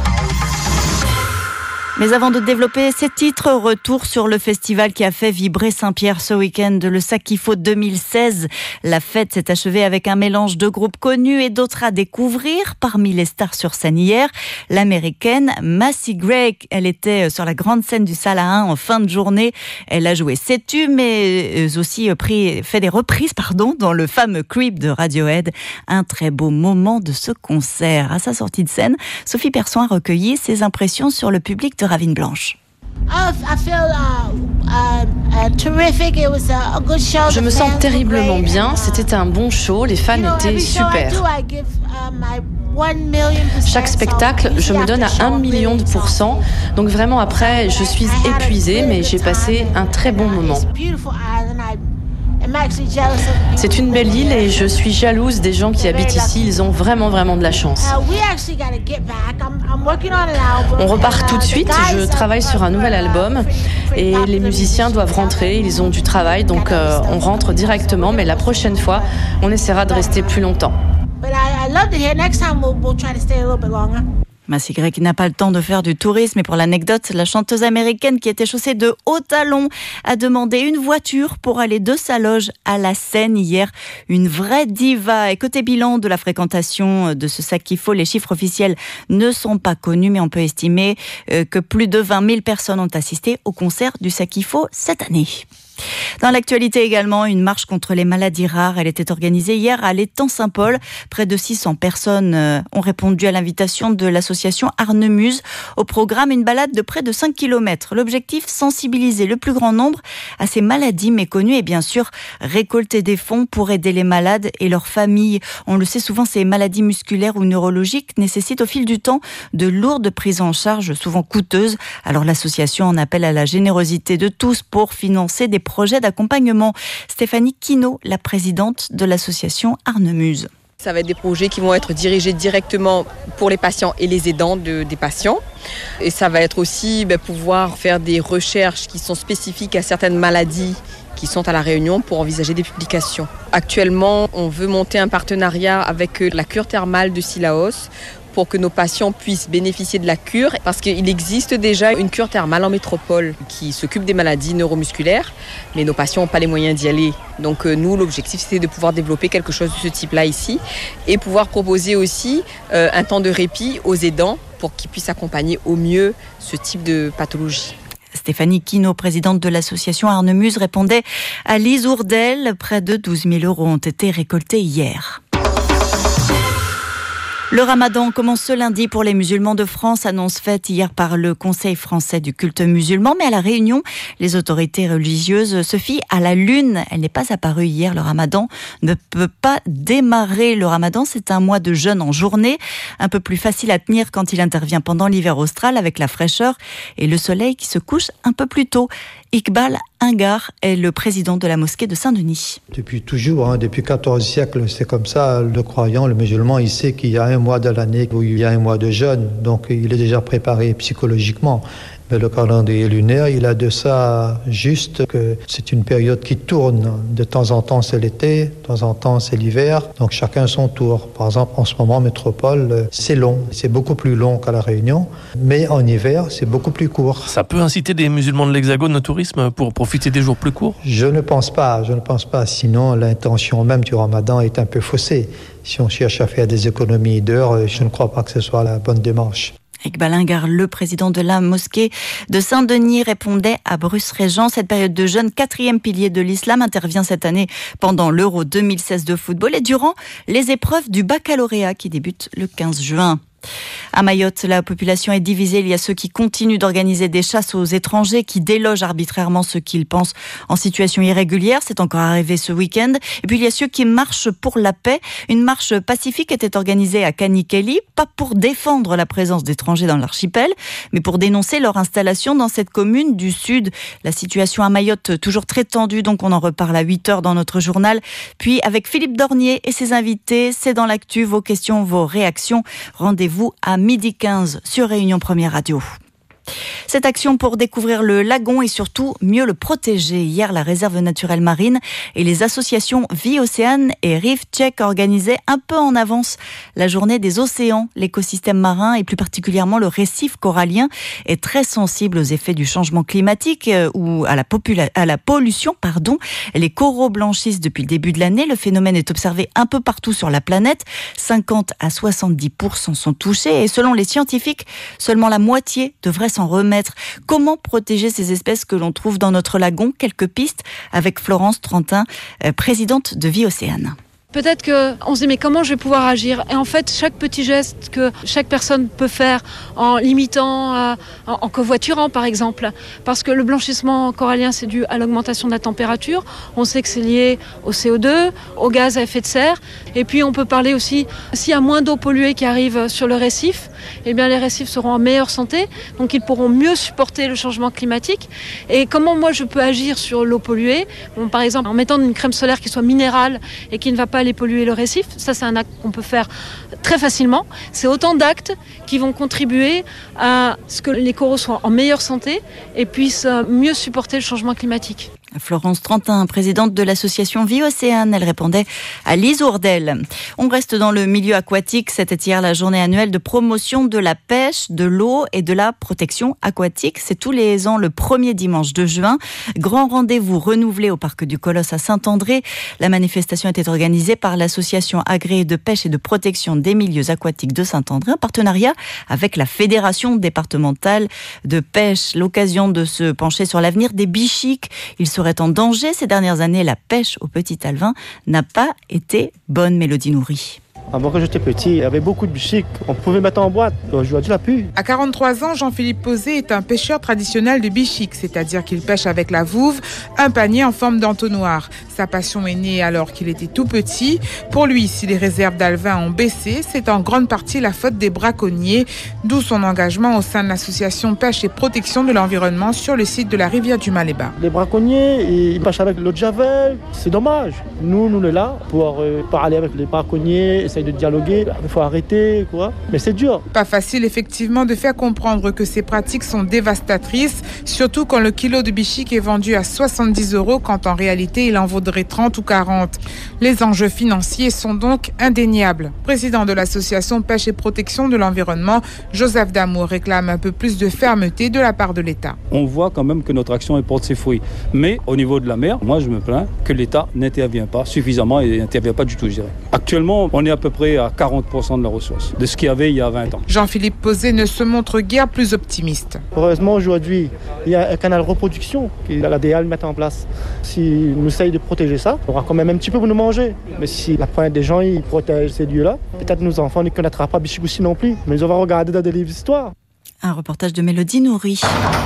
S1: Mais avant de développer ces titres, retour sur le festival qui a fait vibrer Saint-Pierre ce week-end, le Sakifo 2016. La fête s'est achevée avec un mélange de groupes connus et d'autres à découvrir. Parmi les stars sur scène hier, l'américaine Macy Gray. Elle était sur la grande scène du Salle à 1 en fin de journée. Elle a joué ses tubes, mais aussi fait des reprises dans le fameux Creep de Radiohead. Un très beau moment de ce concert. À sa sortie de scène, Sophie Persson a recueilli ses impressions sur le public de Ravine Blanche.
S8: Je me sens terriblement bien, c'était un bon show, les fans étaient super. Chaque spectacle, je me donne à 1,000,000%. Donc vraiment après, je suis épuisée, mais j'ai passé un très bon moment. C'est une belle île et je suis jalouse des gens qui habitent ici. Ils ont vraiment de la chance. On repart tout de suite. Je travaille sur un nouvel album et les musiciens doivent rentrer. Ils ont du travail, donc on rentre directement. Mais la prochaine fois, on essaiera de rester plus longtemps.
S1: Macy Gray qui n'a pas le temps de faire du tourisme. Et pour l'anecdote, la chanteuse américaine qui était chaussée de hauts talons a demandé une voiture pour aller de sa loge à la scène hier. Une vraie diva. Et côté bilan de la fréquentation de ce Sakifo, les chiffres officiels ne sont pas connus, mais on peut estimer que plus de 20 000 personnes ont assisté au concert du Sakifo cette année. Dans l'actualité également, une marche contre les maladies rares. Elle était organisée hier à l'étang Saint-Paul. Près de 600 personnes ont répondu à l'invitation de l'association Arnemuse. Au programme, une balade de près de 5 km. L'objectif, sensibiliser le plus grand nombre à ces maladies méconnues et bien sûr récolter des fonds pour aider les malades et leurs familles. On le sait souvent, ces maladies musculaires ou neurologiques nécessitent au fil du temps de lourdes prises en charge, souvent coûteuses. Alors l'association en appelle à la générosité de tous pour financer des projets d'accompagnement. Stéphanie Quinault, la présidente de l'association Arnemuse.
S7: Ça va être des projets qui vont être dirigés directement pour les patients et les aidants des patients. Et ça va être aussi pouvoir faire des recherches qui sont spécifiques à certaines maladies qui sont à La Réunion pour envisager des publications. Actuellement, on veut monter un partenariat avec la cure thermale de Sillaos pour que nos patients puissent bénéficier de la cure, parce qu'il existe déjà une cure thermale en métropole qui s'occupe des maladies neuromusculaires, mais nos patients n'ont pas les moyens d'y aller. Donc nous, l'objectif, c'était de pouvoir développer quelque chose de ce type-là ici et pouvoir proposer aussi un temps de répit aux aidants pour qu'ils puissent accompagner au mieux ce type de pathologie.
S1: Stéphanie Quinault, présidente de l'association Arnemuse, répondait à Lise Ourdel. Près de 12 000 € ont été récoltés hier. Le ramadan commence ce lundi pour les musulmans de France, annonce faite hier par le Conseil français du culte musulman. Mais à La Réunion, les autorités religieuses se fient à la lune. Elle n'est pas apparue hier. Le ramadan ne peut pas démarrer. Le ramadan, c'est un mois de jeûne en journée, un peu plus facile à tenir quand il intervient pendant l'hiver austral avec la fraîcheur et le soleil qui se couche un peu plus tôt. Iqbal Ingar est le président de la mosquée de Saint-Denis.
S6: Depuis toujours, depuis 14 siècles, c'est comme ça. Le croyant, le musulman, il sait qu'il y a un mois de l'année où il y a un mois de jeûne, donc il est déjà préparé psychologiquement. Mais le calendrier lunaire, il a de ça juste que c'est une période qui tourne. De temps en temps, c'est l'été, de temps en temps, c'est l'hiver. Donc chacun son tour. Par exemple, en ce moment, métropole, c'est long. C'est beaucoup plus long qu'à La Réunion. Mais en hiver, c'est beaucoup plus court.
S17: Ça peut inciter des musulmans de l'Hexagone au tourisme pour profiter des jours plus courts ?
S6: Je ne pense pas. Sinon, l'intention même du ramadan est un peu faussée. Si on cherche à faire des économies d'heures, je ne crois pas que ce soit la bonne démarche.
S1: Iqbal Ingar, le président de la mosquée de Saint-Denis, répondait à Bruce Régent. Cette période de jeûne, 4e pilier de l'islam, intervient cette année pendant l'Euro 2016 de football et durant les épreuves du baccalauréat qui débutent le 15 juin. À Mayotte, la population est divisée. Il y a ceux qui continuent d'organiser des chasses aux étrangers, qui délogent arbitrairement ceux qu'ils pensent en situation irrégulière. C'est encore arrivé ce week-end. Et puis il y a ceux qui marchent pour la paix. Une marche pacifique était organisée à Kanikeli, pas pour défendre la présence d'étrangers dans l'archipel, mais pour dénoncer leur installation dans cette commune du sud. La situation à Mayotte, toujours très tendue, donc on en reparle à 8h dans notre journal. Puis avec Philippe Dornier et ses invités, c'est dans l'actu, vos questions, vos réactions. Rendez-vous à 12h15 sur Réunion Première Radio. Cette action pour découvrir le lagon et surtout mieux le protéger. Hier, la réserve naturelle marine et les associations Vie Océane et Reef Check organisaient un peu en avance la journée des océans. L'écosystème marin et plus particulièrement le récif corallien est très sensible aux effets du changement climatique ou à la pollution. Les coraux blanchissent depuis le début de l'année. Le phénomène est observé un peu partout sur la planète. 50 à 70% sont touchés et selon les scientifiques, seulement la moitié devrait s'en remettre. Comment protéger ces espèces que l'on trouve dans notre lagon ? Quelques pistes avec Florence Trentin, présidente de Vie Océane.
S11: Peut-être qu'on se dit mais comment je vais pouvoir agir ? Et en fait, chaque petit geste que chaque personne peut faire en limitant, en covoiturant par exemple, parce que le blanchissement corallien c'est dû à l'augmentation de la température, on sait que c'est lié au CO2, au gaz à effet de serre, et puis on peut parler aussi, s'il y a moins d'eau polluée qui arrive sur le récif, eh bien les récifs seront en meilleure santé, donc ils pourront mieux supporter le changement climatique. Et comment moi je peux agir sur l'eau polluée ? Par exemple en mettant une crème solaire qui soit minérale et qui ne va pas aller polluer le récif, ça c'est un acte qu'on peut faire très facilement. C'est autant d'actes qui vont contribuer à ce que les coraux soient en meilleure santé et puissent mieux supporter le changement climatique.
S1: Florence Trentin, présidente de l'association Vie Océane, elle répondait à Lise Ourdel. On reste dans le milieu aquatique. C'était hier la journée annuelle de promotion de la pêche, de l'eau et de la protection aquatique. C'est tous les ans le premier dimanche de juin. Grand rendez-vous renouvelé au parc du Colosse à Saint-André. La manifestation était organisée par l'association agréée de pêche et de protection des milieux aquatiques de Saint-André en partenariat avec la Fédération départementale de pêche. L'occasion de se pencher sur l'avenir des bichiques. Ils seraient en danger. Ces dernières années, la pêche au petit alevin n'a pas été bonne. Mélodie Nourri.
S12: Avant que j'étais petit, il y avait beaucoup de bichiques. On pouvait mettre en boîte. Aujourd'hui, la plus.
S20: À 43 ans, Jean-Philippe Posé est un pêcheur traditionnel de bichiques, c'est-à-dire qu'il pêche avec la vouve, un panier en forme d'entonnoir. Sa passion est née alors qu'il était tout petit. Pour lui, si les réserves d'alevins ont baissé, c'est en grande partie la faute des braconniers, d'où son engagement au sein de l'association Pêche et Protection de l'Environnement sur le site de la rivière du Maléba.
S12: Les braconniers, ils pêchent avec l'eau de javel. C'est dommage. Nous, on est là pour parler avec les braconniers, essayer de dialoguer. Il faut arrêter, quoi. Mais c'est dur.
S20: Pas facile, effectivement, de faire comprendre que ces pratiques sont dévastatrices, surtout quand le kilo de bichique est vendu à 70 € quand en réalité il en vaut faudrait 30 ou 40. Les enjeux financiers sont donc indéniables. Président de l'association Pêche et Protection de l'Environnement, Joseph Damour réclame un peu plus de fermeté de la part de l'État.
S4: On voit quand même que notre action porte ses fruits. Mais au niveau de la mer, moi je me plains que l'État n'intervient pas suffisamment et n'intervient pas du tout, je dirais. Actuellement, on est à peu près à 40% de la ressource, de ce qu'il y avait il y a 20 ans.
S20: Jean-Philippe Posé ne se montre guère plus optimiste.
S12: Heureusement, aujourd'hui, il y a un canal reproduction que la DEAL met en place. Si nous essayons de protéger ça, on aura quand même un petit peu pour nous manger. Mais si la pointe des gens ils protègent ces lieux-là, peut-être nos enfants ne connaîtront pas Bichikoussi non plus. Mais on va regarder dans des livres d'histoire.
S1: Un reportage de Mélodie Nourri.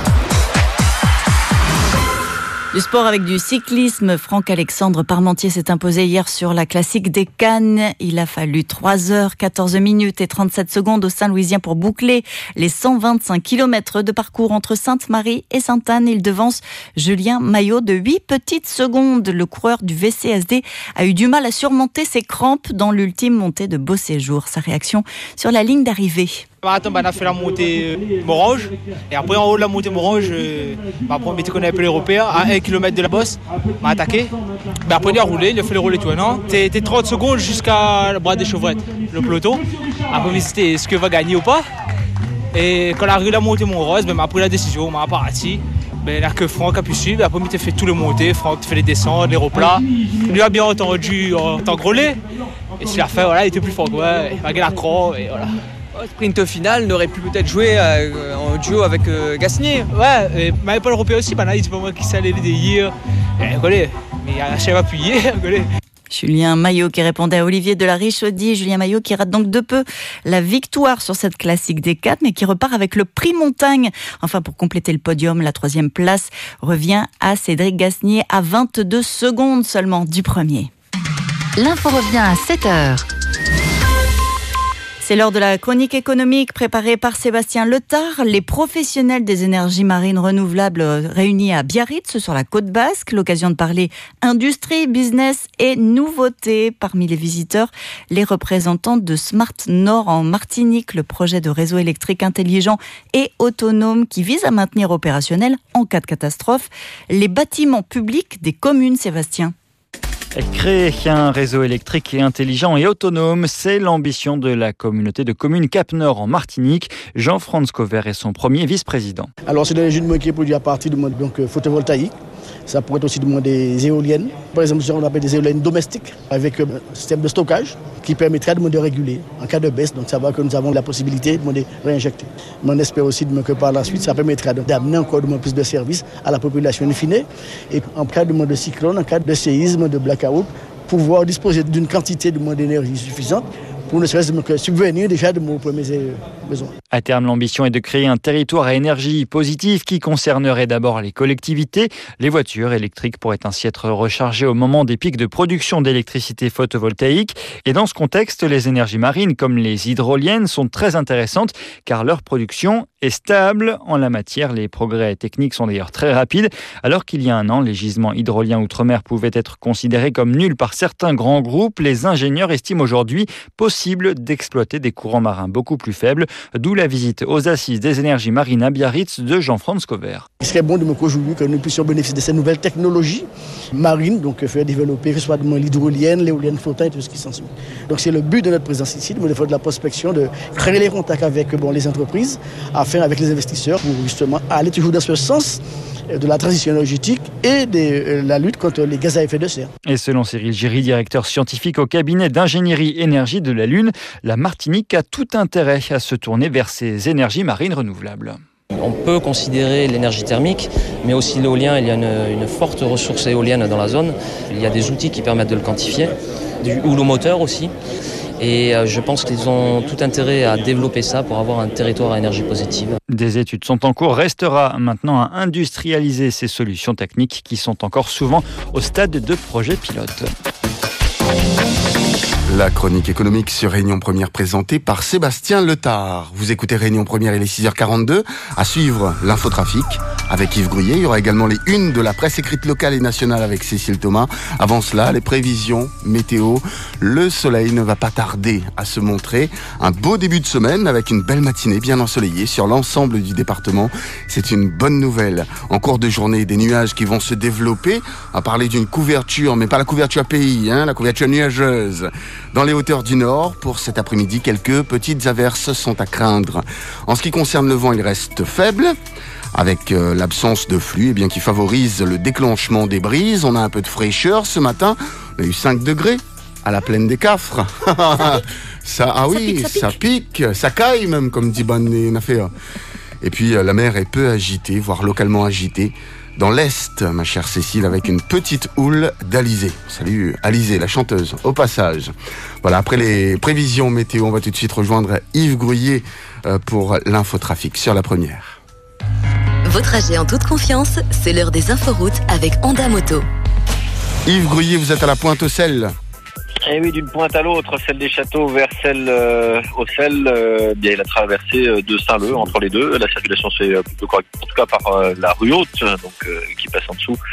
S1: Du sport avec du cyclisme, Franck-Alexandre Parmentier s'est imposé hier sur la classique des Cannes. Il a fallu 3h, 14 minutes et 37 secondes au Saint-Louisien pour boucler les 125 km de parcours entre Sainte-Marie et Sainte-Anne. Il devance Julien Maillot de 8 petites secondes. Le coureur du VCSD a eu du mal à surmonter ses crampes dans l'ultime montée de Beauséjour. Sa réaction sur la ligne d'arrivée.
S10: On a fait la montée Morange et après en haut de la montée Morange, après on était qu'on appelé européen à 1 km de la bosse, on a attaqué. Après il a roulé, il a fait le rouler tout non. C'était 30 secondes jusqu'à le bras des Chevrettes, le peloton. Après c'était ce que va gagner ou pas. Et quand on a arrivé à la montée Montrose, on a pris la décision, on a parti. Il n'y a que Franck a pu suivre, après il a fait tout le montée, Franck a fait les descentes, les replats. Il lui a bien entendu en tant que relais. Et s'il a fait, voilà, il était plus fort que moi, il a gagné la croix et voilà.
S13: Au sprint final, on aurait pu peut-être jouer en duo avec Gasnier.
S10: Ouais, et mais pas l'Européen aussi, c'est pas moi qui sais aller l'aider hier. Mais il a cherché à appuyer.
S1: Julien Maillot qui répondait à Olivier de la Richaudière. Julien Maillot qui rate donc de peu la victoire sur cette classique des 4, mais qui repart avec le prix Montagne. Enfin, pour compléter le podium, la 3e place revient à Cédric Gasnier à 22 secondes seulement du premier.
S21: L'info revient à 7h.
S1: C'est l'heure de la chronique économique préparée par Sébastien Letard. Les professionnels des énergies marines renouvelables réunis à Biarritz sur la côte basque. L'occasion de parler industrie, business et nouveautés. Parmi les visiteurs, les représentants de Smart Nord en Martinique, le projet de réseau électrique intelligent et autonome qui vise à maintenir opérationnel en cas de catastrophe les bâtiments publics des communes. Sébastien.
S15: Créer un réseau électrique et intelligent et autonome, c'est l'ambition de la communauté de communes Cap-Nord en Martinique. Jean-Franz Cover est son premier vice-président.
S25: Alors c'est de l'énergie qui est produite à partir de photovoltaïque. Ça pourrait être aussi des éoliennes. Par exemple, on appelle des éoliennes domestiques avec un système de stockage qui permettrait de réguler en cas de baisse. Donc ça va que nous avons la possibilité de réinjecter. Mais on espère aussi que par la suite, ça permettra d'amener encore plus de services à la population in fine. Et en cas de cyclone, en cas de séisme, de blackout, pouvoir disposer d'une quantité d'énergie suffisante pour ne serait-ce que subvenir déjà de nos premiers besoins.
S15: À terme, l'ambition est de créer un territoire à énergie positive qui concernerait d'abord les collectivités. Les voitures électriques pourraient ainsi être rechargées au moment des pics de production d'électricité photovoltaïque. Et dans ce contexte, les énergies marines comme les hydroliennes sont très intéressantes car leur production est stable. En la matière, les progrès techniques sont d'ailleurs très rapides. Alors qu'il y a un an, les gisements hydroliens outre-mer pouvaient être considérés comme nuls par certains grands groupes, les ingénieurs estiment aujourd'hui possible d'exploiter des courants marins beaucoup plus faibles, d'où la visite aux assises des énergies marines à Biarritz de Jean-Franz Cover.
S25: Il serait bon qu'aujourd'hui que nous puissions bénéficier de ces nouvelles technologies marines, donc faire développer que ce soit l'hydrolienne, l'éolienne flottante et tout ce qui s'ensuit. Donc c'est le but de notre présence ici, de faire de la prospection, de créer les contacts avec les entreprises, afin avec les investisseurs pour justement aller toujours dans ce sens de la transition énergétique et de la lutte contre les gaz à effet de serre.
S15: Et selon Cyril Giry, directeur scientifique au cabinet d'ingénierie énergie de la Lune, la Martinique a tout intérêt à se tourner vers ces énergies marines renouvelables.
S26: On peut considérer l'énergie thermique, mais aussi l'éolien. Il y a une forte ressource éolienne dans la zone. Il y a des outils qui permettent de le quantifier, du houlomoteur aussi. Et je pense qu'ils ont tout intérêt à développer ça pour avoir un territoire à énergie positive.
S15: Des études sont en cours. Restera maintenant à industrialiser ces solutions techniques qui sont encore souvent au stade de projet pilote.
S5: La chronique économique sur Réunion Première présentée par Sébastien Letard. Vous écoutez Réunion Première, il est 6h42. À suivre l'infotrafic avec Yves Gruyé. Il y aura également les unes de la presse écrite locale et nationale avec Cécile Thomas. Avant cela, les prévisions météo. Le soleil ne va pas tarder à se montrer. Un beau début de semaine avec une belle matinée bien ensoleillée sur l'ensemble du département. C'est une bonne nouvelle. En cours de journée, des nuages qui vont se développer. On va parler d'une couverture, mais pas la couverture pays, la couverture nuageuse. Dans les hauteurs du nord, pour cet après-midi, quelques petites averses sont à craindre. En ce qui concerne le vent, il reste faible, avec l'absence de flux qui favorise le déclenchement des brises. On a un peu de fraîcheur ce matin. On a eu 5 degrés à la plaine des Cafres. Ça pique, ça caille même, comme dit Ban Nafea. Et puis la mer est peu agitée, voire localement agitée. Dans l'Est, ma chère Cécile, avec une petite houle d'Alizé. Salut Alizé, la chanteuse, au passage. Voilà, après les prévisions météo, on va tout de suite rejoindre Yves Gruyé pour l'infotrafic sur la première.
S2: Vos trajets en toute confiance, c'est l'heure des inforoutes avec Honda Moto.
S5: Yves Gruyé, vous êtes à la Pointe-aux-Celles.
S14: Et oui, d'une pointe à l'autre, celle des châteaux vers celle au sel, bien la traversée de Saint-Leu, entre les deux. La circulation c'est plutôt correcte, en tout cas par la rue Haute, donc qui passe en dessous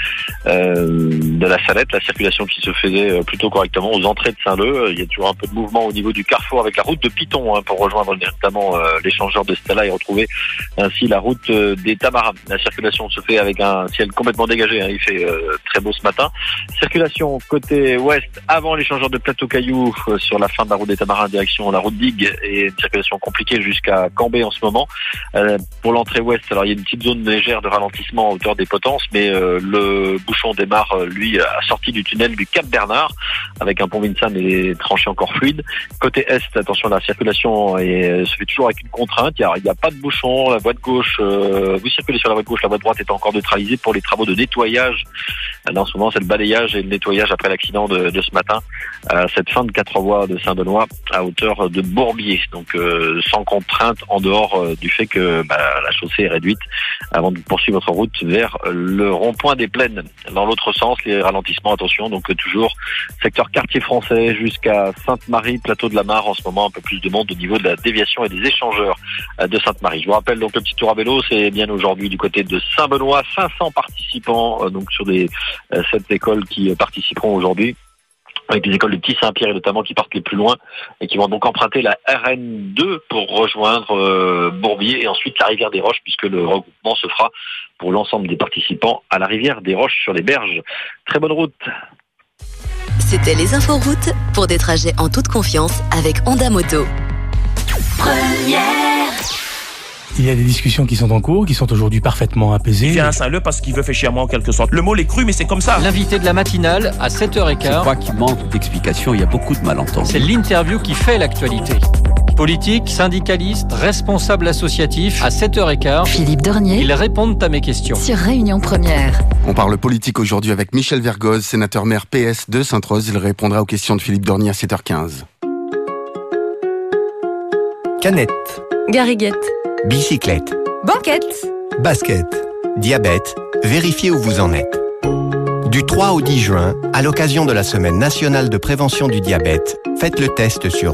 S14: de la Salette. La circulation qui se faisait plutôt correctement aux entrées de Saint-Leu. Il y a toujours un peu de mouvement au niveau du carrefour avec la route de Piton pour rejoindre notamment l'échangeur de Stella et retrouver ainsi la route des Tamarins. La circulation se fait avec un ciel complètement dégagé, il fait très beau ce matin. Circulation côté ouest avant l'échangeur de Plateau-Caillou sur la fin de la route des Tamarins direction la route d'Igues et une circulation compliquée jusqu'à Cambé en ce moment. Pour l'entrée ouest, alors il y a une petite zone légère de ralentissement à hauteur des Potences, mais le bouchon démarre lui à sortie du tunnel du Cap Bernard avec un pont Vincent et des tranchées encore fluides. Côté est, attention, la circulation se fait toujours avec une contrainte. Il n'y a pas de bouchon. La voie de gauche, vous circulez sur la voie de gauche, la voie de droite est encore neutralisée pour les travaux de nettoyage. Là, en ce moment, c'est le balayage et le nettoyage après l'accident de ce matin. Cette fin de 4 voies de Saint-Benoît à hauteur de Bourbier, donc sans contrainte en dehors du fait que la chaussée est réduite avant de poursuivre votre route vers le rond-point des Plaines. Dans l'autre sens, les ralentissements, attention, donc toujours secteur quartier français jusqu'à Sainte-Marie, plateau de la Mare, en ce moment un peu plus de monde au niveau de la déviation et des échangeurs de Sainte-Marie. Je vous rappelle donc le petit tour à vélo, c'est bien aujourd'hui du côté de Saint-Benoît, 500 participants donc sur des 7 écoles qui participeront aujourd'hui, avec des écoles de Petit Saint-Pierre et notamment qui partent les plus loin et qui vont donc emprunter la RN2 pour rejoindre Bourbier et ensuite la rivière des Roches, puisque le regroupement se fera pour l'ensemble des participants à la rivière des Roches sur les berges. Très bonne route.
S2: C'était les inforoutes pour des trajets en toute confiance avec Honda Moto.
S17: Première. Il y a des discussions qui sont en cours, qui sont aujourd'hui parfaitement apaisées.
S16: Il vient à Saint-Leu parce qu'il veut faire chier à moi en quelque sorte. Le mot l'est cru, mais c'est comme ça.
S18: L'invité de la matinale à 7h15.
S22: Je crois qu'il manque d'explications, il y a beaucoup de malentendus.
S18: C'est l'interview qui fait l'actualité. Politique, syndicaliste, responsable associatif, à 7h15.
S21: Philippe Dornier.
S18: Ils répondent à mes questions.
S21: Sur Réunion Première.
S5: On parle politique aujourd'hui avec Michel Vergoz, sénateur maire PS de Sainte-Rose. Il répondra aux questions de Philippe Dornier à 7h15.
S23: Canette.
S21: Gariguette.
S23: Bicyclette.
S21: Banquette.
S23: Basket. Diabète. Vérifiez où vous en êtes. Du 3 au 10 juin, à l'occasion de la Semaine nationale de prévention du diabète, faites le test sur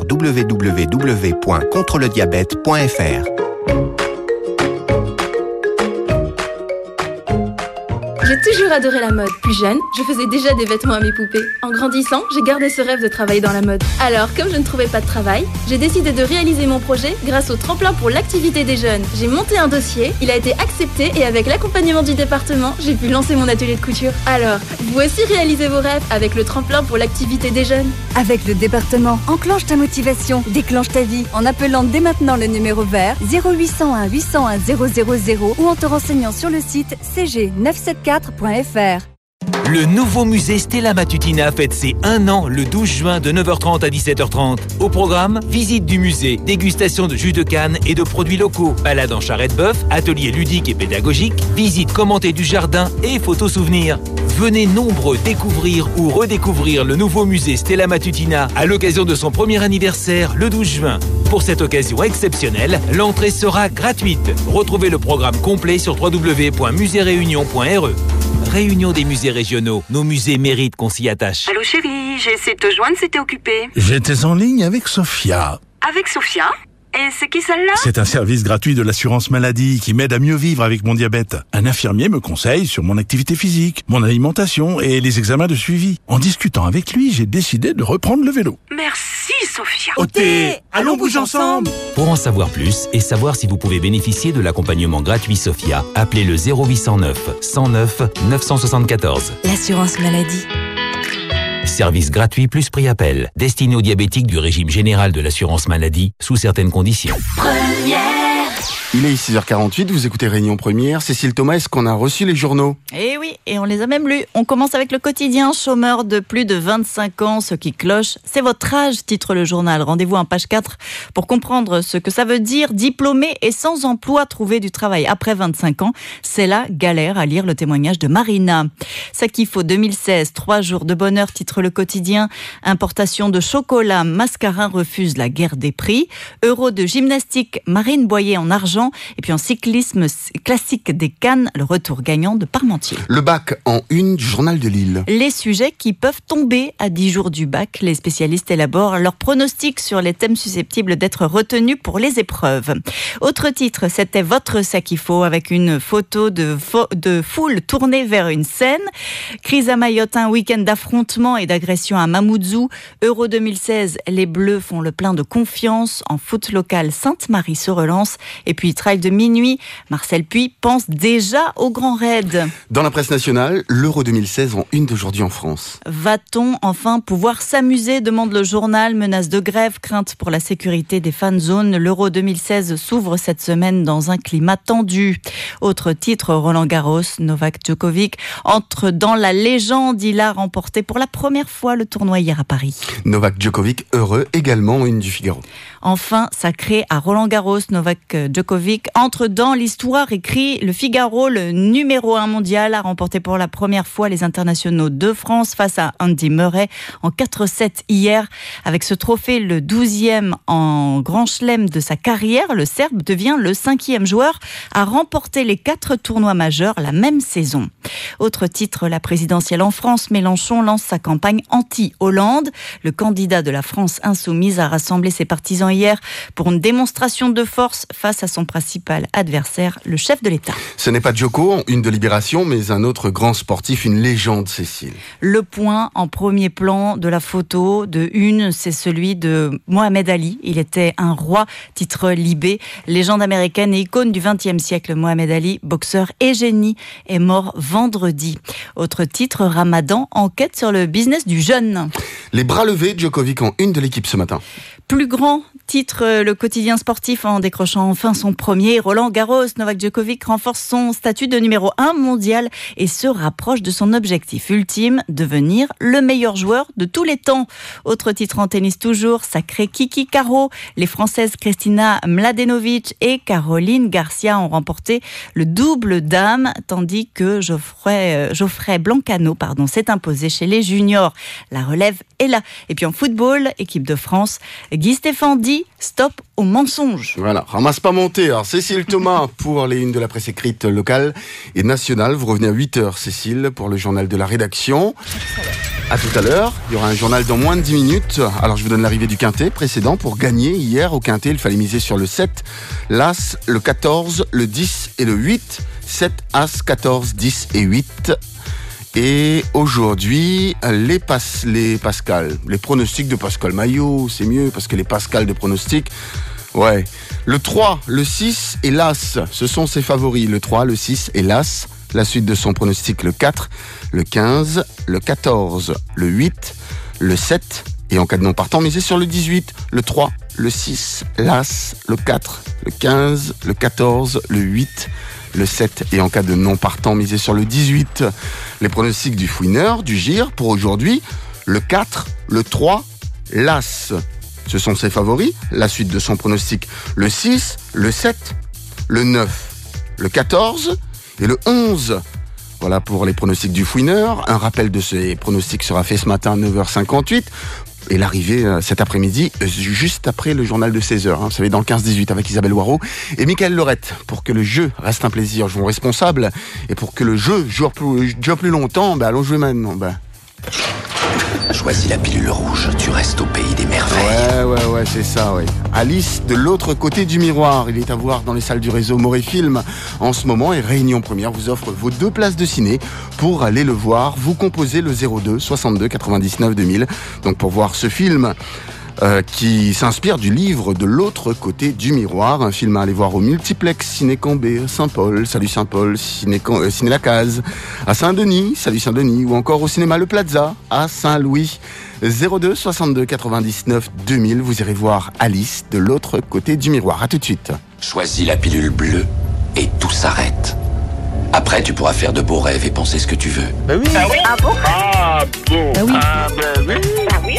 S23: www.contrelediabète.fr.
S24: J'ai toujours adoré la mode. Plus jeune, je faisais déjà des vêtements à mes poupées. En grandissant, j'ai gardé ce rêve de travailler dans la mode. Alors, comme je ne trouvais pas de travail, j'ai décidé de réaliser mon projet grâce au tremplin pour l'activité des jeunes. J'ai monté un dossier, il a été accepté et avec l'accompagnement du département, j'ai pu lancer mon atelier de couture. Alors, vous aussi réalisez vos rêves avec le tremplin pour l'activité des jeunes.
S27: Avec le département, enclenche ta motivation, déclenche ta vie en appelant dès maintenant le numéro vert 0801 801 000 ou en te renseignant sur le site cg974.fr.
S28: Le nouveau musée Stella Matutina fête ses 1 an le 12 juin de 9h30 à 17h30. Au programme, visite du musée, dégustation de jus de canne et de produits locaux, balade en charrette-bœuf, ateliers ludiques et pédagogiques, visite commentée du jardin et photos souvenirs. Venez nombreux découvrir ou redécouvrir le nouveau musée Stella Matutina à l'occasion de son premier anniversaire le 12 juin. Pour cette occasion exceptionnelle, l'entrée sera gratuite. Retrouvez le programme complet sur www.museereunion.re. Réunion des musées régionaux. Nos musées méritent qu'on s'y attache.
S29: Allô chérie,
S3: j'ai essayé de te joindre, c'était occupé.
S4: J'étais en ligne avec Sophia.
S3: Avec Sophia? Et c'est qui celle-là?
S4: C'est un service gratuit de l'assurance maladie qui m'aide à mieux vivre avec mon diabète. Un infirmier me conseille sur mon activité physique, mon alimentation et les examens de suivi. En discutant avec lui, j'ai décidé de reprendre le vélo.
S3: Merci Sophia.
S4: Au thé, allons bouger ensemble.
S28: Pour en savoir plus et savoir si vous pouvez bénéficier de l'accompagnement gratuit Sophia, appelez le 0809 109 974.
S21: L'assurance maladie.
S28: Service gratuit plus prix appel, destiné aux diabétiques du régime général de l'assurance maladie, sous certaines conditions.
S5: Il est 6h48, vous écoutez Réunion Première. Cécile Thomas, est-ce qu'on a reçu les journaux?
S1: Eh oui, et on les a même lus. On commence avec le quotidien. Chômeur de plus de 25 ans, ce qui cloche, c'est votre âge, titre le journal. Rendez-vous en page 4 pour comprendre ce que ça veut dire. Diplômé et sans emploi, trouver du travail après 25 ans, c'est la galère, à lire le témoignage de Marina. Sakifo 2016, 3 jours de bonheur, titre le quotidien. Importation de chocolat, Mascarin refuse la guerre des prix. Euro de gymnastique, Marine Boyer en argent. Et puis en cyclisme classique des Cannes, le retour gagnant de Parmentier.
S5: Le bac en une du journal de Lille.
S1: Les sujets qui peuvent tomber à 10 jours du bac. Les spécialistes élaborent leurs pronostics sur les thèmes susceptibles d'être retenus pour les épreuves. Autre titre, c'était Votre Sakifo avec une photo de foule tournée vers une scène. Crise à Mayotte, un week-end d'affrontements et d'agressions à Mamoudzou. Euro 2016, les Bleus font le plein de confiance. En foot local, Sainte-Marie se relance. Et puis trail de minuit, Marcel Puy pense déjà au Grand Raid.
S5: Dans la presse nationale, l'Euro 2016 en une d'aujourd'hui en France.
S1: Va-t-on enfin pouvoir s'amuser, demande le journal. Menace de grève, crainte pour la sécurité des fan zones. L'Euro 2016 s'ouvre cette semaine dans un climat tendu. Autre titre, Roland Garros, Novak Djokovic entre dans la légende. Il a remporté pour la première fois le tournoi hier à Paris.
S5: Novak Djokovic heureux également, une du Figaro.
S1: Enfin, sacré à Roland Garros, Novak Djokovic entre dans l'histoire, écrit le Figaro. Le numéro 1 mondial a remporté pour la première fois les internationaux de France face à Andy Murray en 4-7 hier. Avec ce trophée, le 12e en Grand Chelem de sa carrière, le Serbe devient le 5e joueur à remporter les 4 tournois majeurs la même saison. Autre titre, la présidentielle en France, Mélenchon lance sa campagne anti-Hollande. Le candidat de la France insoumise a rassemblé ses partisans hier pour une démonstration de force face à son principal adversaire, le chef de l'État.
S5: Ce n'est pas Djoko, une de Libération, mais un autre grand sportif, une légende, Cécile.
S1: Le point en premier plan de la photo de une, c'est celui de Mohamed Ali. Il était un roi, titre Libé. Légende américaine et icône du XXe siècle, Mohamed Ali, boxeur et génie, est mort vendredi. Autre titre, Ramadan, enquête sur le business du jeûne.
S5: Les bras levés, Djokovic en une de l'équipe ce matin.
S1: Plus grand, titre le quotidien sportif en décrochant enfin son premier Roland Garros. Novak Djokovic renforce son statut de numéro 1 mondial et se rapproche de son objectif ultime, devenir le meilleur joueur de tous les temps. Autre titre en tennis toujours, sacré Kiki Caro. Les Françaises Kristina Mladenovic et Caroline Garcia ont remporté le double dames, tandis que Geoffrey Blancano s'est imposé chez les juniors. La relève est là. Et puis en football, équipe de France, Guy Stéphane dit stop aux mensonges.
S5: Voilà, ramasse pas monter. Alors Cécile Thomas pour les unes de la presse écrite locale et nationale. Vous revenez à 8h, Cécile, pour le journal de la rédaction. À tout à l'heure, il y aura un journal dans moins de 10 minutes. Alors je vous donne l'arrivée du quintet précédent. Pour gagner hier au quintet, il fallait miser sur le 7, l'As, le 14, le 10 et le 8. 7, As, 14, 10 et 8. Et aujourd'hui, les Pascal, les pronostics de Pascal Maillot, c'est mieux parce que les Pascal de pronostics, ouais. Le 3, le 6 et l'As, ce sont ses favoris. Le 3, le 6 et l'As. La suite de son pronostic, le 4, le 15, le 14, le 8, le 7. Et en cas de non partant, misez sur le 18, le 3, le 6, l'As, le 4, le 15, le 14, le 8, le 7. Et en cas de non partant, misez sur le 18. Les pronostics du fouineur, du GIR, pour aujourd'hui, le 4, le 3, l'As. Ce sont ses favoris. La suite de son pronostic, le 6, le 7, le 9, le 14 et le 11. Voilà pour les pronostics du fouineur. Un rappel de ces pronostics sera fait ce matin à 9h58. Et l'arrivée cet après-midi, juste après le journal de 16h. Vous savez, dans le 15-18 avec Isabelle Loireau et Mickaël Lorette. Pour que le jeu reste un plaisir, jouons responsable. Et pour que le jeu dure plus longtemps, allons jouer maintenant.
S6: Choisis la pilule rouge, tu restes au pays des merveilles.
S5: Ouais, c'est ça, ouais. Alice de l'autre côté du miroir. Il est à voir dans les salles du réseau Moréfilm en ce moment et Réunion Première vous offre vos 2 places de ciné pour aller le voir. Vous composez le 02 62 99 2000. Donc pour voir ce film qui s'inspire du livre De l'autre côté du miroir, un film à aller voir au multiplex Ciné Cambé, Saint-Paul, salut Saint-Paul, Ciné La Case, à Saint-Denis, salut Saint-Denis, ou encore au cinéma Le Plaza, à Saint-Louis. 02 62 99 2000, vous irez voir Alice de l'autre côté du miroir. À tout de suite.
S6: Choisis la pilule bleue et tout s'arrête. Après, tu pourras faire de beaux rêves et penser ce que tu veux.
S10: Ben oui.
S3: Ah oui. Ah bon?
S10: Ah bon.
S3: Ah oui.
S10: Ah ben oui.
S3: Ah oui.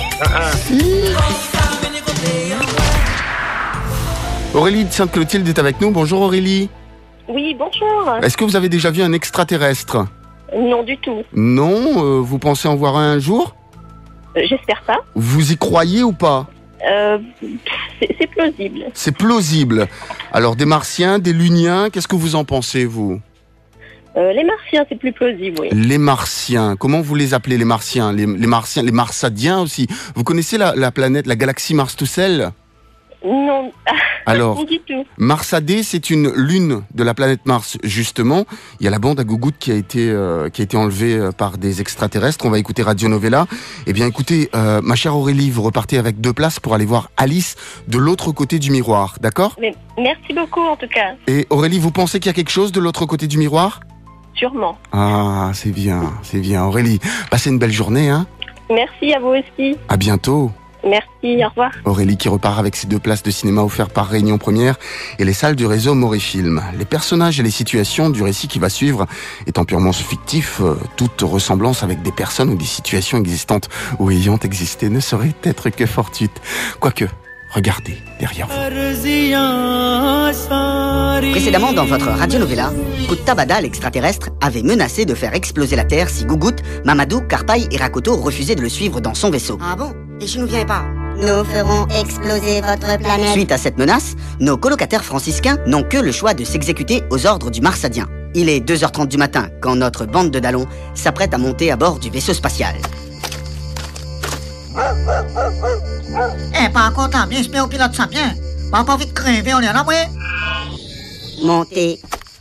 S5: Aurélie de Sainte-Clotilde est avec nous. Bonjour Aurélie.
S7: Oui, bonjour.
S5: Est-ce que vous avez déjà vu un extraterrestre?
S7: Non, du tout.
S5: Non, vous pensez en voir un jour?
S7: J'espère pas.
S5: Vous y croyez ou pas?
S7: C'est plausible.
S5: C'est plausible. Alors des martiens, des luniens, qu'est-ce que vous en pensez vous?
S7: Les martiens, c'est plus plausible, oui.
S5: Les martiens, comment vous les appelez les martiens? Les martiens, les marsadiens aussi. Vous connaissez la planète, la galaxie Mars-Toussel?
S7: Non,
S5: alors,
S7: pas du tout.
S5: Marsadé, c'est une lune de la planète Mars, justement. Il y a la bande à Gougout qui a été enlevée par des extraterrestres. On va écouter Radio Novella. Eh bien, écoutez, ma chère Aurélie, vous repartez avec 2 places pour aller voir Alice de l'autre côté du miroir, d'accord?
S7: Mais merci beaucoup, en tout cas.
S5: Et Aurélie, vous pensez qu'il y a quelque chose de l'autre côté du miroir?
S7: Sûrement.
S5: Ah, c'est bien, c'est bien. Aurélie, passez une belle journée, hein?
S7: Merci à vous aussi.
S5: À bientôt.
S7: Merci, au revoir.
S5: Aurélie qui repart avec ses 2 places de cinéma offertes par Réunion Première et les salles du réseau Moréfilm. Les personnages et les situations du récit qui va suivre étant purement fictifs, toute ressemblance avec des personnes ou des situations existantes ou ayant existé ne saurait être que fortuite. Quoique, regardez derrière vous.
S8: Précédemment dans votre Radio Novella, Kuttabada, l'extraterrestre, avait menacé de faire exploser la Terre si Gougout, Mamadou, Karpaï et Rakoto refusaient de le suivre dans son vaisseau.
S9: Ah bon? Et si nous vient pas? Nous ferons exploser votre planète.
S8: Suite à cette menace, nos colocataires franciscains n'ont que le choix de s'exécuter aux ordres du Marsadien. Il est 2h30 du matin quand notre bande de Dallons s'apprête à monter à bord du vaisseau spatial.
S9: Par contre, bien espère au pilote ça bien. Pas vite crever, on est là, ouais.
S8: Montez.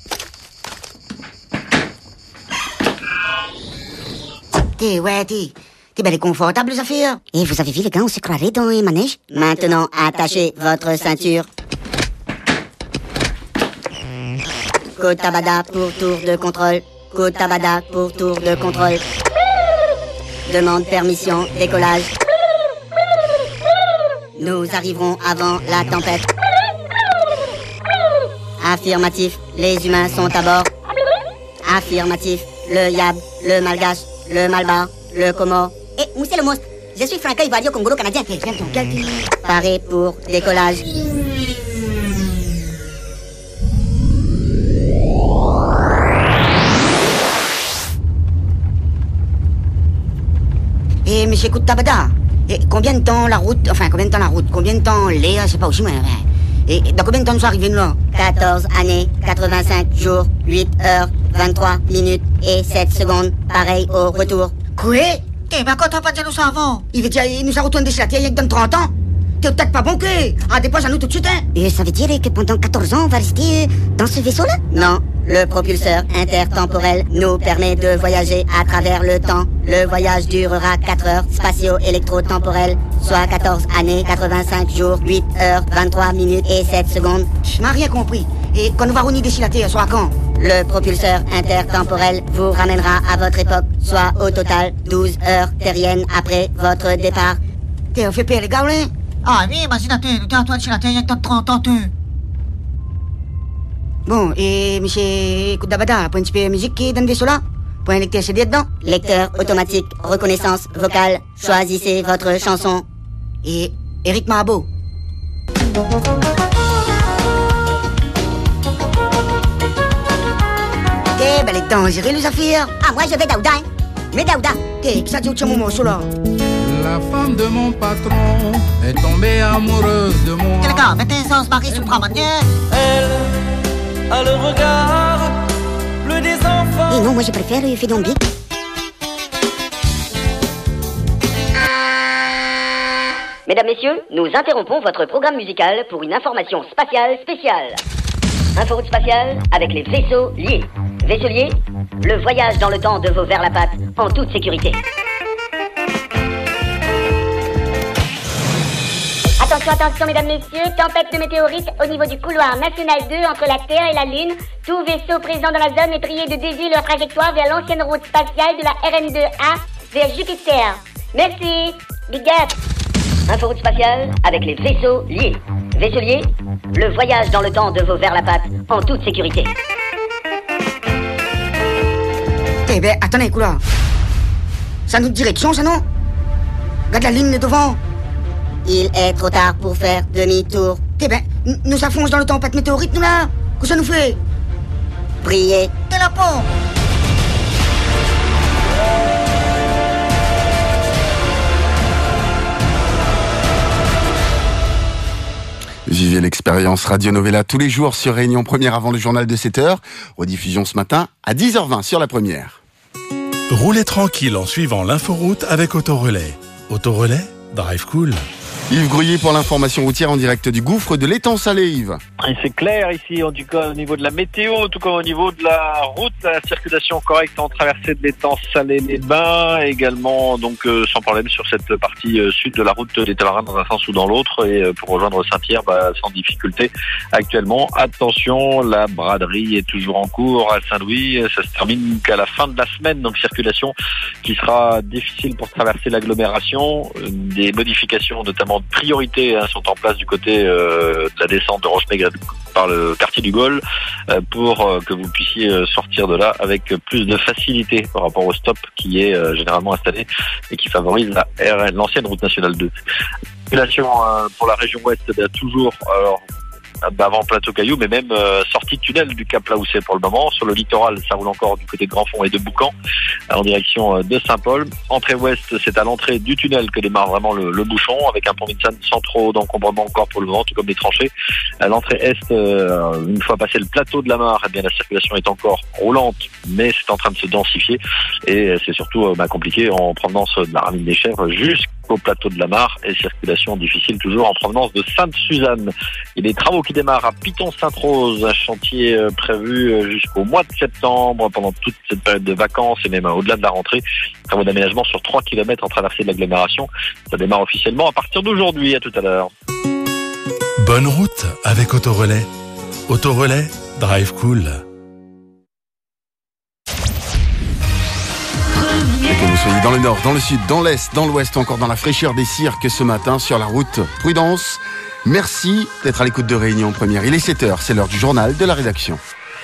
S9: T'es belle et confortable, les affaires.
S8: Et vous avez vu les gars, on se croirait dans un manège. Maintenant, attachez votre ceinture. Kuttabada pour tour de contrôle. Kuttabada pour tour de contrôle. Demande permission, décollage. Nous arriverons avant la tempête. Affirmatif, les humains sont à bord. Affirmatif, le Yab, le Malgache, le Malbar, le Comore.
S9: Et où c'est le monstre? Je suis Franca Ivario Congolo Canadien.
S8: Paré pour décollage.
S9: Et monsieur Kuttabada, et combien de temps la route? Combien de temps les... je sais pas où je suis, et dans combien de temps nous sommes arrivés, nous, là?
S8: 14 années, 85 jours, 8 heures, 23 minutes et 7 secondes. Pareil au retour.
S9: Quoi? Mais quand on va pas dire nous ça avant? Il nous a retourné sur la Terre il y a dans 30 ans. T'es peut-être pas bon que... Ah, dépose à nous tout de suite, hein?
S8: Et ça veut dire que pendant 14 ans, on va rester dans ce vaisseau-là? Non. Le propulseur intertemporel nous permet de voyager à travers le temps. Le voyage durera 4 heures spatio-électro-temporelles, soit 14 années, 85 jours, 8 heures, 23 minutes et 7 secondes.
S9: Je m'ai rien compris. Et quand nous va revenir d'ici la Terre, soit quand?
S8: Le propulseur intertemporel vous ramènera à votre époque, soit au total 12 heures terriennes après votre départ.
S9: T'es fait pire, les gars, là? Ah oui, imagine-toi, nous t'es en train de la Terre il y a 30 ans, Bon, et monsieur Kuttabada, pour un petit peu de musique qui est dans le vaisseau là? Pour un lecteur CD dedans?
S8: Lecteur automatique, reconnaissance vocale. Choisissez votre chanson.
S9: Et Eric Mahabo.
S8: Ben les dangereux, les affaires.
S9: Ah, moi je vais Daouda, hein. Mais Daouda.
S8: Qui ça dit au tien moment, là?
S11: La femme de mon patron est tombée amoureuse de moi.
S9: Quel gars, mettez ça, on se marie sous Pramanier.
S12: Elle a le regard bleu des enfants.
S8: Et non, moi je préfère le Fédombic. Mesdames, messieurs, nous interrompons votre programme musical pour une information spatiale spéciale. Inforoute spatiale avec les vaisseaux liés. Vaisseaux liés, le voyage dans le temps de vos vers la patte en toute sécurité.
S2: Attention, attention, mesdames, messieurs, tempête de météorites au niveau du couloir national 2 entre la Terre et la Lune. Tout vaisseau présent dans la zone est prié de dévier leur trajectoire vers l'ancienne route spatiale de la RN2A vers Jupiter. Merci, big up.
S8: Inforoute spatiale avec les vaisseaux liés. Vaisseaux liés, le voyage dans le temps de vos vers la patte en toute sécurité.
S9: Eh ben, attendez, couloir. Ça nous direction, ça non? Regarde la ligne de devant.
S8: Il est trop tard pour faire demi-tour.
S9: Eh ben, nous s'affonce dans le temps, pas de météorite, nous là. Qu'est-ce que ça nous fait?
S8: Priez.
S9: De la peau.
S5: Vivez l'expérience Radio Novella tous les jours sur Réunion Première avant le journal de 7h. Rediffusion ce matin à 10h20 sur la Première.
S4: Roulez tranquille en suivant l'inforoute avec Autorelais. Autorelais, drive cool.
S5: Yves Grouillet pour l'information routière en direct du gouffre de l'étang salé, Yves.
S13: Et c'est clair ici, en tout cas au niveau de la météo, en tout cas au niveau de la route, la circulation correcte en traversée de l'étang Salé-les-Bains, également donc sans problème sur cette partie sud de la route des Tamarins dans un sens ou dans l'autre, et pour rejoindre Saint-Pierre sans difficulté actuellement. Attention, la braderie est toujours en cours à Saint-Louis, ça se termine qu'à la fin de la semaine, donc circulation qui sera difficile pour traverser l'agglomération. Des modifications notamment de priorité sont en place du côté de la descente de Roche-Maigret par le quartier du Gaulle pour que vous puissiez sortir de là avec plus de facilité par rapport au stop qui est généralement installé et qui favorise l'ancienne route nationale 2. Circulation pour la région ouest toujours avant Plateau Caillou, mais même sortie de tunnel du Cap Laousset pour le moment. Sur le littoral, ça roule encore du côté de Grandfond et de Boucan en direction de Saint-Paul. Entrée ouest, c'est à l'entrée du tunnel que démarre vraiment le bouchon, avec un pont Vincent sans trop d'encombrement encore pour le moment, tout comme des tranchées. À l'entrée est, une fois passé le plateau de la Mare, eh bien la circulation est encore roulante, mais c'est en train de se densifier et c'est surtout compliqué en provenance de la Ravine des Chèvres jusqu'au plateau de la Mare, et circulation difficile toujours en provenance de Sainte-Suzanne. Il y a des travaux qui démarrent à Piton-Sainte-Rose, un chantier prévu jusqu'au mois de septembre, pendant toute cette période de vacances et même au-delà de la rentrée. Travaux d'aménagement sur 3 km en traversée de l'agglomération. Ça démarre officiellement à partir d'aujourd'hui. À tout à l'heure.
S4: Bonne route avec Autorelais. Autorelais, drive cool.
S5: Et que vous soyez dans le nord, dans le sud, dans l'est, dans l'ouest, encore dans la fraîcheur des cirques ce matin sur la route, prudence. Merci d'être à l'écoute de Réunion Première. Il est 7h, c'est l'heure du journal de la rédaction.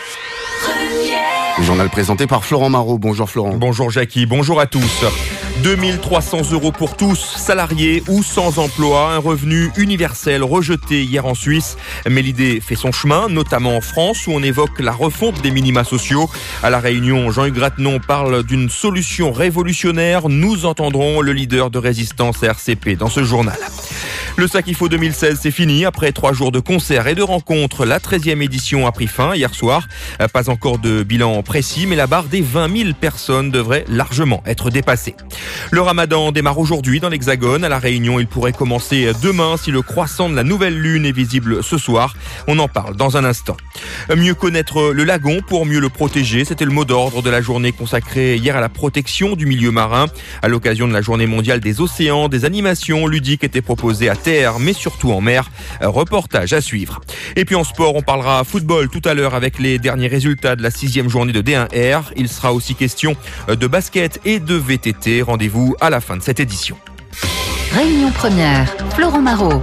S5: Le journal présenté par Florent Marot. Bonjour Florent.
S14: Bonjour Jackie, bonjour à tous. 2300 € pour tous, salariés ou sans emploi, un revenu universel rejeté hier en Suisse. Mais l'idée fait son chemin, notamment en France où on évoque la refonte des minima sociaux. À La Réunion, Jean-Hugues Gratenon parle d'une solution révolutionnaire. Nous entendrons le leader de résistance RCP dans ce journal. Le Sac IFO 2016, c'est fini. Après 3 jours de concerts et de rencontres, la 13e édition a pris fin hier soir. Pas encore de bilan précis, mais la barre des 20 000 personnes devrait largement être dépassée. Le Ramadan démarre aujourd'hui dans l'Hexagone. À La Réunion, il pourrait commencer demain si le croissant de la nouvelle lune est visible ce soir. On en parle dans un instant. Mieux connaître le lagon pour mieux le protéger, c'était le mot d'ordre de la journée consacrée hier à la protection du milieu marin. À l'occasion de la journée mondiale des océans, des animations ludiques étaient proposées à terre, mais surtout en mer. Reportage à suivre. Et puis en sport, on parlera football tout à l'heure avec les derniers résultats de la 6e journée de D1R. Il sera aussi question de basket et de VTT. Rendez-vous à la fin de cette édition.
S21: Réunion Première, Florent Marot.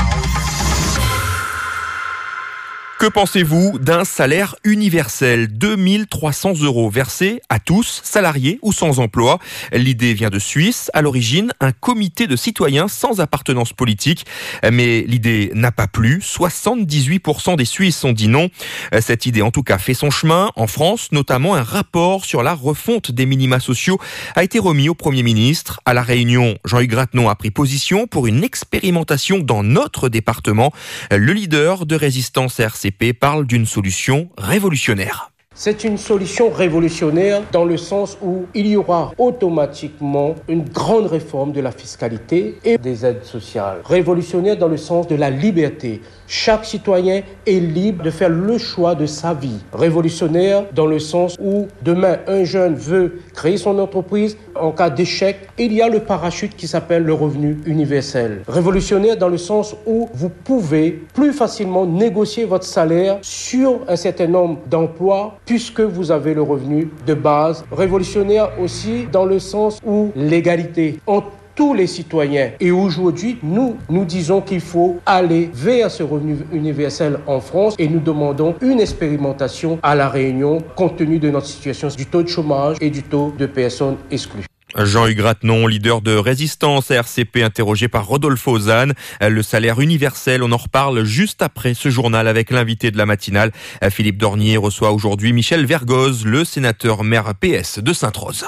S14: Que pensez-vous d'un salaire universel ? 2300 € versés à tous, salariés ou sans emploi. L'idée vient de Suisse. À l'origine, un comité de citoyens sans appartenance politique. Mais l'idée n'a pas plu. 78% des Suisses ont dit non. Cette idée, en tout cas, fait son chemin. En France, notamment, un rapport sur la refonte des minima sociaux a été remis au Premier ministre. À La Réunion, Jean-Hugues Gratenon a pris position pour une expérimentation dans notre département. Le leader de résistance RCP parle d'une solution révolutionnaire.
S15: C'est une solution révolutionnaire dans le sens où il y aura automatiquement une grande réforme de la fiscalité et des aides sociales. Révolutionnaire dans le sens de la liberté. Chaque citoyen est libre de faire le choix de sa vie. Révolutionnaire dans le sens où demain un jeune veut créer son entreprise. En cas d'échec, il y a le parachute qui s'appelle le revenu universel. Révolutionnaire dans le sens où vous pouvez plus facilement négocier votre salaire sur un certain nombre d'emplois puisque vous avez le revenu de base. Révolutionnaire aussi dans le sens où l'égalité entre tous les citoyens. Et aujourd'hui, nous disons qu'il faut aller vers ce revenu universel en France et nous demandons une expérimentation à La Réunion compte tenu de notre situation du taux de chômage et du taux de personnes exclues.
S14: Jean-Hugues Ratenon, leader de résistance à RCP, interrogé par Rodolphe Ozanne. Le salaire universel, on en reparle juste après ce journal avec l'invité de la matinale. Philippe Dornier reçoit aujourd'hui Michel Vergoz, le sénateur maire PS de Sainte-Rose.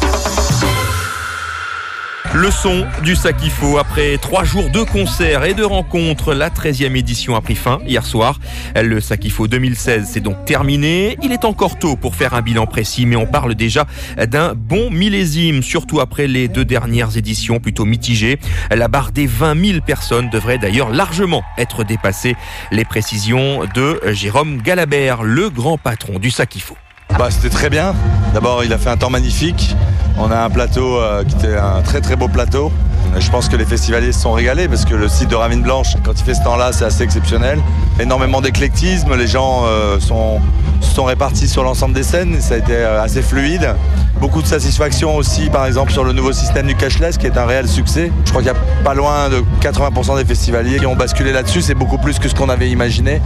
S14: Le son du Sakifo. Après 3 jours de concerts et de rencontres, la 13e édition a pris fin hier soir. Le Sakifo 2016 s'est donc terminé. Il est encore tôt pour faire un bilan précis, mais on parle déjà d'un bon millésime, surtout après les 2 dernières éditions plutôt mitigées. La barre des 20 000 personnes devrait d'ailleurs largement être dépassée. Les précisions de Jérôme Galabert, le grand patron du Sakifo.
S16: C'était très bien. D'abord, il a fait un temps magnifique. On a un plateau qui était un très très beau plateau. Je pense que les festivaliers se sont régalés parce que le site de Ravine Blanche, quand il fait ce temps-là, c'est assez exceptionnel. Énormément d'éclectisme, les gens se sont répartis sur l'ensemble des scènes, ça a été assez fluide. Beaucoup de satisfaction aussi, par exemple, sur le nouveau système du cashless qui est un réel succès. Je crois qu'il y a pas loin de 80% des festivaliers qui ont basculé là-dessus. C'est beaucoup plus que ce qu'on avait imaginé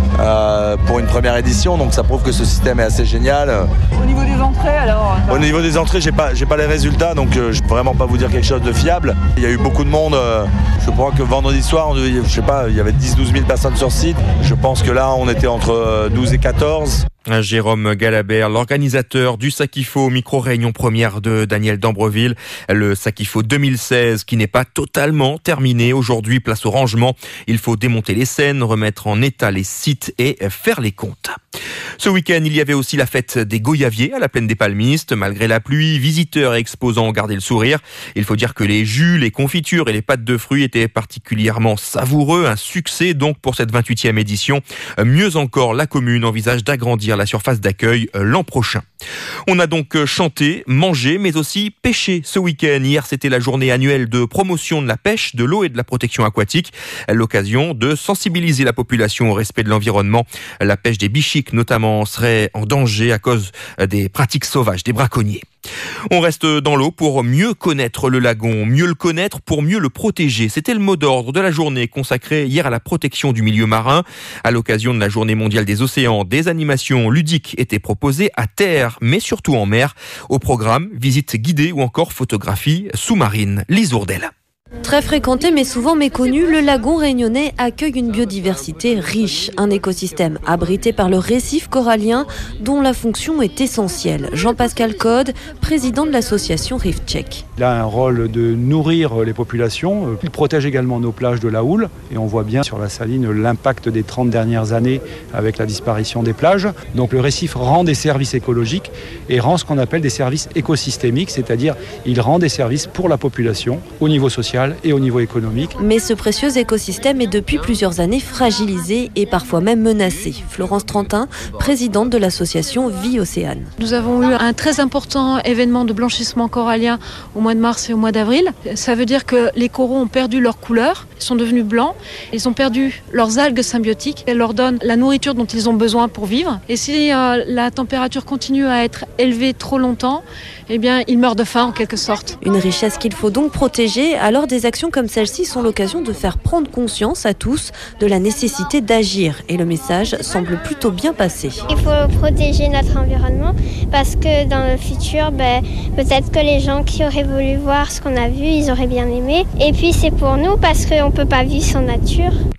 S16: pour une première édition, donc ça prouve que ce système est assez génial.
S17: Au niveau des entrées, alors
S16: Au niveau des entrées, j'ai pas les résultats, donc je peux vraiment pas vous dire quelque chose de fiable. Il y a eu beaucoup de monde. Je crois que vendredi soir, il y avait 10-12 000 personnes sur site. Je pense que là, on était entre 12 et 14.
S14: Jérôme Galabert, l'organisateur du Sakifo, micro-réunion première de Daniel Dambreville. Le Sakifo 2016 qui n'est pas totalement terminé. Aujourd'hui, place au rangement. Il faut démonter les scènes, remettre en état les sites et faire les comptes. Ce week-end, il y avait aussi la fête des Goyaviers à la Plaine des Palmistes. Malgré la pluie, visiteurs et exposants ont gardé le sourire. Il faut dire que les jus, les confitures et les pâtes de fruits étaient particulièrement savoureux. Un succès donc pour cette 28e édition. Mieux encore, la commune envisage d'agrandir la surface d'accueil l'an prochain. On a donc chanté, mangé, mais aussi pêché ce week-end. Hier, c'était la journée annuelle de promotion de la pêche, de l'eau et de la protection aquatique. L'occasion de sensibiliser la population au respect de l'environnement. La pêche des bichiques, notamment, serait en danger à cause des pratiques sauvages des braconniers. On reste dans l'eau pour mieux connaître le lagon, mieux le connaître pour mieux le protéger. C'était le mot d'ordre de la journée consacrée hier à la protection du milieu marin. À l'occasion de la Journée mondiale des océans, des animations ludiques étaient proposées à terre, mais surtout en mer. Au programme, visites guidées ou encore photographies sous-marines. Lise Ourdel.
S19: Très fréquenté mais souvent méconnu, le lagon réunionnais accueille une biodiversité riche, un écosystème abrité par le récif corallien dont la fonction est essentielle. Jean-Pascal Code, président de l'association Reef Check.
S20: Il a un rôle de nourrir les populations, il protège également nos plages de la houle et on voit bien sur la saline l'impact des 30 dernières années avec la disparition des plages. Donc le récif rend des services écologiques et rend ce qu'on appelle des services écosystémiques, c'est-à-dire il rend des services pour la population au niveau social et au niveau économique.
S19: Mais ce précieux écosystème est depuis plusieurs années fragilisé et parfois même menacé. Florence Trentin, présidente de l'association Vie Océane.
S22: Nous avons eu un très important événement de blanchissement corallien au mois de mars et au mois d'avril. Ça veut dire que les coraux ont perdu leur couleur, ils sont devenus blancs, ils ont perdu leurs algues symbiotiques, elles leur donnent la nourriture dont ils ont besoin pour vivre. Et si la température continue à être élevée trop longtemps, eh bien, ils meurent de faim en quelque sorte.
S19: Une richesse qu'il faut donc protéger. Alors des actions comme celle-ci sont l'occasion de faire prendre conscience à tous de la nécessité d'agir. Et le message semble plutôt bien passer.
S25: Il faut protéger notre environnement parce que dans le futur, peut-être que les gens qui auraient voulu voir ce qu'on a vu, ils auraient bien aimé. Et puis c'est pour nous parce qu'on ne peut pas vivre sans nature.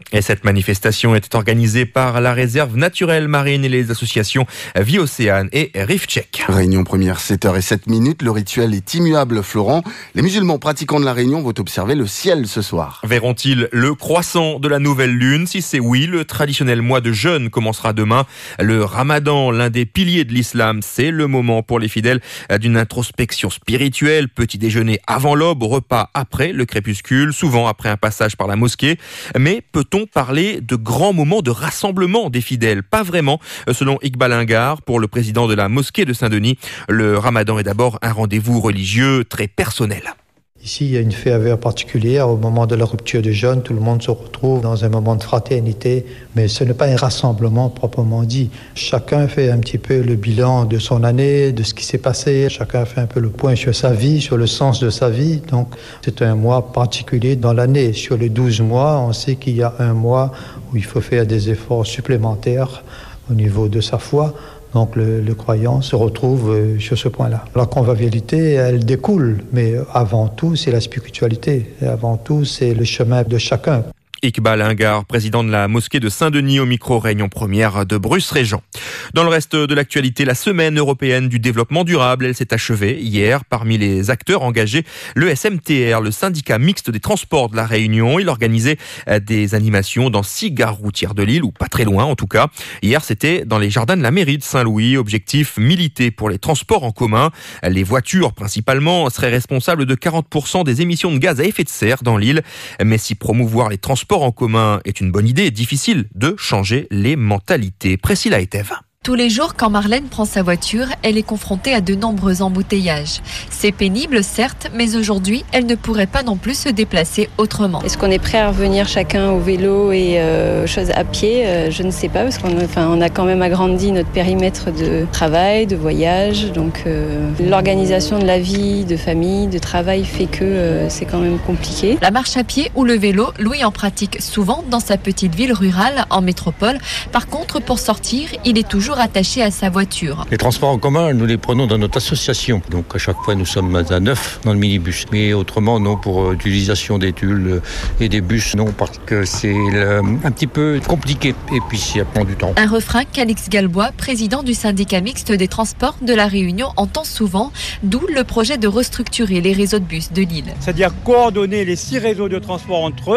S14: Et cette manifestation était organisée par la réserve naturelle marine et les associations Vie Océane et Reef Check.
S5: Réunion première, 7h07. Le rituel est immuable, Florent. Les musulmans pratiquants de la Réunion vont observer le ciel ce soir.
S14: Verront-ils le croissant de la nouvelle lune? Si c'est oui, le traditionnel mois de jeûne commencera demain. Le Ramadan, l'un des piliers de l'islam, c'est le moment pour les fidèles d'une introspection spirituelle. Petit déjeuner avant l'aube, repas après le crépuscule, souvent après un passage par la mosquée. Mais peut-on parler de grands moments de rassemblement des fidèles? Pas vraiment, selon Iqbal Ingar, pour le président de la mosquée de Saint-Denis. Le Ramadan est d'abord un rendez-vous religieux très personnel.
S1: Ici, il y a une faveur particulière. Au moment de la rupture du jeûne, tout le monde se retrouve dans un moment de fraternité. Mais ce n'est pas un rassemblement proprement dit. Chacun fait un petit peu le bilan de son année, de ce qui s'est passé. Chacun fait un peu le point sur sa vie, sur le sens de sa vie. Donc, c'est un mois particulier dans l'année. Sur les 12 mois, on sait qu'il y a un mois où il faut faire des efforts supplémentaires au niveau de sa foi. Donc le croyant se retrouve sur ce point-là. La convivialité, elle découle, mais avant tout, c'est la spiritualité. Et avant tout, c'est le chemin de chacun.
S14: Iqbal Ingar, président de la mosquée de Saint-Denis au micro Réunion première de Bruce Régent. Dans le reste de l'actualité, la semaine européenne du développement durable, elle s'est achevée hier. Parmi les acteurs engagés, le SMTR, le syndicat mixte des transports de la Réunion. Il organisait des animations dans 6 gares routières de l'île, ou pas très loin en tout cas. Hier, c'était dans les jardins de la mairie de Saint-Louis. Objectif, militer pour les transports en commun. Les voitures, principalement, seraient responsables de 40% des émissions de gaz à effet de serre dans l'île. Mais si promouvoir les transports en commun est une bonne idée, difficile de changer les mentalités. Priscilla Etève.
S6: Tous les jours, quand Marlène prend sa voiture, elle est confrontée à de nombreux embouteillages. C'est pénible, certes, mais aujourd'hui, elle ne pourrait pas non plus se déplacer autrement.
S18: Est-ce qu'on est prêt à revenir chacun au vélo et aux choses à pied? Je ne sais pas, parce qu'on a quand même agrandi notre périmètre de travail, de voyage. Donc l'organisation de la vie, de famille, de travail fait que c'est quand même compliqué.
S6: La marche à pied ou le vélo, Louis en pratique souvent dans sa petite ville rurale, en métropole. Par contre, pour sortir, il est toujours attaché à sa voiture.
S23: Les transports en commun, nous les prenons dans notre association. Donc à chaque fois, nous sommes à 9 dans le minibus. Mais autrement, non, pour l'utilisation des tulles et des bus, non, parce que c'est un petit peu compliqué. Et puis, ça prend du temps.
S6: Un refrain qu'Alix Galbois, président du syndicat mixte des transports de la Réunion, entend souvent, d'où le projet de restructurer les réseaux de bus de l'île.
S24: C'est-à-dire coordonner les 6 réseaux de transport entre eux.